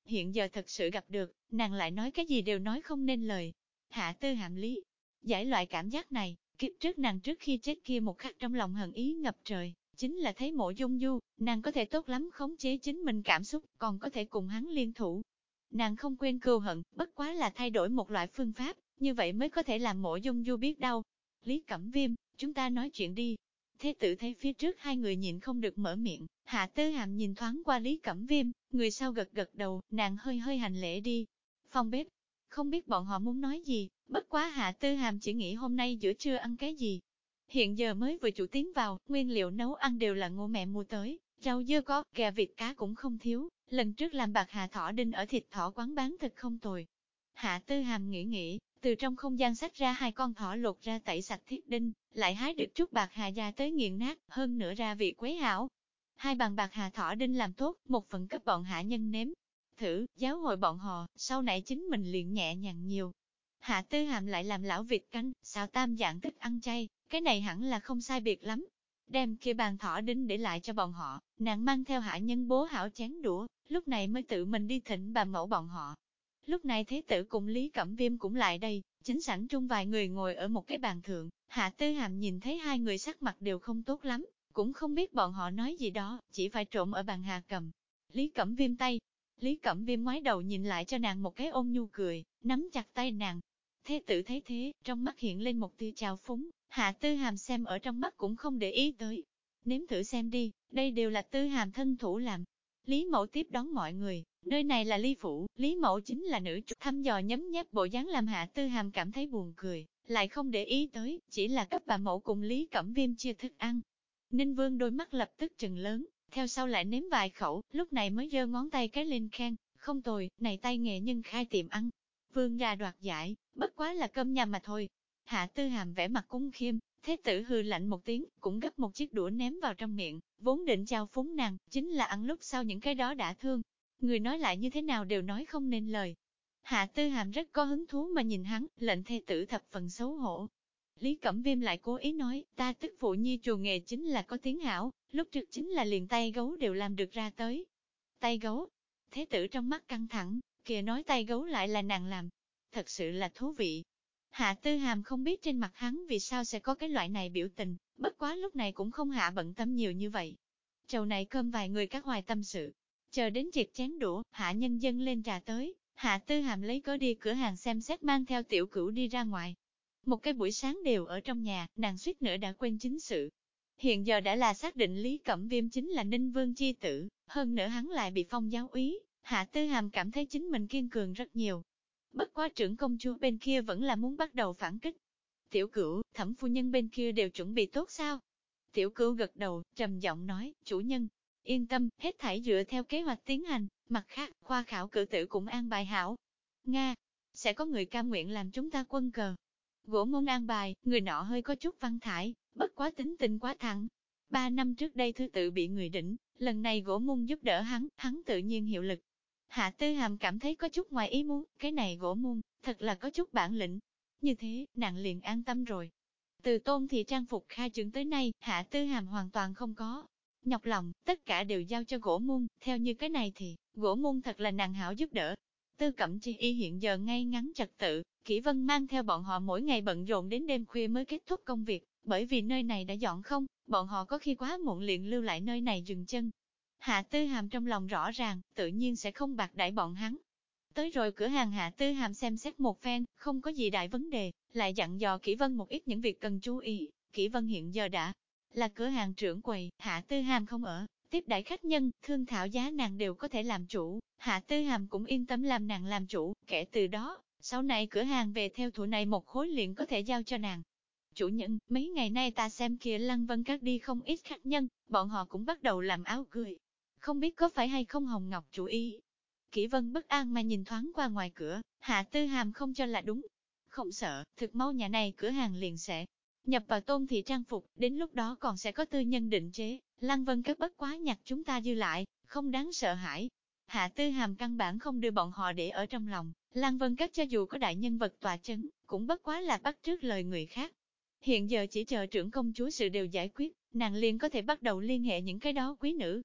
hiện giờ thật sự gặp được, nàng lại nói cái gì đều nói không nên lời. Hạ Tư Hàm lý giải loại cảm giác này, kiếp trước nàng trước khi chết kia một khắc trong lòng hận ý ngập trời, chính là thấy Mộ Dung Du, nàng có thể tốt lắm khống chế chính mình cảm xúc, còn có thể cùng hắn liên thủ. Nàng không quên cừu hận, bất quá là thay đổi một loại phương pháp, như vậy mới có thể làm Mộ Dung Du biết đau. Lý Cẩm Viêm, chúng ta nói chuyện đi. Thế tử thấy phía trước hai người nhịn không được mở miệng, Hạ Tư Hàm nhìn thoáng qua Lý Cẩm Viêm, người sau gật gật đầu, nàng hơi hơi hành lễ đi. Phòng bếp, không biết bọn họ muốn nói gì, bất quá Hạ Tư Hàm chỉ nghĩ hôm nay giữa trưa ăn cái gì. Hiện giờ mới vừa chủ tiến vào, nguyên liệu nấu ăn đều là ngô mẹ mua tới, rau dưa có, gà vịt cá cũng không thiếu, lần trước làm bạc hà thỏ đinh ở thịt thỏ quán bán thật không tồi. Hạ Tư Hàm nghĩ, từ trong không gian xách ra hai con thỏ lột ra tẩy sạch thiết đinh, lại hái được chút bạc hà ra tới nghiền nát, hơn nữa ra vị quế hảo. Hai bàn bạc hà thỏ đinh làm tốt, một phần cấp bọn hạ nhân nếm. Thử, giáo hội bọn họ, sau này chính mình liền nhẹ nhàng nhiều. Hạ Tư Hàm lại làm lão vịt canh, xào tam dạng thức ăn chay, cái này hẳn là không sai biệt lắm. Đem kia bàn thỏ đinh để lại cho bọn họ, nàng mang theo hạ nhân bố hảo chén đũa, lúc này mới tự mình đi thỉnh bà mẫu bọn họ. Lúc này Thế tử cùng Lý Cẩm Viêm cũng lại đây, chính sảnh trung vài người ngồi ở một cái bàn thượng, Hạ Tư Hàm nhìn thấy hai người sắc mặt đều không tốt lắm, cũng không biết bọn họ nói gì đó, chỉ phải trộm ở bàn Hà cầm. Lý Cẩm Viêm tay, Lý Cẩm Viêm ngoái đầu nhìn lại cho nàng một cái ôn nhu cười, nắm chặt tay nàng. Thế tử thấy thế, trong mắt hiện lên một tia trào phúng, Hạ Tư Hàm xem ở trong mắt cũng không để ý tới. Nếm thử xem đi, đây đều là Tư Hàm thân thủ làm. Lý Mẫu tiếp đón mọi người, nơi này là Lý Phủ, Lý Mẫu chính là nữ chủ, thăm dò nhấm nháp bộ dáng làm Hạ Tư Hàm cảm thấy buồn cười, lại không để ý tới, chỉ là cấp bà mẫu cùng Lý Cẩm Viêm chia thức ăn. Ninh Vương đôi mắt lập tức trừng lớn, theo sau lại nếm vài khẩu, lúc này mới giơ ngón tay cái lên khen, không tồi, này tay nghề nhân khai tiệm ăn. Vương gia đoạt giải, bất quá là cơm nhà mà thôi. Hạ Tư Hàm vẻ mặt cung khiêm, Thế tử hừ lạnh một tiếng, cũng gấp một chiếc đũa ném vào trong miệng, vốn định chào phúng nàng, chính là ăn lúc sau những cái đó đã thương. Người nói lại như thế nào đều nói không nên lời. Hạ Tư Hàm rất có hứng thú mà nhìn hắn, lệnh thê tử thập phần xấu hổ. Lý Cẩm Viêm lại cố ý nói, ta tức phụ nhi trù nghề chính là có tiếng hảo, lúc trước chính là liền tay gấu đều làm được ra tới. Tay gấu, Thế tử trong mắt căng thẳng, kìa nói tay gấu lại là nàng làm. Thật sự là thú vị. Hạ Tư Hàm không biết trên mặt hắn vì sao sẽ có cái loại này biểu tình, bất quá lúc này cũng không hạ bận tâm nhiều như vậy. Trầu này cơm vài người các hoài tâm sự. Chờ đến triệt chén đũa, hạ nhân dân lên trà tới, Hạ Tư Hàm lấy cớ đi cửa hàng xem xét mang theo tiểu cửu đi ra ngoài. Một cái buổi sáng đều ở trong nhà, nàng suýt nữa đã quên chính sự. Hiện giờ đã là xác định Lý Cẩm Viêm chính là Ninh Vương chi tử, hơn nữa hắn lại bị phong giáo úy, Hạ Tư Hàm cảm thấy chính mình kiên cường rất nhiều. Bất quá trưởng công chúa bên kia vẫn là muốn bắt đầu phản kích. Tiểu Cửu, Thẩm phu nhân bên kia đều chuẩn bị tốt sao? Tiểu Cửu gật đầu, trầm giọng nói, chủ nhân, yên tâm, hết thảy dựa theo kế hoạch tiến hành, mặt khác, khoa khảo cử tử cũng an bài hảo. Nga, sẽ có người cam nguyện làm chúng ta quân cờ. Gỗ môn an bài, người nọ hơi có chút văn thải, bất quá tính tình quá thẳng. 3 năm trước đây thư tự bị người đỉnh, lần này gỗ môn giúp đỡ hắn tự nhiên hiệu lực. Hạ Tư Hàm cảm thấy có chút ngoài ý muốn, cái này gỗ môn, thật là có chút bản lĩnh. Như thế, nàng liền an tâm rồi. Từ Tôn Thị trang phục khai trương tới nay, Hạ Tư Hàm hoàn toàn không có nhọc lòng, tất cả đều giao cho gỗ môn, theo như cái này thì, gỗ môn thật là nàng hảo giúp đỡ. Tư Cẩm Chi y hiện giờ ngay ngắn trật tự, Kỷ Vân mang theo bọn họ mỗi ngày bận rộn đến đêm khuya mới kết thúc công việc, bởi vì nơi này đã dọn không, bọn họ có khi quá muộn liền lưu lại nơi này dừng chân. Hạ Tư Hàm trong lòng rõ ràng, tự nhiên sẽ không bạc đãi bọn hắn. Tới rồi cửa hàng Hạ Tư Hàm xem xét một phen, không có gì đại vấn đề, lại dặn dò Kỷ Vân một ít những việc cần chú ý. Kỷ Vân hiện giờ đã là cửa hàng trưởng quầy, Hạ Tư Hàm không ở, tiếp đãi khách nhân, thương thảo giá nàng đều có thể làm chủ, Hạ Tư Hàm cũng yên tâm làm nàng làm chủ, kể từ đó, sau này cửa hàng về theo thủ này một khối liền có thể giao cho nàng. Chủ nhân, mấy ngày nay ta xem kia Lăng Vân Các đi không ít khách nhân, bọn họ cũng bắt đầu làm áo cười. Không biết có phải hay không Hồng Ngọc chủ ý. Kỷ Vân bất an mà nhìn thoáng qua ngoài cửa, Hạ Tư Hàm không cho là đúng. Không sợ, thực mau nhà này cửa hàng liền sẽ nhập vào Tôn Thị trang phục, đến lúc đó còn sẽ có tư nhân định chế, Lăng Vân Các bất quá nhặt chúng ta dư lại, không đáng sợ hãi. Hạ Tư Hàm căn bản không đưa bọn họ để ở trong lòng, Lăng Vân Các cho dù có đại nhân vật tòa chấn, cũng bất quá là bắt trước lời người khác. Hiện giờ chỉ chờ trưởng công chúa sự đều giải quyết, nàng liền có thể bắt đầu liên hệ những cái đó quý nữ.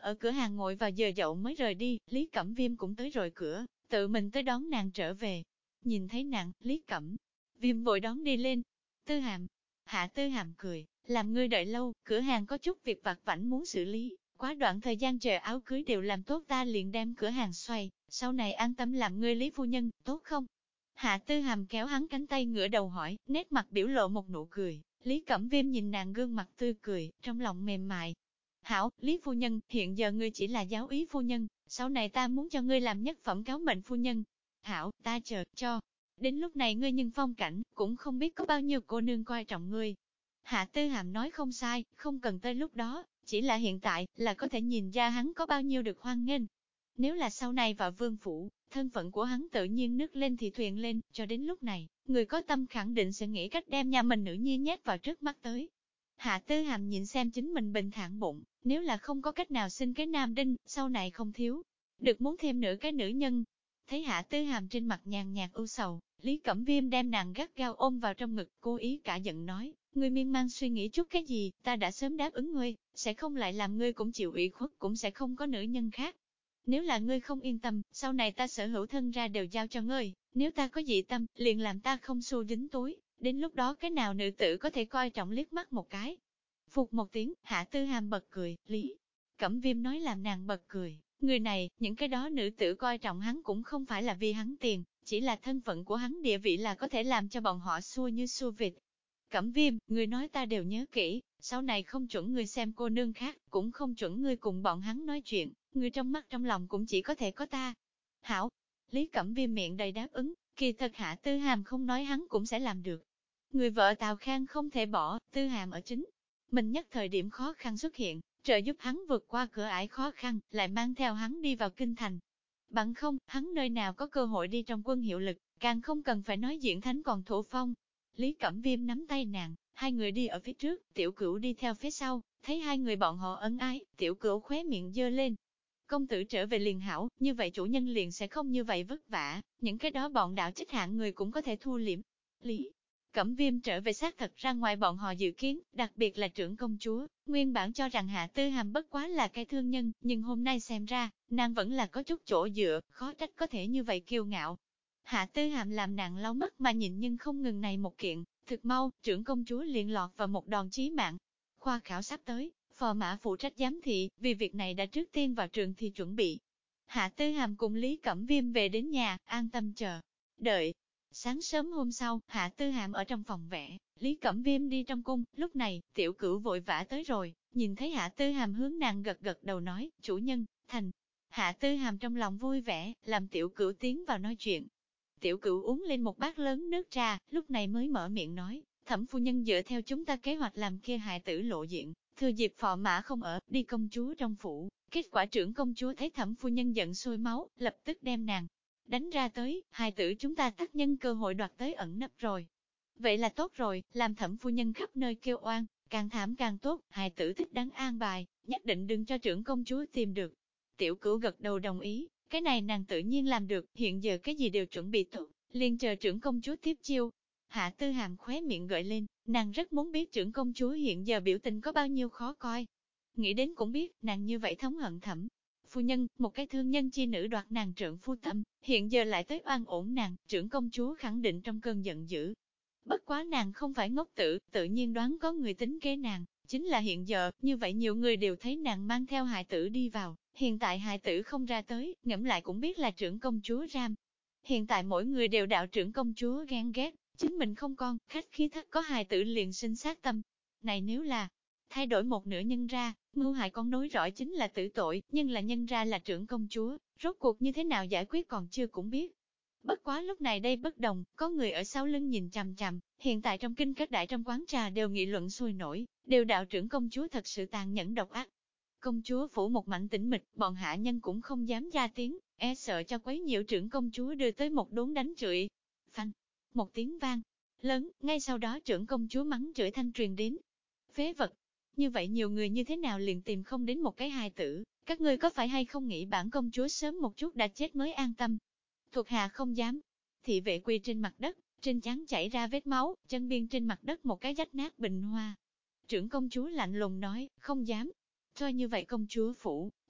ở cửa hàng ngồi vào giờ dậu mới rời đi, Lý Cẩm Viêm cũng tới rồi cửa, tự mình tới đón nàng trở về. Nhìn thấy nàng, Lý Cẩm Viêm vội đón đi lên. Tư Hàm, Hạ Tư Hàm cười, làm ngươi đợi lâu, cửa hàng có chút việc vặt vãnh muốn xử lý, quá đoạn thời gian chờ áo cưới đều làm tốt ta liền đem cửa hàng xoay, sau này an tâm làm ngươi Lý phu nhân, tốt không? Hạ Tư Hàm kéo hắn cánh tay ngửa đầu hỏi, nét mặt biểu lộ một nụ cười. Lý Cẩm Viêm nhìn nàng gương mặt tươi cười, trong lòng mềm mại. Hảo, Lý phu nhân, hiện giờ ngươi chỉ là giáo úy phu nhân, sau này ta muốn cho ngươi làm nhất phẩm cáo mệnh phu nhân. Hảo, ta chờ, cho. Đến lúc này ngươi nhân phong cảnh, cũng không biết có bao nhiêu cô nương coi trọng ngươi. Hạ Tư Hàm nói không sai, không cần tới lúc đó, chỉ là hiện tại, là có thể nhìn ra hắn có bao nhiêu được hoan nghênh. Nếu là sau này vào vương phủ, thân phận của hắn tự nhiên nước lên thì thuyền lên, cho đến lúc này, người có tâm khẳng định sẽ nghĩ cách đem nhà mình nữ nhi nhét vào trước mắt tới. Hạ Tư Hàm nhìn xem chính mình bình thản bụng, nếu là không có cách nào sinh cái nam đinh, sau này không thiếu, được muốn thêm nữa cái nữ nhân. Thấy Hạ Tư Hàm trên mặt nhàn nhạt ưu sầu, Lý Cẩm Viêm đem nàng gắt gao ôm vào trong ngực, cố ý cả giận nói, ngươi miên man suy nghĩ chút cái gì, ta đã sớm đáp ứng ngươi, sẽ không lại làm ngươi cũng chịu ủy khuất, cũng sẽ không có nữ nhân khác. Nếu là ngươi không yên tâm, sau này ta sở hữu thân ra đều giao cho ngươi, nếu ta có dị tâm, liền làm ta không xu dính túi, đến lúc đó cái nào nữ tử có thể coi trọng liếc mắt một cái. Phục một tiếng, Hạ Tư Hàm bật cười, Lý Cẩm Viêm nói làm nàng bật cười, người này, những cái đó nữ tử coi trọng hắn cũng không phải là vì hắn tiền, chỉ là thân phận của hắn địa vị là có thể làm cho bọn họ xua như xua vịt. Cẩm Viêm, người nói ta đều nhớ kỹ, sau này không chuẩn người xem cô nương khác, cũng không chuẩn người cùng bọn hắn nói chuyện, người trong mắt trong lòng cũng chỉ có thể có ta. Hảo, Lý Cẩm Viêm miệng đầy đáp ứng, kỳ thật Hạ Tư Hàm không nói hắn cũng sẽ làm được. Người vợ Tào Khang không thể bỏ, Tư Hàm ở chính. Mình nhất thời điểm khó khăn xuất hiện, trợ giúp hắn vượt qua cửa ải khó khăn, lại mang theo hắn đi vào kinh thành. Bằng không, hắn nơi nào có cơ hội đi trong quân hiệu lực, càng không cần phải nói diễn thánh còn thổ phong. Lý Cẩm Viêm nắm tay nàng, hai người đi ở phía trước, Tiểu Cửu đi theo phía sau, thấy hai người bọn họ ân ái, Tiểu Cửu khóe miệng dơ lên. Công tử trở về liền hảo, như vậy chủ nhân liền sẽ không như vậy vất vả, những cái đó bọn đạo trích hạng người cũng có thể thu liễm. Lý Cẩm Viêm trở về xác thật ra ngoài bọn họ dự kiến, đặc biệt là trưởng công chúa, nguyên bản cho rằng Hạ Tư Hàm bất quá là cái thương nhân, nhưng hôm nay xem ra, nàng vẫn là có chút chỗ dựa, khó trách có thể như vậy kiêu ngạo. Hạ Tư Hàm làm nàng lau mắt mà nhìn nhưng không ngừng này một kiện, thực mau, trưởng công chúa liền lọt vào một đòn chí mạng. Khoa khảo sắp tới, phò mã phụ trách giám thị, vì việc này đã trước tiên vào trường thì chuẩn bị. Hạ Tư Hàm cùng Lý Cẩm Viêm về đến nhà, an tâm chờ đợi. Sáng sớm hôm sau, Hạ Tư Hàm ở trong phòng vẽ, Lý Cẩm Viêm đi trong cung, lúc này, Tiểu Cửu vội vã tới rồi, nhìn thấy Hạ Tư Hàm hướng nàng gật gật đầu nói, chủ nhân, thành. Hạ Tư Hàm trong lòng vui vẻ, làm Tiểu Cửu tiến vào nói chuyện. Tiểu Cửu uống lên một bát lớn nước trà, lúc này mới mở miệng nói, Thẩm phu nhân dựa theo chúng ta kế hoạch làm kia hài tử lộ diện, thừa dịp phò mã không ở, đi công chúa trong phủ. Kết quả trưởng công chúa thấy Thẩm phu nhân giận sôi máu, lập tức đem nàng đánh ra tới, hài tử chúng ta tác nhân cơ hội đoạt tới ẩn nấp rồi. Vậy là tốt rồi, làm Thẩm phu nhân khắp nơi kêu oan, càng thảm càng tốt, hài tử thích đáng an bài, nhất định đừng cho trưởng công chúa tìm được. Tiểu Cửu gật đầu đồng ý, cái này nàng tự nhiên làm được, hiện giờ cái gì đều chuẩn bị tốt, liền chờ trưởng công chúa tiếp chiêu. Hạ Tư Hàm khóe miệng gợi lên, nàng rất muốn biết trưởng công chúa hiện giờ biểu tình có bao nhiêu khó coi. Nghĩ đến cũng biết, nàng như vậy thống hận Thẩm phu nhân, một cái thương nhân chi nữ đoạt nàng trượng phu tâm, hiện giờ lại tới oan ổn nàng, trưởng công chúa khẳng định trong cơn giận dữ. Bất quá nàng không phải ngốc tử, tự nhiên đoán có người tính kế nàng, chính là hiện giờ, như vậy nhiều người đều thấy nàng mang theo hài tử đi vào, hiện tại hài tử không ra tới, ngẫm lại cũng biết là trưởng công chúa ram. Hiện tại mỗi người đều đạo trưởng công chúa ghen ghét, chính mình không con, khách khí thất có hài tử liền sinh sát tâm. Này nếu là thay đổi một nửa nhân ra, mưu hại con nối rõi chính là tử tội, nhưng là nhân ra là trưởng công chúa, rốt cuộc như thế nào giải quyết còn chưa cũng biết. Bất quá lúc này đây bất đồng, có người ở sau lưng nhìn chằm chằm, hiện tại trong kinh các đại trong quán trà đều nghị luận sôi nổi, đều đạo trưởng công chúa thật sự tàn nhẫn độc ác. Công chúa phủ một mảnh tĩnh mịch, bọn hạ nhân cũng không dám ra tiếng, e sợ cho quấy nhiễu trưởng công chúa đưa tới một đốn đánh chửi. Phanh, một tiếng vang lớn, ngay sau đó trưởng công chúa mắng chửi thanh truyền đến. Phế vật, như vậy nhiều người như thế nào liền tìm không đến một cái hài tử, các ngươi có phải hay không nghĩ bản công chúa sớm một chút đã chết mới an tâm. Thuộc hạ không dám. Thị vệ quỳ trên mặt đất, trên trán chảy ra vết máu, chân biên trên mặt đất một cái rách nát bình hoa. Trưởng công chúa lạnh lùng nói, không dám. Cho như vậy công chúa phủ,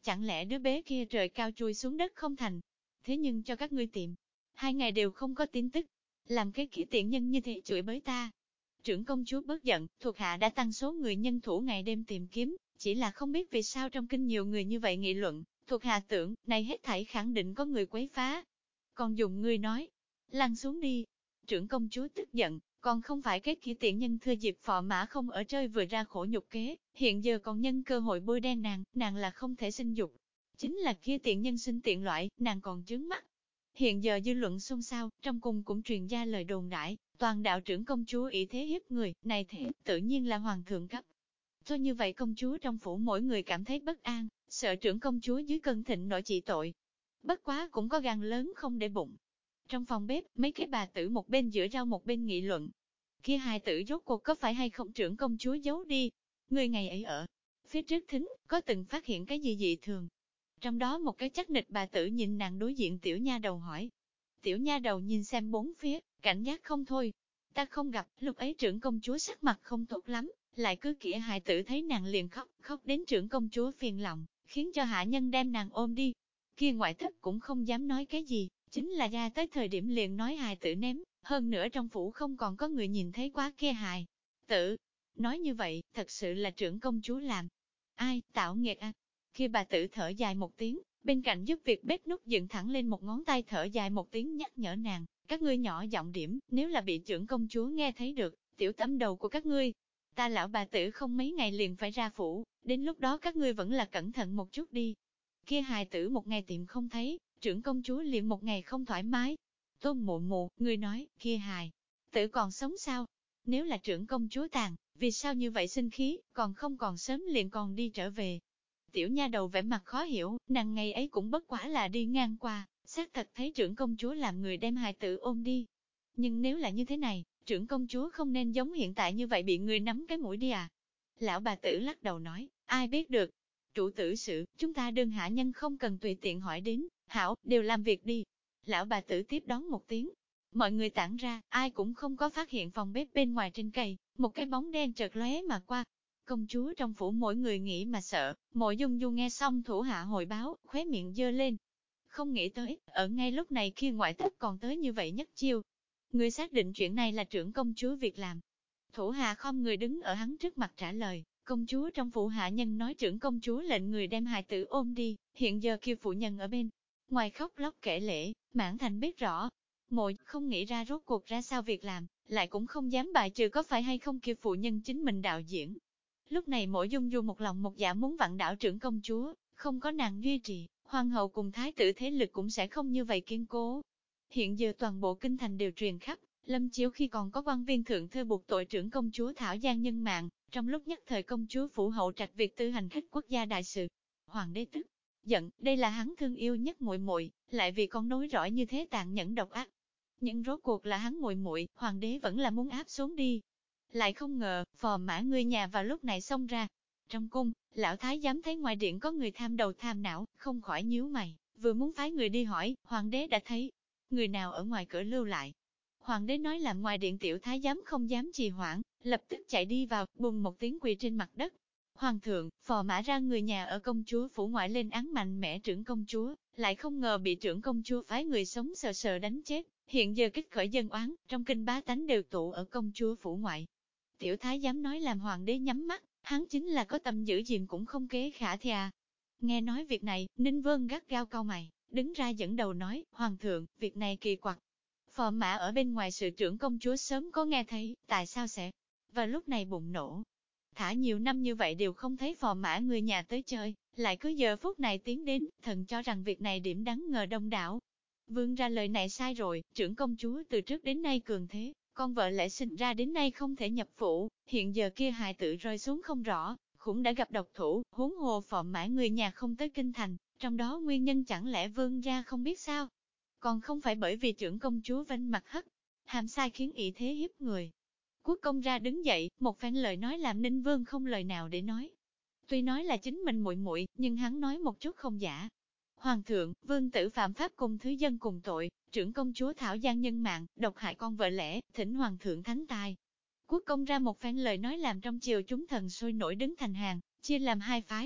chẳng lẽ đứa bé kia trời cao chui xuống đất không thành? Thế nhưng cho các ngươi tìm, 2 ngày đều không có tin tức, làm cái kỹ tiện nhân như thế chửi bới ta. Trưởng công chúa bớt giận, thuộc hạ đã tăng số người nhân thủ ngày đêm tìm kiếm, chỉ là không biết vì sao trong kinh nhiều người như vậy nghị luận, thuộc hạ tưởng, này hết thảy khẳng định có người quấy phá. Còn dùng ngươi nói, lăn xuống đi. Trưởng công chúa tức giận, còn không phải cái kỹ tiện nhân thừa dịp Phò Mã không ở chơi vừa ra khổ nhục kế, hiện giờ còn nhân cơ hội bôi đen nàng là không thể sinh dục. Chính là kia tiện nhân sinh tiện loại, nàng còn chướng mắt. Hiện giờ dư luận xôn xao, trong cung cũng truyền ra lời đồn đại, toàn đạo trưởng công chúa ý thế hiếp người, này thế, tự nhiên là hoàng thượng cấp. Cho như vậy công chúa trong phủ mỗi người cảm thấy bất an, sợ trưởng công chúa dưới cơn thịnh nổi trị tội. Bất quá cũng có gan lớn không để bụng. Trong phòng bếp, mấy cái bà tử một bên rửa rau một bên nghị luận. Kia hài tử rốt cuộc có phải hay không trưởng công chúa giấu đi? Người ngày ấy ở phía trước thính, có từng phát hiện cái gì dị thường? Trong đó một cái chắc nịch bà tử nhìn nàng đối diện tiểu nha đầu hỏi. Tiểu nha đầu nhìn xem bốn phía, cảnh giác không thôi. Ta không gặp, lúc ấy trưởng công chúa sắc mặt không tốt lắm, lại cứ kĩa hài tử thấy nàng liền khóc, khóc đến trưởng công chúa phiền lòng, khiến cho hạ nhân đem nàng ôm đi. Kia ngoại thất cũng không dám nói cái gì, chính là ra tới thời điểm liền nói hài tử ném, hơn nữa trong phủ không còn có người nhìn thấy quá kia hài tử. Nói như vậy, thật sự là trưởng công chúa làm. Ai, tạo nghiệt à? Khi bà tử thở dài một tiếng, bên cạnh giúp việc bếp nút dựng thẳng lên một ngón tay thở dài một tiếng nhắc nhở nàng, các ngươi nhỏ giọng điểm, nếu là bị trưởng công chúa nghe thấy được, tiểu tấm đầu của các ngươi. Ta lão bà tử không mấy ngày liền phải ra phủ, đến lúc đó các ngươi vẫn là cẩn thận một chút đi. Kia hài tử một ngày tìm không thấy, trưởng công chúa liền một ngày không thoải mái. Tôn mụ mụ, ngươi nói, kia hài tử còn sống sao? Nếu là trưởng công chúa tàn, vì sao như vậy sinh khí, còn sớm liền còn đi trở về. Tiểu nha đầu vẻ mặt khó hiểu, nàng ngày ấy cũng bất quả là đi ngang qua, xác thật thấy trưởng công chúa làm người đem hài tử ôm đi. Nhưng nếu là như thế này, trưởng công chúa không nên giống hiện tại như vậy bị người nắm cái mũi đi à? Lão bà tử lắc đầu nói, ai biết được. Chủ tử sự, chúng ta đơn hạ nhân không cần tùy tiện hỏi đến, hảo, đều làm việc đi. Lão bà tử tiếp đón một tiếng. Mọi người tản ra, ai cũng không có phát hiện phòng bếp bên ngoài trên cây, một cái bóng đen chợt lóe mà qua. Công chúa trong phủ mỗi người nghĩ mà sợ, Mộ Dung Du nghe xong thủ hạ hồi báo, khóe miệng giơ lên. Không nghĩ tới, ở ngay lúc này kia ngoại thất còn tới như vậy nhất chiêu. Người xác định chuyện này là trưởng công chúa việc làm. Thủ hạ không người đứng ở hắn trước mặt trả lời, công chúa trong phủ hạ nhân nói trưởng công chúa lệnh người đem hài tử ôm đi, hiện giờ kia phụ nhân ở bên. Ngoài khóc lóc kể lễ, Mãn Thành biết rõ. Mộ không nghĩ ra rốt cuộc ra sao việc làm, lại cũng không dám bài trừ có phải hay không kia phụ nhân chính mình đạo diễn. Lúc này Mộ Dung Du một lòng một dạ muốn vặn đảo trưởng công chúa, không có nàng duy trì, hoàng hậu cùng thái tử thế lực cũng sẽ không như vậy kiên cố. Hiện giờ toàn bộ kinh thành đều truyền khắp, Lâm Chiếu khi còn có quan viên thượng thư buộc tội trưởng công chúa Thảo Giang nhân mạng, trong lúc nhất thời công chúa phủ hậu trạch việc tư hành khách quốc gia đại sự. Hoàng đế tức giận, đây là hắn thương yêu nhất muội muội, lại vì con nối rõi như thế tàn nhẫn độc ác. Nhưng rốt cuộc là hắn muội muội, hoàng đế vẫn là muốn áp xuống đi. Lại không ngờ, Phò Mã người nhà vào lúc này xông ra. Trong cung, lão thái giám thấy ngoài điện có người tham đầu tham não, không khỏi nhíu mày, vừa muốn phái người đi hỏi, hoàng đế đã thấy. Người nào ở ngoài cửa lưu lại. Hoàng đế nói làm ngoài điện tiểu thái giám không dám trì hoãn, lập tức chạy đi vào, bùng một tiếng quỳ trên mặt đất. Hoàng thượng, Phò Mã ra người nhà ở công chúa phủ ngoại lên án mạnh mẽ trưởng công chúa, lại không ngờ bị trưởng công chúa phái người sống sờ sờ đánh chết. Hiện giờ kích khởi dân oán, trong kinh bá tánh đều tụ ở công chúa phủ ngoại. Tiểu thái giám nói làm hoàng đế nhắm mắt, hắn chính là có tâm giữ gìn cũng không kế khả thi à. Nghe nói việc này, Ninh Vân gắt gao cau mày, đứng ra dẫn đầu nói, hoàng thượng, việc này kỳ quặc. Phò Mã ở bên ngoài sự trưởng công chúa sớm có nghe thấy, tại sao sẽ vào lúc này bùng nổ. Thả nhiều năm như vậy đều không thấy Phò Mã người nhà tới chơi, lại cứ giờ phút này tiến đến, thần cho rằng việc này điểm đáng ngờ đông đảo. Vương ra lời này sai rồi, trưởng công chúa từ trước đến nay cường thế, con vợ lẽ sinh ra đến nay không thể nhập phủ, hiện giờ kia hài tử rơi xuống không rõ, cũng đã gặp độc thủ, huống hồ Phò Mã người nhà không tới kinh thành, trong đó nguyên nhân chẳng lẽ vương ra không biết sao? Còn không phải bởi vì trưởng công chúa vênh mặt hất, hàm sai khiến ý thế hiếp người. Quốc công ra đứng dậy, một phen lời nói làm Ninh Vương không lời nào để nói. Tuy nói là chính mình muội muội, nhưng hắn nói một chút không giả. Hoàng thượng, vương tử phạm pháp cùng thứ dân cùng tội, trưởng công chúa Thảo Giang nhân mạng, độc hại con vợ lẽ, thỉnh hoàng thượng thánh tài. Quốc công ra một phen lời nói làm trong triều chúng thần sôi nổi đứng thành hàng, chia làm hai phái.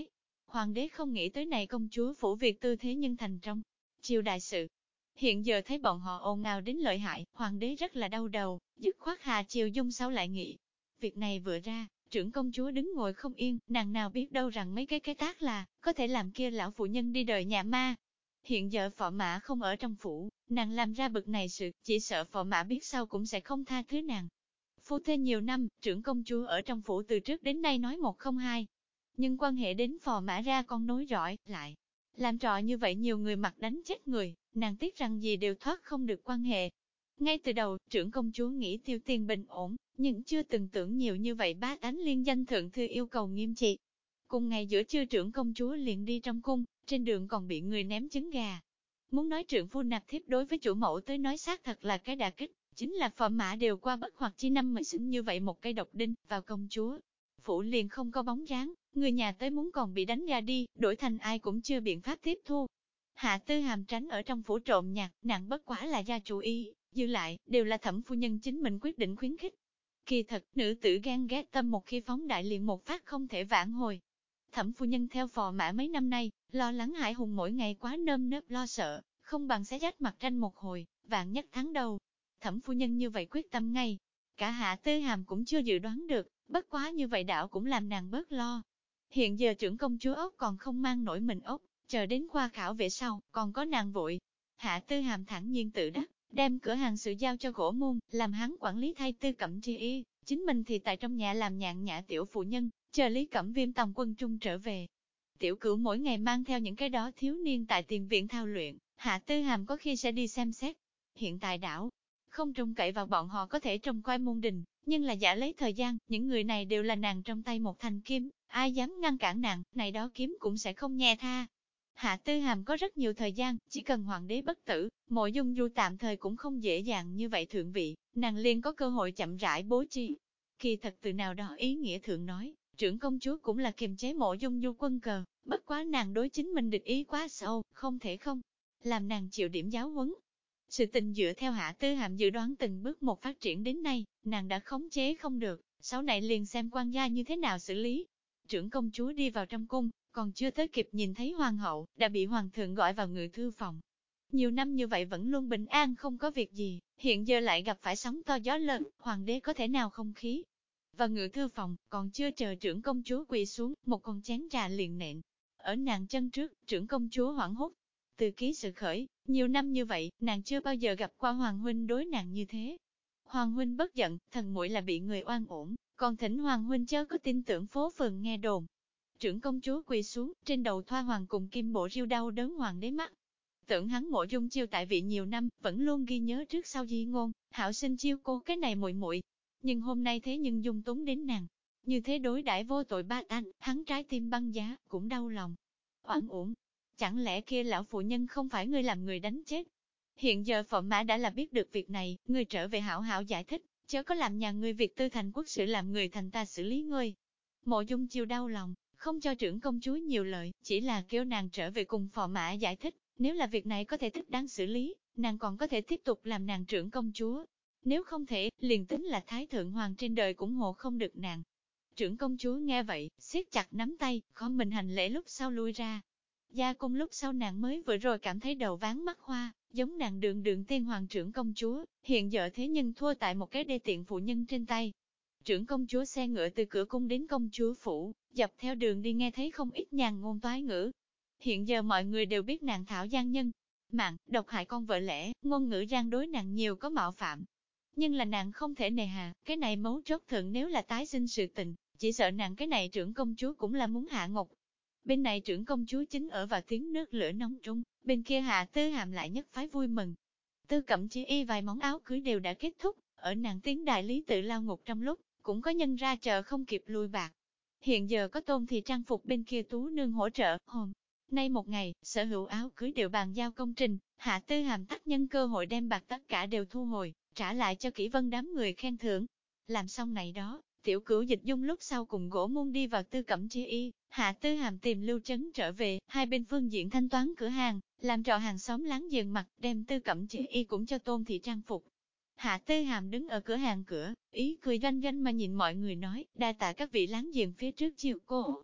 Hoàng đế không nghĩ tới này công chúa phủ việc tư thế nhưng thành trong triều đại sự. Hiện giờ thấy bọn họ ồn ào đến lợi hại, hoàng đế rất là đau đầu, dứt khoát hạ triều dung sau lại nghĩ. Việc này vừa ra, trưởng công chúa đứng ngồi không yên, nàng nào biết đâu rằng mấy cái tác là, có thể làm kia lão phụ nhân đi đời nhà ma. Hiện giờ phò mã không ở trong phủ, nàng làm ra bực này sự, chỉ sợ phò mã biết sau cũng sẽ không tha thứ nàng. Phu thê nhiều năm, trưởng công chúa ở trong phủ từ trước đến nay nói một không hai. Nhưng quan hệ đến phò mã ra con nối rõi, lại. Làm trò như vậy nhiều người mặt đánh chết người, nàng tiếc rằng gì đều thoát không được quan hệ. Ngay từ đầu, trưởng công chúa nghĩ tiêu tiền bình ổn, nhưng chưa từng tưởng nhiều như vậy bá tánh liên danh thượng thư yêu cầu nghiêm trị. Cùng ngày giữa trưa trưởng công chúa liền đi trong cung, trên đường còn bị người ném trứng gà. Muốn nói trượng phu nạp thiếp đối với chủ mẫu tới nói xác thật là cái đả kích, chính là phò mã đều qua bất hoặc chi năm mới xứng như vậy một cây độc đinh vào công chúa. Phủ liền không có bóng dáng, người nhà tới muốn còn bị đánh ra đi, đổi thành ai cũng chưa biện pháp tiếp thu. Hạ Tư Hàm tránh ở trong phủ trộm nhạc, nàng bất quả là ra chủ ý, dư lại, đều là thẩm phu nhân chính mình quyết định khuyến khích. Kỳ thật, nữ tử ghen ghét tâm một khi phóng đại liền một phát không thể vãn hồi. Thẩm phu nhân theo phò mã mấy năm nay, lo lắng Hải Hùng mỗi ngày quá nơm nớp lo sợ, không bằng xé rách mặt tranh một hồi, vạn nhất tháng đầu. Thẩm phu nhân như vậy quyết tâm ngay. Cả Hạ Tư Hàm cũng chưa dự đoán được, bất quá như vậy đảo cũng làm nàng bớt lo. Hiện giờ trưởng công chúa ốc còn không mang nổi mình ốc, chờ đến khoa khảo về sau, còn có nàng vội. Hạ Tư Hàm thẳng nhiên tự đắc, đem cửa hàng sự giao cho Gỗ Môn, làm hắn quản lý thay Tư Cẩm Tri Y, chính mình thì tại trong nhà làm nhàn nhã tiểu phụ nhân, chờ Lý Cẩm Viêm tòng quân trung trở về. Tiểu Cửu mỗi ngày mang theo những cái đó thiếu niên tại tiền viện thao luyện, Hạ Tư Hàm có khi sẽ đi xem xét. Hiện tại đảo, không trông cậy vào bọn họ có thể trông coi môn đình, nhưng là giả lấy thời gian, những người này đều là nàng trong tay một thanh kiếm, ai dám ngăn cản nàng, này đó kiếm cũng sẽ không nghe tha. Hạ Tư Hàm có rất nhiều thời gian, chỉ cần hoàng đế bất tử, Mộ Dung Du tạm thời cũng không dễ dàng như vậy thượng vị, nàng liền có cơ hội chậm rãi bố trí. Kỳ thật từ nào đó ý nghĩa thượng nói, trưởng công chúa cũng là kiềm chế Mộ Dung Du quân cờ, bất quá nàng đối chính mình địch ý quá sâu, không thể không làm nàng chịu điểm giáo huấn. Sự tình dựa theo Hạ Tư Hàm dự đoán từng bước một phát triển đến nay, nàng đã khống chế không được, sau này liền xem quan gia như thế nào xử lý. Trưởng công chúa đi vào trong cung, còn chưa tới kịp nhìn thấy hoàng hậu, đã bị hoàng thượng gọi vào ngự thư phòng. Nhiều năm như vậy vẫn luôn bình an không có việc gì, hiện giờ lại gặp phải sóng to gió lớn, hoàng đế có thể nào không khí. Vào ngự thư phòng, còn chưa chờ trưởng công chúa quỳ xuống, một con chén trà liền nện. Ở nàng chân trước, trưởng công chúa hoảng hốt. Từ ký sự khởi, nhiều năm như vậy, nàng chưa bao giờ gặp qua Hoàng huynh đối nàng như thế. Hoàng huynh bất giận, thần muội là bị người oan uổng, còn thỉnh Hoàng huynh chớ có tin tưởng phố phường nghe đồn. Trưởng công chúa quỳ xuống, trên đầu thoa hoàng cùng kim bộ riêu đau đớn hoàng đế mắt. Tưởng hắn Mộ Dung chiêu tại vị nhiều năm, vẫn luôn ghi nhớ trước sau di ngôn, hảo sinh chiêu cô cái này muội muội. Nhưng hôm nay thế nhưng dung túng đến nàng, như thế đối đãi vô tội ba tanh, hắn trái tim băng giá, cũng đau lòng. Oan uổng, chẳng lẽ kia lão phụ nhân không phải ngươi làm người đánh chết? Hiện giờ phò mã đã là biết được việc này, ngươi trở về hảo hảo giải thích, chớ có làm nhà ngươi việc tư thành quốc sự làm người thành ta xử lý ngươi. Mộ Dung chiêu đau lòng, không cho trưởng công chúa nhiều lợi, chỉ là kêu nàng trở về cùng phò mã giải thích, nếu là việc này có thể thích đáng xử lý, nàng còn có thể tiếp tục làm nàng trưởng công chúa. Nếu không thể, liền tính là thái thượng hoàng trên đời cũng hộ không được nàng. Trưởng công chúa nghe vậy, siết chặt nắm tay, khó mình hành lễ lúc sau lui ra. Gia cung lúc sau nàng mới vừa rồi cảm thấy đầu ván mắt hoa, giống nàng đường đường tiên hoàng trưởng công chúa, hiện giờ thế nhưng thua tại một cái đê tiện phụ nhân trên tay. Trưởng công chúa xe ngựa từ cửa cung đến công chúa phủ, dọc theo đường đi nghe thấy không ít nhàn ngôn toái ngữ. Hiện giờ mọi người đều biết nàng thảo gian nhân, mạng, độc hại con vợ lẽ, ngôn ngữ gian đối nàng nhiều có mạo phạm. Nhưng là nàng không thể nề hà, cái này mấu chốt thượng nếu là tái sinh sự tình, chỉ sợ nàng cái này trưởng công chúa cũng là muốn hạ ngục. Bên này trưởng công chúa chính ở vào tiếng nước lửa nóng trung, bên kia Hạ Tư Hàm lại nhất phái vui mừng. Tư Cẩm Chỉ Y vài món áo cưới đều đã kết thúc, ở nàng tiếng đại lý tự lao ngục trong lúc, cũng có nhân ra chờ không kịp lui bạc. Hiện giờ có Tôn thì trang phục bên kia tú nương hỗ trợ, hôm nay một ngày, sở hữu áo cưới đều bàn giao công trình, Hạ Tư Hàm tắc nhân cơ hội đem bạc tất cả đều thu hồi, trả lại cho Kỷ Vân đám người khen thưởng. Làm xong này đó, Tiểu Cửu Dịch Dung lúc sau cùng Gỗ Môn đi vào Tư Cẩm Chi Y, Hạ Tư Hàm tìm Lưu Trấn trở về, hai bên phương diện thanh toán cửa hàng, làm trò hàng xóm láng giềng mặt, đem Tư Cẩm Chi Y cũng cho Tôn thị trang phục. Hạ Tư Hàm đứng ở cửa hàng cửa, ý cười doanh doanh mà nhìn mọi người nói, đa tạ các vị láng giềng phía trước chiều cô.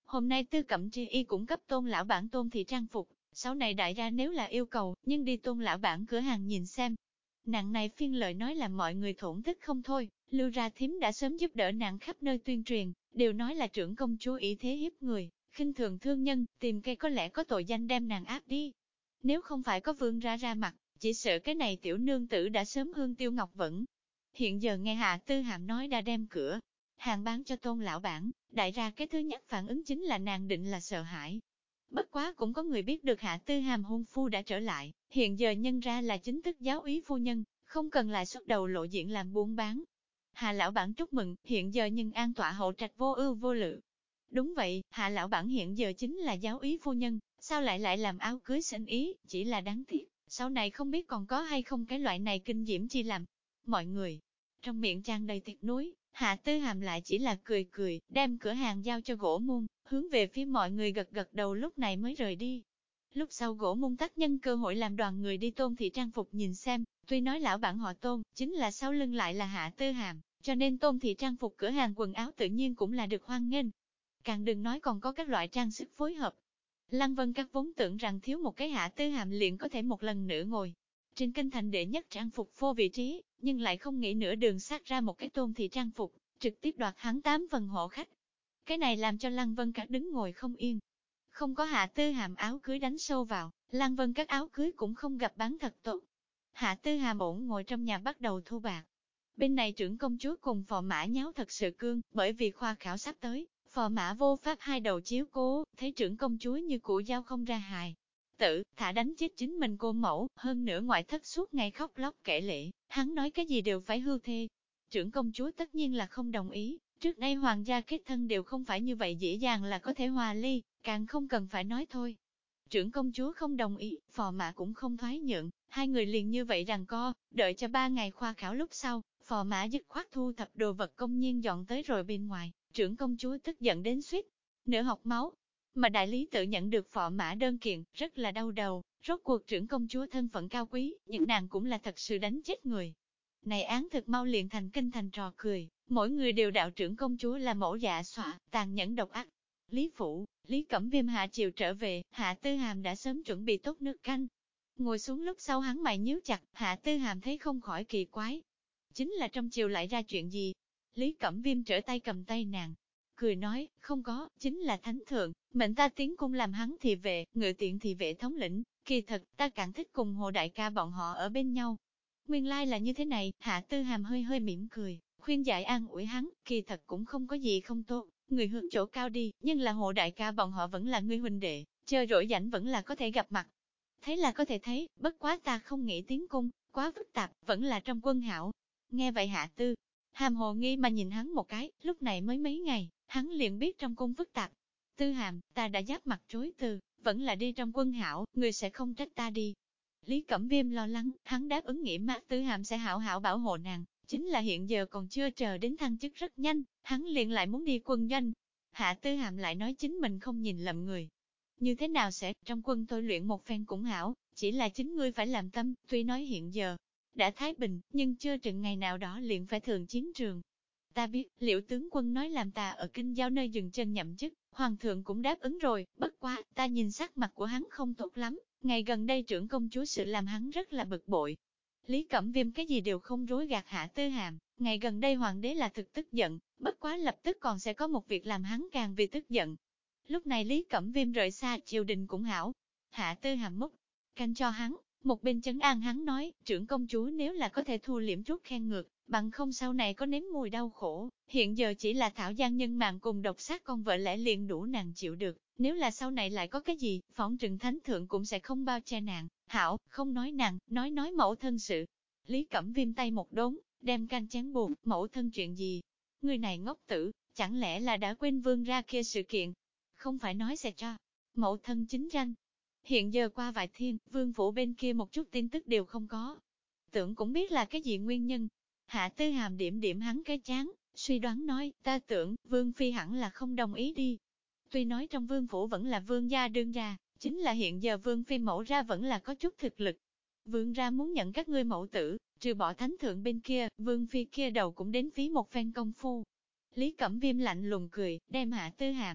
Hôm nay Tư Cẩm Tri Y cũng cấp Tôn lão bản Tôn thị trang phục, sau này đại gia nếu là yêu cầu, nhưng đi Tôn lão bản cửa hàng nhìn xem. Nàng này phiên lời nói làm mọi người thổn thức không thôi, Lưu Ra Thím đã sớm giúp đỡ nàng khắp nơi tuyên truyền, đều nói là trưởng công chúa ý thế hiếp người, khinh thường thương nhân, tìm cây có lẽ có tội danh đem nàng áp đi. Nếu không phải có Vương ra mặt, chỉ sợ cái này tiểu nương tử đã sớm hương tiêu ngọc vẫn. Hiện giờ nghe Hạ Tư Hàm nói đã đem cửa hàng bán cho Tôn lão bản, đại ra cái thứ nhất phản ứng chính là nàng định là sợ hãi. Bất quá cũng có người biết được Hạ Tư Hàm hôn phu đã trở lại, hiện giờ nhân ra là chính thức giáo úy phu nhân, không cần lại xuất đầu lộ diện làm buôn bán. Hạ lão bản chúc mừng, hiện giờ nhưng an tọa hậu trạch vô ưu vô lự. Đúng vậy, Hạ lão bản hiện giờ chính là giáo úy phu nhân, sao lại làm áo cưới sinh ý, chỉ là đáng tiếc, sau này không biết còn có hay không cái loại này kinh diễm chi làm. Mọi người, trong miệng tràn đầy tiệc núi, Hạ Tư Hàm lại chỉ là cười cười, đem cửa hàng giao cho Gỗ Muôn, hướng về phía mọi người gật gật đầu lúc này mới rời đi. Lúc sau Gỗ Muôn tác nhân cơ hội làm đoàn người đi Tôn thị trang phục nhìn xem, tuy nói lão bản họ Tôn, chính là sau lưng lại là Hạ Tư Hàm, cho nên Tôn thị trang phục cửa hàng quần áo tự nhiên cũng là được hoan nghênh. Càng đừng nói còn có các loại trang sức phối hợp. Lăng Vân Các vốn tưởng rằng thiếu một cái Hạ Tư Hàm liền có thể một lần nữa ngồi trên kinh thành đệ nhất trang phục phô vị trí, nhưng lại không nghĩ nửa đường sát ra một cái Tôn thị trang phục, trực tiếp đoạt hắn 8 phần hộ khách. Cái này làm cho Lăng Vân Các đứng ngồi không yên. Không có Hạ Tư Hàm áo cưới đánh sâu vào, Lăng Vân Các áo cưới cũng không gặp bán thật tốt. Hạ Tư Hàm ổn ngồi trong nhà bắt đầu thu bạc. Bên này trưởng công chúa cùng phò mã nháo thật sự cương, bởi vì khoa khảo sắp tới, phò mã vô pháp hai đầu chiếu cố, thấy trưởng công chúa như củ dao không ra hài. Thả đánh chết chính mình cô mẫu, hơn nữa ngoại thất suốt ngày khóc lóc kể lể, hắn nói cái gì đều phải hưu thê. Trưởng công chúa tất nhiên là không đồng ý, trước đây hoàng gia kết thân đều không phải như vậy dễ dàng là có thể hòa ly, càng không cần phải nói thôi. Trưởng công chúa không đồng ý, phò mã cũng không thoái nhượng, hai người liền như vậy rằng co, đợi cho 3 ngày khoa khảo lúc sau, phò mã dứt khoát thu thập đồ vật công nhiên dọn tới rồi bên ngoài, trưởng công chúa tức giận đến suýt nửa học máu. Mà đại lý tự nhận được phò mã đơn kiện, rất là đau đầu, rốt cuộc trưởng công chúa thân phận cao quý, nhưng nàng cũng là thật sự đánh chết người. Này án thực mau liền thành kinh thành trò cười, mỗi người đều đạo trưởng công chúa là mẫu dạ xọa, tàn nhẫn độc ác. Lý Phủ, Lý Cẩm Viêm hạ chiều trở về, Hạ Tư Hàm đã sớm chuẩn bị tốt nước canh. Ngồi xuống lúc sau hắn mày nhíu chặt, Hạ Tư Hàm thấy không khỏi kỳ quái. Chính là trong chiều lại ra chuyện gì? Lý Cẩm Viêm trở tay cầm tay nàng, cười nói, không có, chính là thánh thượng, mệnh ta tiến cung làm hắn thị vệ, ngự tiện thị vệ thống lĩnh, kỳ thật, ta càng thích cùng Hồ đại ca bọn họ ở bên nhau. Nguyên lai là như thế này, Hạ Tư Hàm hơi hơi mỉm cười, khuyên giải an ủi hắn, kỳ thật cũng không có gì không tốt, người hướng chỗ cao đi, nhưng là Hồ đại ca bọn họ vẫn là người huynh đệ, chờ rỗi rảnh vẫn là có thể gặp mặt. Thấy là có thể thấy, bất quá ta không nghĩ tiến cung, quá phức tạp, vẫn là trong quân hảo. Nghe vậy Hạ Tư Hàm hồ nghi mà nhìn hắn một cái, lúc này mới mấy ngày, hắn liền biết trong cung phức tạp. Tư Hàm, ta đã giáp mặt chối từ, vẫn là đi trong quân hảo, người sẽ không trách ta đi. Lý Cẩm Viêm lo lắng, hắn đáp ứng nghĩ mà Tư Hàm sẽ hảo hảo bảo hộ nàng, chính là hiện giờ còn chưa chờ đến thăng chức rất nhanh, hắn liền lại muốn đi quân doanh. Hạ Tư Hàm lại nói chính mình không nhìn lầm người. Như thế nào sẽ, trong quân tôi luyện một phen cũng hảo, chỉ là chính ngươi phải làm tâm, tuy nói hiện giờ đã thái bình, nhưng chưa chừng ngày nào đó liền phải thường chiến trường. Ta biết, Liễu tướng quân nói làm ta ở kinh giao nơi dừng chân nhậm chức, hoàng thượng cũng đáp ứng rồi, bất quá, ta nhìn sắc mặt của hắn không tốt lắm, ngày gần đây trưởng công chúa sự làm hắn rất là bực bội. Lý Cẩm Viêm cái gì đều không rối gạt Hạ Tư Hàm, ngày gần đây hoàng đế là thực tức giận, bất quá lập tức còn sẽ có một việc làm hắn càng vì tức giận. Lúc này Lý Cẩm Viêm rời xa triều đình cũng hảo, Hạ Tư Hàm múc canh cho hắn, một bên trấn an hắn nói, trưởng công chúa nếu là có thể thu liễm chút khen ngược, bằng không sau này có nếm mùi đau khổ, hiện giờ chỉ là thảo gian nhân mạng cùng độc sát con vợ lẽ liền đủ nàng chịu được, nếu là sau này lại có cái gì, phỏng trừng thánh thượng cũng sẽ không bao che nàng, hảo, không nói nàng, nói mẫu thân sự. Lý Cẩm Viêm tay một đốn, đem canh chén buồn, mẫu thân chuyện gì? Người này ngốc tử, chẳng lẽ là đã quên vương ra kia sự kiện? Không phải nói sẽ cho mẫu thân chính danh. Hiện giờ qua vài thiên, vương phủ bên kia một chút tin tức đều không có. Tưởng cũng biết là cái gì nguyên nhân. Hạ Tư Hàm điểm điểm hắn cái chán, suy đoán nói, ta tưởng, vương phi hẳn là không đồng ý đi. Tuy nói trong vương phủ vẫn là vương gia đương ra, chính là hiện giờ vương phi mẫu ra vẫn là có chút thực lực. Vương ra muốn nhận các ngươi mẫu tử, trừ bỏ thánh thượng bên kia, vương phi kia đầu cũng đến phí một phen công phu. Lý Cẩm Viêm lạnh lùng cười, đem Hạ Tư Hàm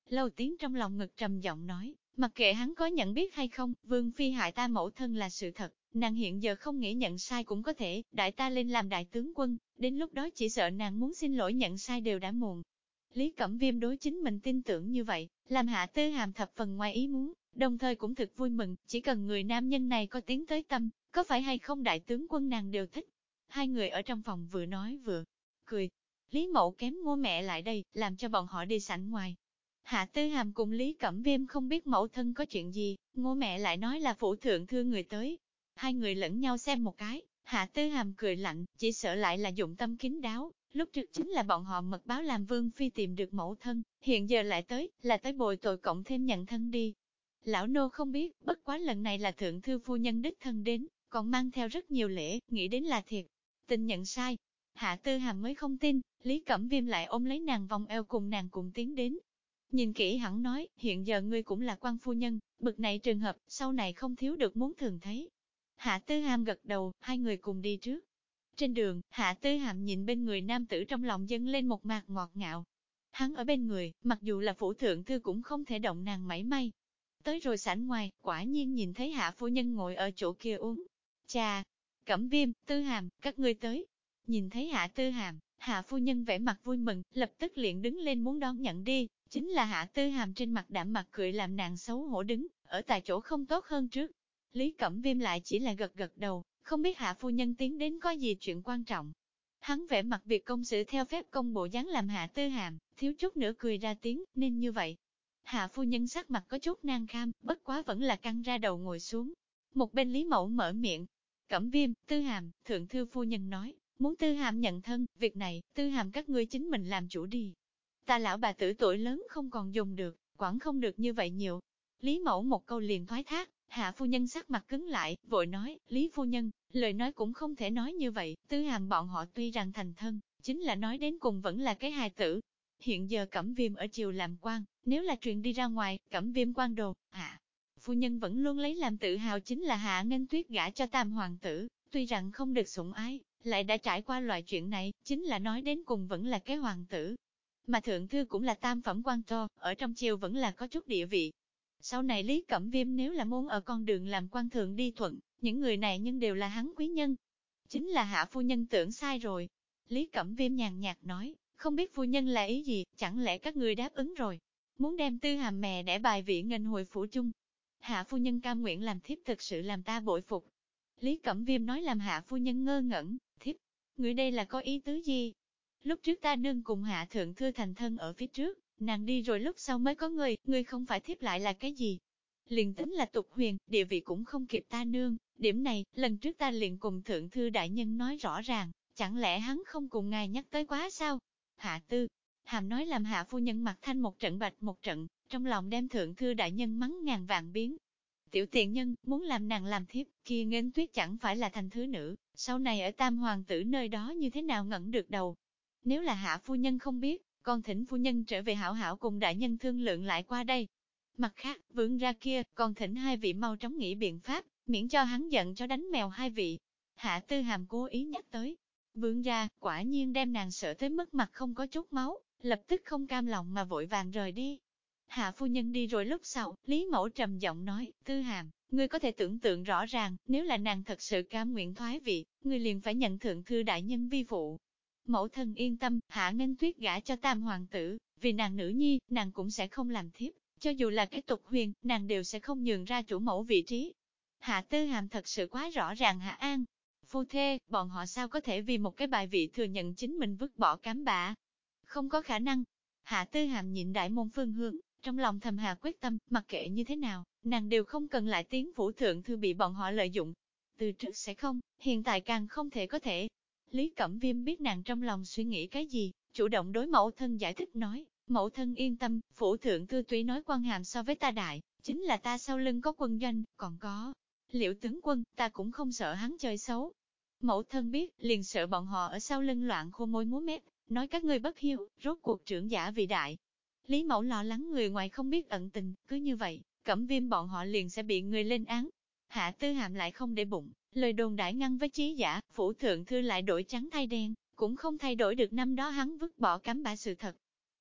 Lâu Tiến trong lòng ngực trầm giọng nói, mặc kệ hắn có nhận biết hay không, Vương Phi hại ta mẫu thân là sự thật, nàng hiện giờ không nghĩ nhận sai cũng có thể, đại ta lên làm đại tướng quân, đến lúc đó chỉ sợ nàng muốn xin lỗi nhận sai đều đã muộn. Lý Cẩm Viêm đối chính mình tin tưởng như vậy, làm Hạ Tư Hàm thập phần ngoài ý muốn, đồng thời cũng thực vui mừng, chỉ cần người nam nhân này có tiếng tới tâm, có phải hay không đại tướng quân nàng đều thích. Hai người ở trong phòng vừa nói vừa cười. Lý Mẫu kém Ngô mẹ lại đây, làm cho bọn họ đi sảnh ngoài. Hạ Tư Hàm cùng Lý Cẩm Viêm không biết mẫu thân có chuyện gì, Ngô mẹ lại nói là phủ thượng thư người tới. Hai người lẫn nhau xem một cái, Hạ Tư Hàm cười lạnh, chỉ sợ lại là dụng tâm kín đáo. Lúc trước chính là bọn họ mật báo làm Vương Phi tìm được mẫu thân, hiện giờ lại tới, là tới bồi tội cộng thêm nhận thân đi. Lão nô không biết, bất quá lần này là thượng thư phu nhân đích thân đến, còn mang theo rất nhiều lễ, nghĩ đến là thiệt. Tình nhận sai. Hạ Tư Hàm mới không tin, Lý Cẩm Viêm lại ôm lấy nàng vòng eo cùng nàng cùng tiến đến. Nhìn kỹ hẳn nói, hiện giờ ngươi cũng là quan phu nhân, bực này trường hợp, sau này không thiếu được muốn thường thấy. Hạ Tư Hàm gật đầu, hai người cùng đi trước. Trên đường, Hạ Tư Hàm nhìn bên người nam tử trong lòng dâng lên một mạc ngọt ngạo. Hắn ở bên người, mặc dù là phủ thượng thư cũng không thể động nàng mảy may. Tới rồi sảnh ngoài, quả nhiên nhìn thấy Hạ phu nhân ngồi ở chỗ kia uống trà. Cẩm Viêm, Tư Hàm, các ngươi tới. Nhìn thấy Hạ Tư Hàm, Hạ phu nhân vẻ mặt vui mừng, lập tức liền đứng lên muốn đón nhận đi. Chính là Hạ Tư Hàm trên mặt đạm mặt cười làm nàng xấu hổ đứng, ở tại chỗ không tốt hơn trước. Lý Cẩm Viêm lại chỉ là gật gật đầu, không biết Hạ phu nhân tiến đến có gì chuyện quan trọng. Hắn vẻ mặt việc công sự theo phép công bộ dáng làm Hạ Tư Hàm, thiếu chút nữa cười ra tiếng, nên như vậy. Hạ phu nhân sắc mặt có chút nan kham, bất quá vẫn là căng ra đầu ngồi xuống. Một bên Lý Mẫu mở miệng. Cẩm Viêm, Tư Hàm, thượng thư phu nhân nói, muốn Tư Hàm nhận thân, việc này, Tư Hàm các ngươi chính mình làm chủ đi. Ta lão bà tử tuổi lớn không còn dùng được, quản không được như vậy nhiều. Lý Mẫu một câu liền thoái thác, Hạ phu nhân sắc mặt cứng lại, vội nói, Lý phu nhân, lời nói cũng không thể nói như vậy, Tư Hàm bọn họ tuy rằng thành thân, chính là nói đến cùng vẫn là cái hài tử. Hiện giờ Cẩm Viêm ở triều làm quan, nếu là truyền đi ra ngoài, Cẩm Viêm quan đồ, Hạ phu nhân vẫn luôn lấy làm tự hào chính là Hạ Nghênh Tuyết gả cho tam hoàng tử, tuy rằng không được sủng ái, lại đã trải qua loại chuyện này, chính là nói đến cùng vẫn là cái hoàng tử. Mà thượng thư cũng là tam phẩm quan to, ở trong triều vẫn là có chút địa vị. Sau này Lý Cẩm Viêm nếu là muốn ở con đường làm quan thượng đi thuận, những người này nhưng đều là hắn quý nhân. Chính là Hạ phu nhân tưởng sai rồi. Lý Cẩm Viêm nhàn nhạt nói, không biết phu nhân là ý gì, chẳng lẽ các người đáp ứng rồi. Muốn đem Tư Hàm mẹ để bài vị nghênh hồi phủ chung. Hạ phu nhân cam nguyện làm thiếp thực sự làm ta bội phục. Lý Cẩm Viêm nói làm Hạ phu nhân ngơ ngẩn, thiếp, người đây là có ý tứ gì? Lúc trước ta nương cùng Hạ thượng thư thành thân ở phía trước, nàng đi rồi lúc sau mới có người không phải thiếp lại là cái gì? Liền tính là tục huyền, địa vị cũng không kịp ta nương, điểm này, lần trước ta liền cùng thượng thư đại nhân nói rõ ràng, chẳng lẽ hắn không cùng ngài nhắc tới quá sao? Hạ Tư Hàm nói làm Hạ phu nhân mặt thanh một trận bạch một trận, trong lòng đem thượng thư đại nhân mắng ngàn vạn biến. Tiểu tiện nhân, muốn làm nàng làm thiếp, kia Nghênh Tuyết chẳng phải là thành thứ nữ, sau này ở tam hoàng tử nơi đó như thế nào ngẩng được đầu. Nếu là Hạ phu nhân không biết, con thỉnh phu nhân trở về hảo hảo cùng đại nhân thương lượng lại qua đây. Mặt khác, vương ra kia, còn thỉnh hai vị mau chóng nghĩ biện pháp, miễn cho hắn giận cho đánh mèo hai vị. Hạ Tư Hàm cố ý nhắc tới. Vương ra, quả nhiên đem nàng sợ tới mức mặt không có chút máu, lập tức không cam lòng mà vội vàng rời đi. Hạ phu nhân đi rồi lúc sau, Lý Mẫu trầm giọng nói, Tư Hàm, ngươi có thể tưởng tượng rõ ràng, nếu là nàng thật sự cam nguyện thoái vị, ngươi liền phải nhận thượng thư đại nhân vi phụ. Mẫu thân yên tâm, Hạ Nghênh Tuyết gả cho tam hoàng tử, vì nàng nữ nhi, nàng cũng sẽ không làm thiếp, cho dù là cái tục huyền, nàng đều sẽ không nhường ra chủ mẫu vị trí. Hạ Tư Hàm thật sự quá rõ ràng Hạ An. Phu thê, bọn họ sao có thể vì một cái bài vị thừa nhận chính mình vứt bỏ cám bã? Không có khả năng. Hạ Tư Hàm nhịn đại môn phương hướng, trong lòng thầm hạ quyết tâm, mặc kệ như thế nào, nàng đều không cần lại tiến phủ thượng thư bị bọn họ lợi dụng. Từ trước sẽ không, hiện tại càng không thể có thể. Lý Cẩm Viêm biết nàng trong lòng suy nghĩ cái gì, chủ động đối mẫu thân giải thích nói, mẫu thân yên tâm, phủ thượng thư tuy nói quan hàm so với ta đại, chính là ta sau lưng có quân doanh, còn có Liễu tướng quân, ta cũng không sợ hắn chơi xấu. Mẫu thân biết, liền sợ bọn họ ở sau lưng loạn khô môi múa mép, nói các ngươi bất hiếu, rốt cuộc trưởng giả vị đại. Lý Mẫu lo lắng người ngoài không biết ẩn tình, cứ như vậy, Cẩm Viêm bọn họ liền sẽ bị người lên án. Hạ Tư Hàm lại không để bụng, lời đồn đãi ngăn với trí giả, phủ thượng thư lại đổi trắng thay đen, cũng không thay đổi được năm đó hắn vứt bỏ cám bã sự thật.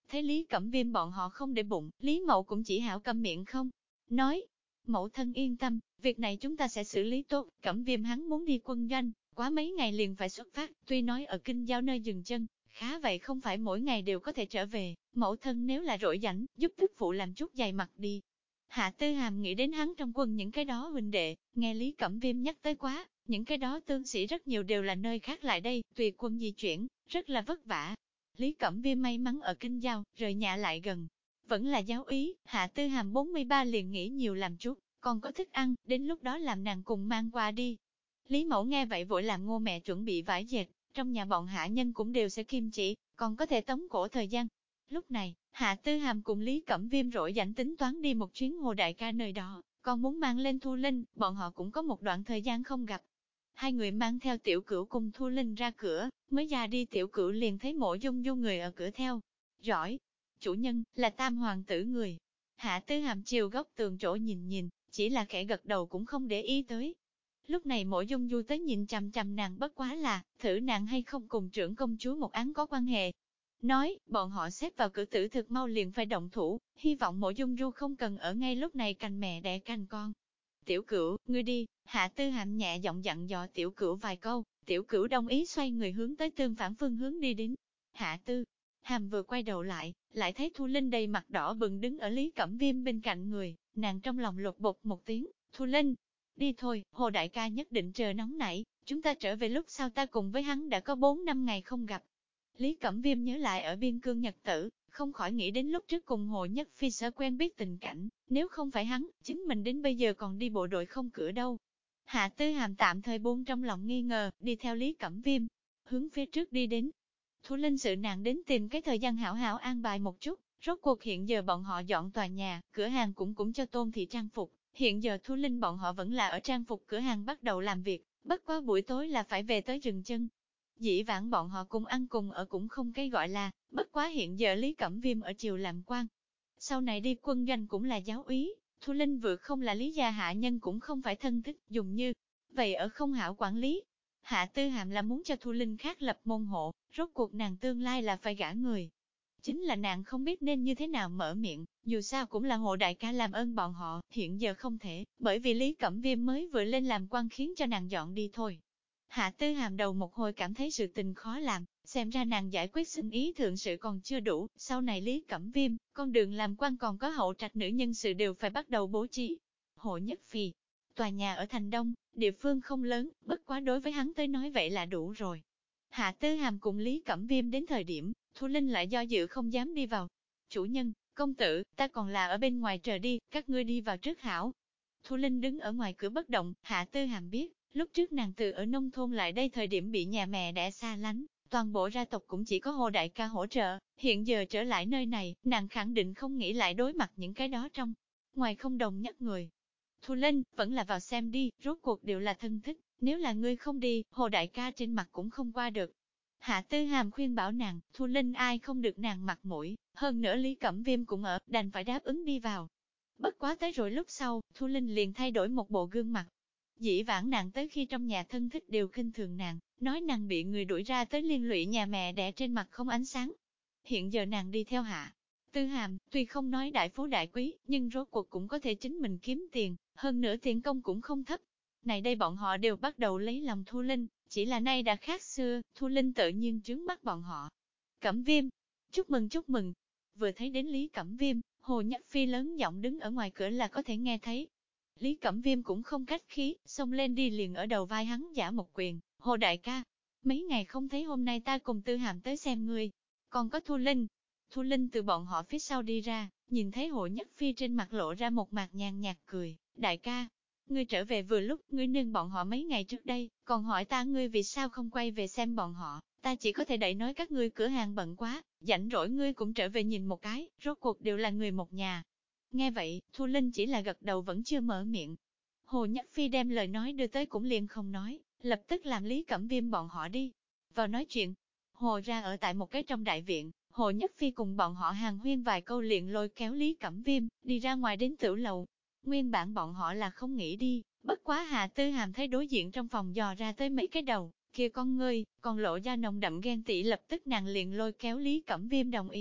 Thấy Lý Cẩm Viêm bọn họ không để bụng, Lý Mậu cũng chỉ hảo câm miệng không. Nói, mẫu thân yên tâm, việc này chúng ta sẽ xử lý tốt, Cẩm Viêm hắn muốn đi quân doanh, quá mấy ngày liền phải xuất phát, tuy nói ở kinh giao nơi dừng chân, khá vậy không phải mỗi ngày đều có thể trở về, mẫu thân nếu là rỗi rảnh, giúp tức phụ làm chút dày mặt đi. Hạ Tư Hàm nghĩ đến hắn trong quân những cái đó huynh đệ, nghe Lý Cẩm Viêm nhắc tới quá, những cái đó tướng sĩ rất nhiều đều là nơi khác lại đây, tùy quân di chuyển, rất là vất vả. Lý Cẩm Viêm may mắn ở kinh giao, rời nhà lại gần. Vẫn là giáo ý, Hạ Tư Hàm 43 liền nghĩ nhiều làm chút, còn có thức ăn, đến lúc đó làm nàng cùng mang qua đi. Lý Mẫu nghe vậy vội làm Ngô mẹ chuẩn bị vải dệt, trong nhà bọn hạ nhân cũng đều sẽ kim chỉ, còn có thể tống cổ thời gian. Lúc này, Hạ Tư Hàm cùng Lý Cẩm Viêm rỗi rảnh tính toán đi một chuyến Hồ đại ca nơi đó, còn muốn mang lên Thu Linh, bọn họ cũng có một đoạn thời gian không gặp. Hai người mang theo Tiểu Cửu cùng Thu Linh ra cửa, mới ra đi Tiểu Cửu liền thấy Mộ Dung Du người ở cửa theo. Giỏi, chủ nhân, là Tam hoàng tử người. Hạ Tư Hàm chiều góc tường chỗ nhìn nhìn, chỉ là kẻ gật đầu cũng không để ý tới. Lúc này Mộ Dung Du tới nhìn chằm chằm nàng bất quá là, thử nàng hay không cùng trưởng công chúa một án có quan hệ. Nói, bọn họ xếp vào cử tử thực mau liền phải động thủ, hy vọng Mộ Dung Du không cần ở ngay lúc này canh mẹ đẻ canh con. Tiểu Cửu, ngươi đi, Hạ Tư Hàm nhẹ giọng dặn dò Tiểu Cửu vài câu, Tiểu Cửu đồng ý xoay người hướng tới tương phản phương hướng đi đến. Hạ Tư Hàm vừa quay đầu lại thấy Thu Linh đầy mặt đỏ bừng đứng ở Lý Cẩm Viêm bên cạnh người, nàng trong lòng lột bột một tiếng, Thu Linh, đi thôi, Hồ đại ca nhất định chờ nóng nảy, chúng ta trở về lúc sau ta cùng với hắn đã có 4 năm ngày không gặp. Lý Cẩm Viêm nhớ lại ở biên cương nhật tử, không khỏi nghĩ đến lúc trước cùng Hồ Nhất Phi sở quen biết tình cảnh, nếu không phải hắn, chính mình đến bây giờ còn đi bộ đội không cửa đâu. Hạ Tư Hàm tạm thời buông trong lòng nghi ngờ, đi theo Lý Cẩm Viêm, hướng phía trước đi đến. Thu Linh sự nàng đến tìm cái thời gian hảo hảo an bài một chút, rốt cuộc hiện giờ bọn họ dọn tòa nhà, cửa hàng cũng cho Tôn thị trang phục, hiện giờ Thu Linh bọn họ vẫn là ở trang phục cửa hàng bắt đầu làm việc, bất quá buổi tối là phải về tới rừng chân. Dĩ vãng bọn họ cùng ăn cùng ở cũng không cái gọi là, bất quá hiện giờ Lý Cẩm Viêm ở triều làm quan. Sau này đi quân doanh cũng là giáo úy, Thu Linh vừa không là Lý gia hạ nhân cũng không phải thân thích, dùng như vậy ở không hảo quản lý. Hạ Tư Hàm là muốn cho Thu Linh khác lập môn hộ, rốt cuộc nàng tương lai là phải gả người. Chính là nàng không biết nên như thế nào mở miệng, dù sao cũng là Hồ đại ca làm ơn bọn họ, hiện giờ không thể, bởi vì Lý Cẩm Viêm mới vừa lên làm quan khiến cho nàng dọn đi thôi. Hạ Tư Hàm đầu một hồi cảm thấy sự tình khó làm, xem ra nàng giải quyết sinh ý thượng sự còn chưa đủ, sau này Lý Cẩm Viêm, con đường làm quan còn có hậu trạch nữ nhân sự đều phải bắt đầu bố trí. Hồ Nhất Phi, tòa nhà ở thành Đông, địa phương không lớn, bất quá đối với hắn tới nói vậy là đủ rồi. Hạ Tư Hàm cùng Lý Cẩm Viêm đến thời điểm, Thu Linh lại do dự không dám đi vào. Chủ nhân, công tử, ta còn là ở bên ngoài chờ đi, các ngươi đi vào trước hảo. Thu Linh đứng ở ngoài cửa bất động, Hạ Tư Hàm biết, lúc trước nàng từ ở nông thôn lại đây thời điểm bị nhà mẹ đẻ xa lánh, toàn bộ gia tộc cũng chỉ có Hồ đại ca hỗ trợ, hiện giờ trở lại nơi này, nàng khẳng định không nghĩ lại đối mặt những cái đó trong. Ngoài không đồng nhất người. Thu Linh, vẫn là vào xem đi, rốt cuộc đều là thân thích, nếu là ngươi không đi, Hồ đại ca trên mặt cũng không qua được. Hạ Tư Hàm khuyên bảo nàng, Thu Linh ai không được nàng mặt mũi, hơn nữa Lý Cẩm Viêm cũng ở, đành phải đáp ứng đi vào. Bất quá tới rồi lúc sau, Thu Linh liền thay đổi một bộ gương mặt. Dĩ vãng nàng tới khi trong nhà thân thích đều khinh thường nàng, nói nàng bị người đuổi ra tới liên lụy nhà mẹ đẻ trên mặt không ánh sáng. Hiện giờ nàng đi theo Hạ Tư Hàm, tuy không nói đại phú đại quý, nhưng rốt cuộc cũng có thể chính mình kiếm tiền, hơn nữa tiền công cũng không thấp. Này đây bọn họ đều bắt đầu lấy lòng Thu Linh, chỉ là nay đã khác xưa, Thu Linh tự nhiên trướng mắt bọn họ. Cẩm Viêm, chúc mừng chúc mừng. Vừa thấy đến Lý Cẩm Viêm, Hồ Nhất Phi lớn giọng đứng ở ngoài cửa là có thể nghe thấy. Lý Cẩm Viêm cũng không khách khí, xông lên đi liền ở đầu vai hắn giả một quyền, Hồ đại ca. Mấy ngày không thấy hôm nay ta cùng Tư Hàm tới xem ngươi, còn có Thu Linh. Thu Linh từ bọn họ phía sau đi ra, nhìn thấy Hồ Nhất Phi trên mặt lộ ra một mặt nhàn nhạt cười, đại ca. Ngươi trở về vừa lúc, ngươi nương bọn họ mấy ngày trước đây, còn hỏi ta ngươi vì sao không quay về xem bọn họ, ta chỉ có thể đẩy nói các ngươi cửa hàng bận quá, rảnh rỗi ngươi cũng trở về nhìn một cái, rốt cuộc đều là người một nhà. Nghe vậy, Thu Linh chỉ là gật đầu vẫn chưa mở miệng. Hồ Nhất Phi đem lời nói đưa tới cũng liền không nói, lập tức làm Lý Cẩm Viêm bọn họ đi vào nói chuyện. Hồ ra ở tại một cái trong đại viện, Hồ Nhất Phi cùng bọn họ hàng huyên vài câu liền lôi kéo Lý Cẩm Viêm, đi ra ngoài đến tiểu lầu. Nguyên bản bọn họ là không nghĩ đi, bất quá Hạ Tư Hàm thấy đối diện trong phòng dò ra tới mấy cái đầu, kia con ngươi, còn lộ ra nồng đậm ghen tị lập tức nàng liền lôi kéo Lý Cẩm Viêm đồng ý.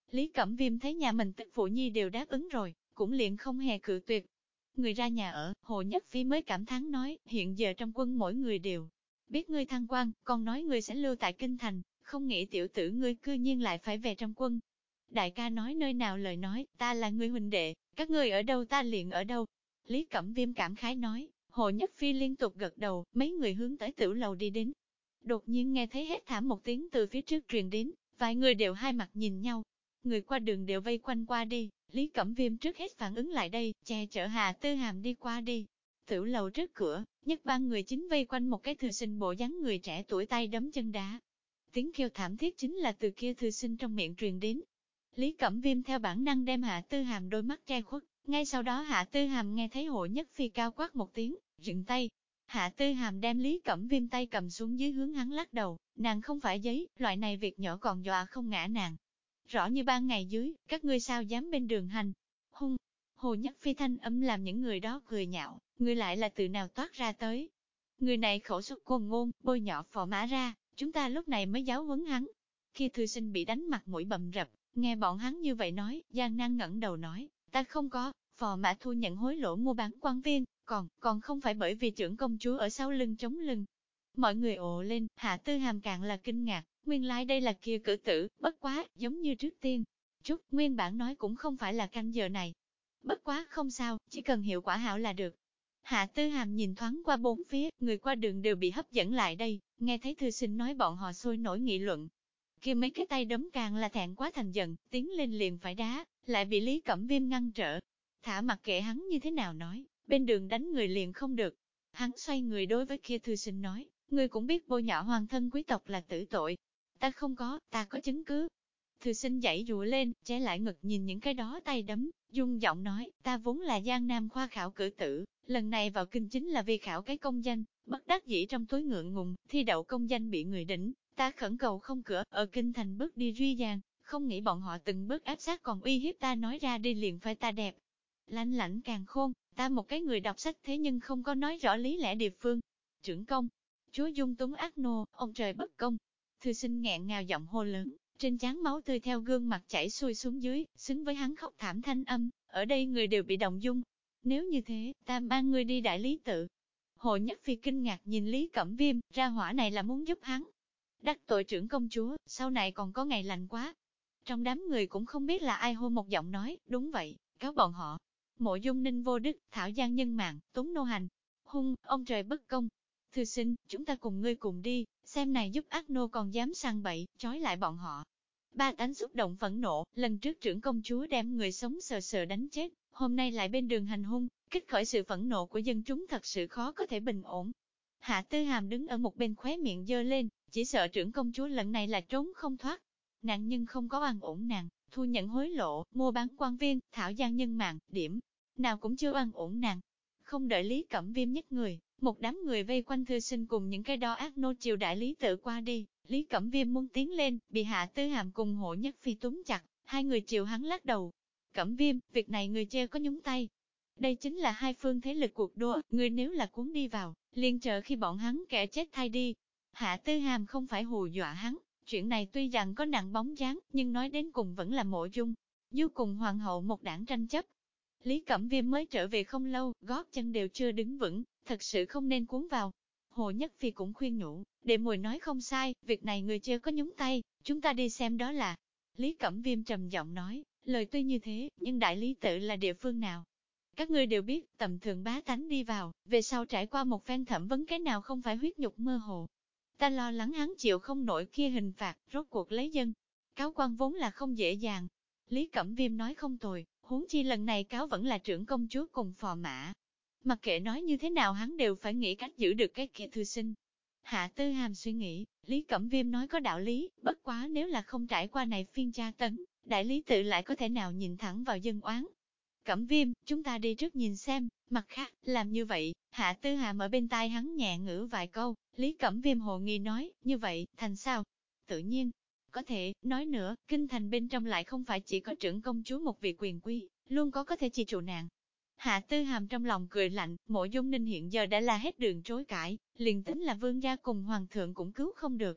Lý Cẩm Viêm thấy nhà mình tức phụ nhi đều đáp ứng rồi, cũng liền không hề cự tuyệt. Người ra nhà ở, Hồ Nhất Phi mới cảm thán nói, hiện giờ trong quân mỗi người đều biết ngươi thăng quan, còn nói ngươi sẽ lưu tại kinh thành, không nghĩ tiểu tử ngươi cư nhiên lại phải về trong quân. Đại ca nói nơi nào lời nói, ta là ngươi huynh đệ, các ngươi ở đâu ta liền ở đâu. Lý Cẩm Viêm cảm khái nói, Hồ Nhất Phi liên tục gật đầu, mấy người hướng tới tiểu lầu đi đến. Đột nhiên nghe thấy hét thảm một tiếng từ phía trước truyền đến, vài người đều hai mặt nhìn nhau. Người qua đường đều vây quanh qua đi, Lý Cẩm Viêm trước hết phản ứng lại đây, che chở Hà Tư Hàm đi qua đi. Tiểu lầu trước cửa, nhất ban người chính vây quanh một cái thư sinh bộ dáng người trẻ tuổi tay đấm chân đá. Tiếng kêu thảm thiết chính là từ kia thư sinh trong miệng truyền đến. Lý Cẩm Viêm theo bản năng đem Hạ Tư Hàm đôi mắt che khuất, ngay sau đó Hạ Tư Hàm nghe thấy Hồ Nhất Phi cao quát một tiếng, dừng tay. Hạ Tư Hàm đem Lý Cẩm Viêm tay cầm xuống dưới hướng hắn lắc đầu, nàng không phải giấy, loại này việc nhỏ còn dọa không ngã nàng. Rõ như ban ngày dưới, các ngươi sao dám bên đường hành. Hung, Hồ Nhất Phi thanh âm làm những người đó cười nhạo, người lại là từ nào toát ra tới. Người này khẩu xuất côn ngôn, bôi nhọ Phò Mã ra, chúng ta lúc này mới giáo huấn hắn. Khi thư sinh bị đánh mặt mũi bầm rập, nghe bọn hắn như vậy nói, gian nan ngẩng đầu nói, ta không có, Phò Mã thu nhận hối lộ mua bán quan viên, còn không phải bởi vì trưởng công chúa ở sau lưng chống lưng. Mọi người ồ lên, Hạ Tư Hàm càng là kinh ngạc, nguyên lai đây là kia cử tử, bất quá, giống như trước tiên. Chút, nguyên bản nói cũng không phải là canh giờ này. Bất quá không sao, chỉ cần hiệu quả hảo là được. Hạ Tư Hàm nhìn thoáng qua bốn phía, người qua đường đều bị hấp dẫn lại đây, nghe thấy thư sinh nói bọn họ sôi nổi nghị luận. Kia mấy cái tay đấm càng là thẹn quá thành giận, tiến lên liền phải đá, lại bị Lý Cẩm Viêm ngăn trở. Thả mặc kệ hắn như thế nào nói, bên đường đánh người liền không được. Hắn xoay người đối với kia thư sinh nói, ngươi cũng biết bôi nhọ hoàng thân quý tộc là tử tội. Ta không có, ta có chứng cứ. Thư sinh dãy dụa lên, che lại ngực nhìn những cái đó tay đấm, dung giọng nói, ta vốn là Giang Nam khoa khảo cử tử, lần này vào kinh chính là vì khảo cái công danh, bất đắc dĩ trong túi ngượng ngùng, thi đậu công danh bị người đỉnh, ta khẩn cầu không cửa, ở kinh thành bước đi duy giang, không nghĩ bọn họ từng bước áp sát còn uy hiếp ta nói ra đi liền phải ta đẹp. Lanh lảnh càng khôn, ta một cái người đọc sách thế nhưng không có nói rõ lý lẽ địa phương. Trưởng công, chúa dung túng ác nô, ông trời bất công. Thư sinh nghẹn ngào giọng hô lớn, trên trán máu tươi theo gương mặt chảy xuôi xuống dưới, xứng với hắn khóc thảm thanh âm, ở đây người đều bị động dung. Nếu như thế, ta mang ngươi đi đại lý tự. Hồ Nhất Phi kinh ngạc nhìn Lý Cẩm Viêm, ra hỏa này là muốn giúp hắn. Đắc tội trưởng công chúa, sau này còn có ngày lành quá. Trong đám người cũng không biết là ai hô một giọng nói, đúng vậy, cáo bọn họ. Mộ Dung Ninh vô đức, thảo gian nhân mạng, túng nô hành. Hung, ông trời bất công. Thư sinh, chúng ta cùng ngươi cùng đi, xem này giúp ác nô còn dám sang bậy, trói lại bọn họ. Ba tánh xúc động phẫn nộ, lần trước trưởng công chúa đem người sống sờ sờ đánh chết, hôm nay lại bên đường hành hung, kích khởi sự phẫn nộ của dân chúng thật sự khó có thể bình ổn. Hạ Tư Hàm đứng ở một bên khóe miệng dơ lên, chỉ sợ trưởng công chúa lần này là trốn không thoát. Nạn nhân không có oan uổng nàng, thu nhận hối lộ, mua bán quan viên, thảo gian nhân mạng, điểm nào cũng chưa oan uổng nàng. Không đợi Lý Cẩm Viêm nhất người, một đám người vây quanh thư sinh cùng những cái đó ác nô triều đại lý tự qua đi, Lý Cẩm Viêm muốn tiến lên, bị Hạ Tư Hàm cùng Hộ Nhất Phi túm chặt, hai người chiều hắn lắc đầu. Cẩm Viêm, việc này người treo có nhúng tay. Đây chính là hai phương thế lực cuộc đua, người nếu là cuốn đi vào, liền chờ khi bọn hắn kẻ chết thay đi. Hạ Tư Hàm không phải hù dọa hắn, chuyện này tuy rằng có nặng bóng dáng, nhưng nói đến cùng vẫn là Mộ Dung Du cùng hoàng hậu một đảng tranh chấp. Lý Cẩm Viêm mới trở về không lâu, gót chân đều chưa đứng vững, thật sự không nên cuốn vào. Hồ Nhất Phi cũng khuyên nhủ, đệ muội nói không sai, việc này người chưa có nhúng tay, chúng ta đi xem đó là. Lý Cẩm Viêm trầm giọng nói, lời tuy như thế, nhưng đại lý tự là địa phương nào? Các ngươi đều biết, tầm thường bá tánh đi vào, về sau trải qua một phen thẩm vấn cái nào không phải huyết nhục mơ hồ. Ta lo lắng hắn chịu không nổi kia hình phạt, rốt cuộc lấy dân. Cáo quan vốn là không dễ dàng. Lý Cẩm Viêm nói không tồi, huống chi lần này cáo vẫn là trưởng công chúa cùng Phò Mã. Mặc kệ nói như thế nào hắn đều phải nghĩ cách giữ được cái kia thư sinh. Hạ Tư Hàm suy nghĩ, Lý Cẩm Viêm nói có đạo lý, bất quá nếu là không trải qua này phiên tra tấn, đại lý tự lại có thể nào nhìn thẳng vào dân oán. Cẩm Viêm, chúng ta đi trước nhìn xem, mặt khác, làm như vậy, Hạ Tư Hàm ở bên tai hắn nhẹ ngữ vài câu, Lý Cẩm Viêm hồ nghi nói, như vậy, thành sao? Tự nhiên, có thể, nói nữa, kinh thành bên trong lại không phải chỉ có trưởng công chúa một vị quyền quý, luôn có thể chỉ trụ nạn. Hạ Tư Hàm trong lòng cười lạnh, Mộ Dung Ninh hiện giờ đã là hết đường chối cãi, liền tính là vương gia cùng hoàng thượng cũng cứu không được.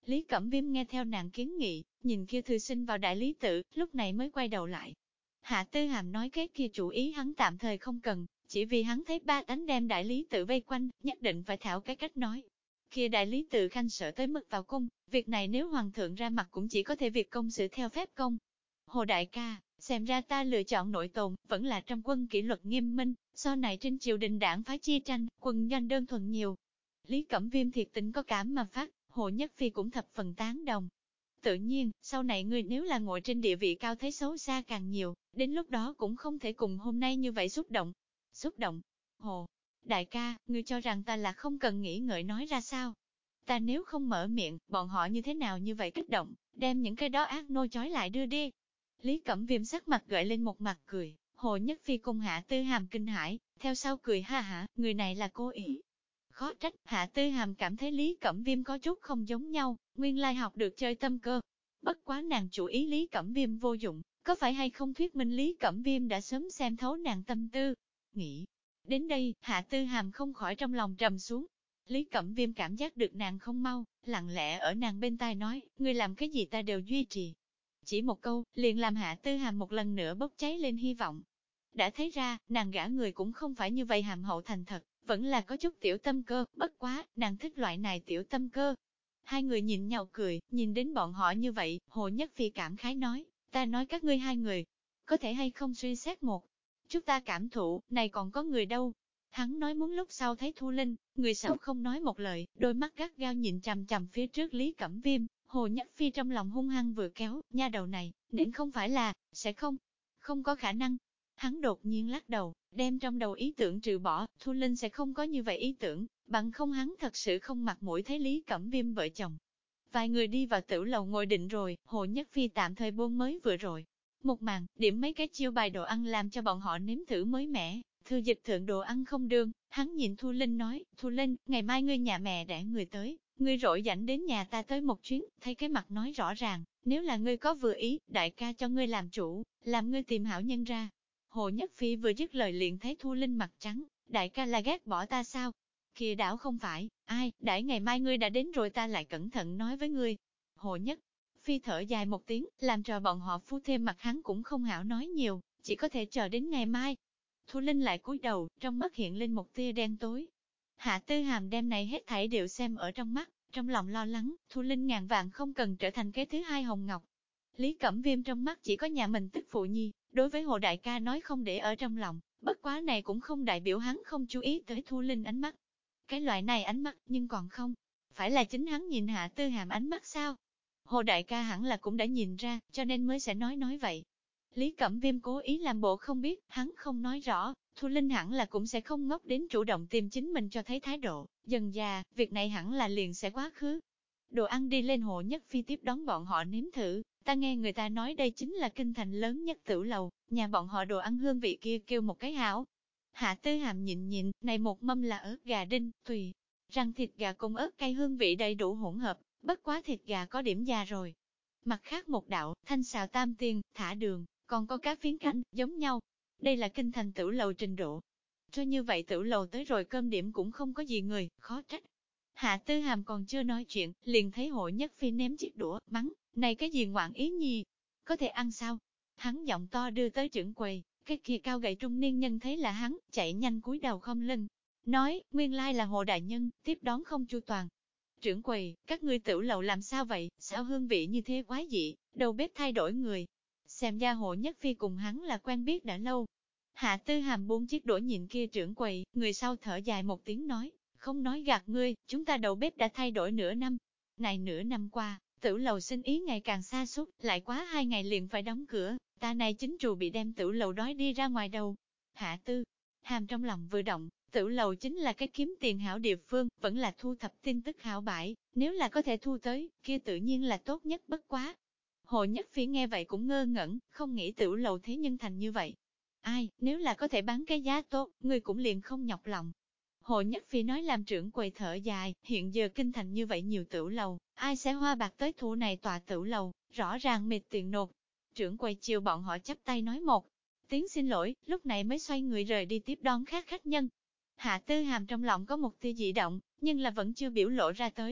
Lý Cẩm Viêm nghe theo nàng kiến nghị, nhìn kia thư sinh vào đại lý tự, lúc này mới quay đầu lại. Hạ Tư Hàm nói cái kia chủ ý hắn tạm thời không cần, chỉ vì hắn thấy ba tánh đem đại lý tự vây quanh, nhất định phải thảo cái cách nói. Kia đại lý tự khanh sợ tới mức vào cung, việc này nếu hoàng thượng ra mặt cũng chỉ có thể việc công xử theo phép công. Hồ đại ca, xem ra ta lựa chọn nội tồn, vẫn là trong quân kỷ luật nghiêm minh, sau này trên triều đình đảng phái chia tranh, quân doanh đơn thuần nhiều. Lý Cẩm Viêm thiệt tình có cảm mà phát, Hồ Nhất Phi cũng thập phần tán đồng. Tự nhiên, sau này ngươi nếu là ngồi trên địa vị cao thấy xấu xa càng nhiều, đến lúc đó cũng không thể cùng hôm nay như vậy xúc động. Xúc động? Hồ, đại ca, ngươi cho rằng ta là không cần nghĩ ngợi nói ra sao? Ta nếu không mở miệng, bọn họ như thế nào như vậy kích động, đem những cái đó ác nô chói lại đưa đi. Lý Cẩm Viêm sắc mặt gợi lên một mặt cười, Hồ Nhất Phi cùng Hạ Tư Hàm kinh hãi, theo sau cười ha hả, người này là cố ý. Khó trách, Hạ Tư Hàm cảm thấy Lý Cẩm Viêm có chút không giống nhau, nguyên lai học được chơi tâm cơ. Bất quá nàng chủ ý Lý Cẩm Viêm vô dụng, có phải hay không thuyết minh Lý Cẩm Viêm đã sớm xem thấu nàng tâm tư. Nghĩ đến đây, Hạ Tư Hàm không khỏi trong lòng trầm xuống. Lý Cẩm Viêm cảm giác được nàng không mau, lặng lẽ ở nàng bên tai nói, ngươi làm cái gì ta đều duy trì. Chỉ một câu, liền làm Hạ Tư Hàm một lần nữa bốc cháy lên hy vọng. Đã thấy ra, nàng gả người cũng không phải như vậy hàm hậu thành thật, vẫn là có chút tiểu tâm cơ, bất quá, nàng thích loại này tiểu tâm cơ. Hai người nhìn nhau cười, nhìn đến bọn họ như vậy, Hồ Nhất Phi cảm khái nói, ta nói các ngươi hai người, có thể hay không suy xét một chút ta cảm thụ, này còn có người đâu. Hắn nói muốn lúc sau thấy Thu Linh, người sau không nói một lời, đôi mắt gắt gao nhìn chằm chằm phía trước Lý Cẩm Viêm, Hồ Nhất Phi trong lòng hung hăng vừa kéo, nha đầu này, nên không phải là, sẽ không có khả năng. Hắn đột nhiên lắc đầu, đem trong đầu ý tưởng trừ bỏ, Thu Linh sẽ không có như vậy ý tưởng, bằng không hắn thật sự không mặt mũi thấy Lý Cẩm Viêm vợ chồng. Vài người đi vào tiểu lầu ngồi định rồi, Hồ Nhất Phi tạm thời buông mới vừa rồi. Một màn, điểm mấy cái chiêu bài đồ ăn làm cho bọn họ nếm thử mới mẻ, thư dịch thượng đồ ăn không đương, hắn nhìn Thu Linh nói, Thu Linh, ngày mai ngươi nhà mẹ đẻ người tới, ngươi rỗi rảnh đến nhà ta tới một chuyến, thấy cái mặt nói rõ ràng, nếu là ngươi có vừa ý, đại ca cho ngươi làm chủ, làm ngươi tìm hảo nhân ra. Hồ Nhất Phi vừa dứt lời liền thấy Thu Linh mặt trắng, đại ca là ghét bỏ ta sao? Kìa đảo không phải, ai, đãi ngày mai ngươi đã đến rồi ta lại cẩn thận nói với ngươi. Hồ Nhất Phi thở dài một tiếng, làm cho bọn họ phu thêm mặt hắn cũng không hảo nói nhiều, chỉ có thể chờ đến ngày mai. Thu Linh lại cúi đầu, trong mắt hiện lên một tia đen tối. Hạ Tư Hàm đem này hết thảy đều xem ở trong mắt, trong lòng lo lắng, Thu Linh ngàn vạn không cần trở thành cái thứ hai Hồng Ngọc. Lý Cẩm Viêm trong mắt chỉ có nhà mình tức phụ nhi, đối với Hồ đại ca nói không để ở trong lòng, bất quá này cũng không đại biểu hắn không chú ý tới Thu Linh ánh mắt. Cái loại này ánh mắt, nhưng còn không, phải là chính hắn nhìn Hạ Tư Hàm ánh mắt sao? Hồ đại ca hẳn là cũng đã nhìn ra, cho nên mới sẽ nói vậy. Lý Cẩm Viêm cố ý làm bộ không biết, hắn không nói rõ, Thu Linh hẳn là cũng sẽ không ngốc đến chủ động tìm chính mình cho thấy thái độ, dần già, việc này hẳn là liền sẽ quá khứ. Đồ ăn đi lên Hồ Nhất Phi tiếp đón bọn họ nếm thử, ta nghe người ta nói đây chính là kinh thành lớn nhất tửu lầu, nhà bọn họ đồ ăn hương vị kia kêu một cái hảo. Hạ Tư Hàm nhìn, này một mâm là ớt gà đinh, tùy rằng thịt gà cùng ớt cay hương vị đầy đủ hỗn hợp, bất quá thịt gà có điểm già rồi. Mặt khác một đạo, thanh xào tam tiên, thả đường, còn có cá phiến canh, giống nhau. Đây là kinh thành tửu lầu trình độ. Cho như vậy tửu lầu tới rồi cơm điểm cũng không có gì người, khó trách. Hạ Tư Hàm còn chưa nói chuyện, liền thấy Hồ Nhất Phi ném chiếc đũa, mắng, này cái gì ngoạn ý nhi, có thể ăn sao? Hắn giọng to đưa tới trưởng quầy, cái kia cao gầy trung niên nhân thấy là hắn, chạy nhanh cúi đầu không lưng, nói, nguyên lai là Hồ đại nhân, tiếp đón không chu toàn. Trưởng quầy, các ngươi tửu lầu làm sao vậy, sao hương vị như thế quái dị, đầu bếp thay đổi người. Xem ra Hồ Nhất Phi cùng hắn là quen biết đã lâu. Hạ Tư Hàm buông chiếc đũa nhìn kia trưởng quầy, người sau thở dài một tiếng nói, không nói gạt ngươi, chúng ta đầu bếp đã thay đổi nửa năm. Này nửa năm qua, tửu lầu sinh ý ngày càng xa suốt, lại quá 2 ngày liền phải đóng cửa, ta này chính trù bị đem tửu lầu đói đi ra ngoài đầu. Hạ Tư Hàm trong lòng vừa động, tửu lầu chính là cái kiếm tiền hảo địa phương, vẫn là thu thập tin tức hảo bãi, nếu là có thể thu tới, kia tự nhiên là tốt nhất bất quá. Hồ Nhất Phi nghe vậy cũng ngơ ngẩn, không nghĩ tửu lầu thế nhân thành như vậy. Ai, nếu là có thể bán cái giá tốt, người cũng liền không nhọc lòng. Hồ Nhất Phi nói làm trưởng quầy thở dài, hiện giờ kinh thành như vậy nhiều tửu lầu, ai sẽ hoa bạc tới thủ này tòa tửu lầu, rõ ràng mệt tiền nộp. Trưởng quầy chiều bọn họ chắp tay nói một tiếng xin lỗi, lúc này mới xoay người rời đi tiếp đón khác khách nhân. Hạ Tư Hàm trong lòng có một tia dị động, nhưng là vẫn chưa biểu lộ ra tới.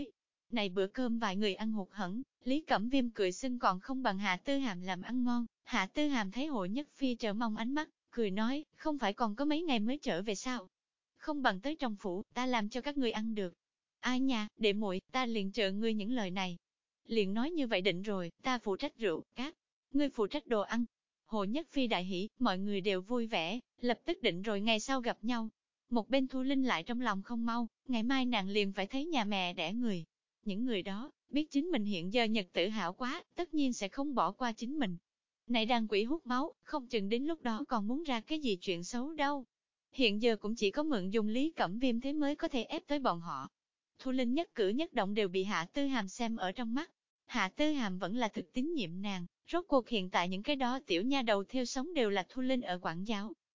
Này bữa cơm vài người ăn hụt hẫng, Lý Cẩm Viêm cười xưng còn không bằng Hạ Tư Hàm làm ăn ngon. Hạ Tư Hàm thấy Hồ Nhất Phi chờ mong ánh mắt, cười nói, không phải còn có mấy ngày mới trở về sao? Không bằng tới trong phủ, ta làm cho các ngươi ăn được. Ai nha, đệ muội, ta liền trợ ngươi những lời này. Liền nói như vậy định rồi, ta phụ trách rượu, cát, ngươi phụ trách đồ ăn. Hồ Nhất Phi đại hỉ, mọi người đều vui vẻ, lập tức định rồi ngày sau gặp nhau. Một bên Thu Linh lại trong lòng không mau, ngày mai nàng liền phải thấy nhà mẹ đẻ người. Những người đó, biết chính mình hiện giờ nhật tử hảo quá, tất nhiên sẽ không bỏ qua chính mình. Này đàn quỷ hút máu, không chừng đến lúc đó còn muốn ra cái gì chuyện xấu đâu. Hiện giờ cũng chỉ có mượn dùng Lý Cẩm Viêm thế mới có thể ép tới bọn họ. Thu Linh nhất cử nhất động đều bị Hạ Tư Hàm xem ở trong mắt. Hạ Tư Hàm vẫn là thực tín nhiệm nàng, rốt cuộc hiện tại những cái đó tiểu nha đầu theo sống đều là Thu Linh ở quản giáo,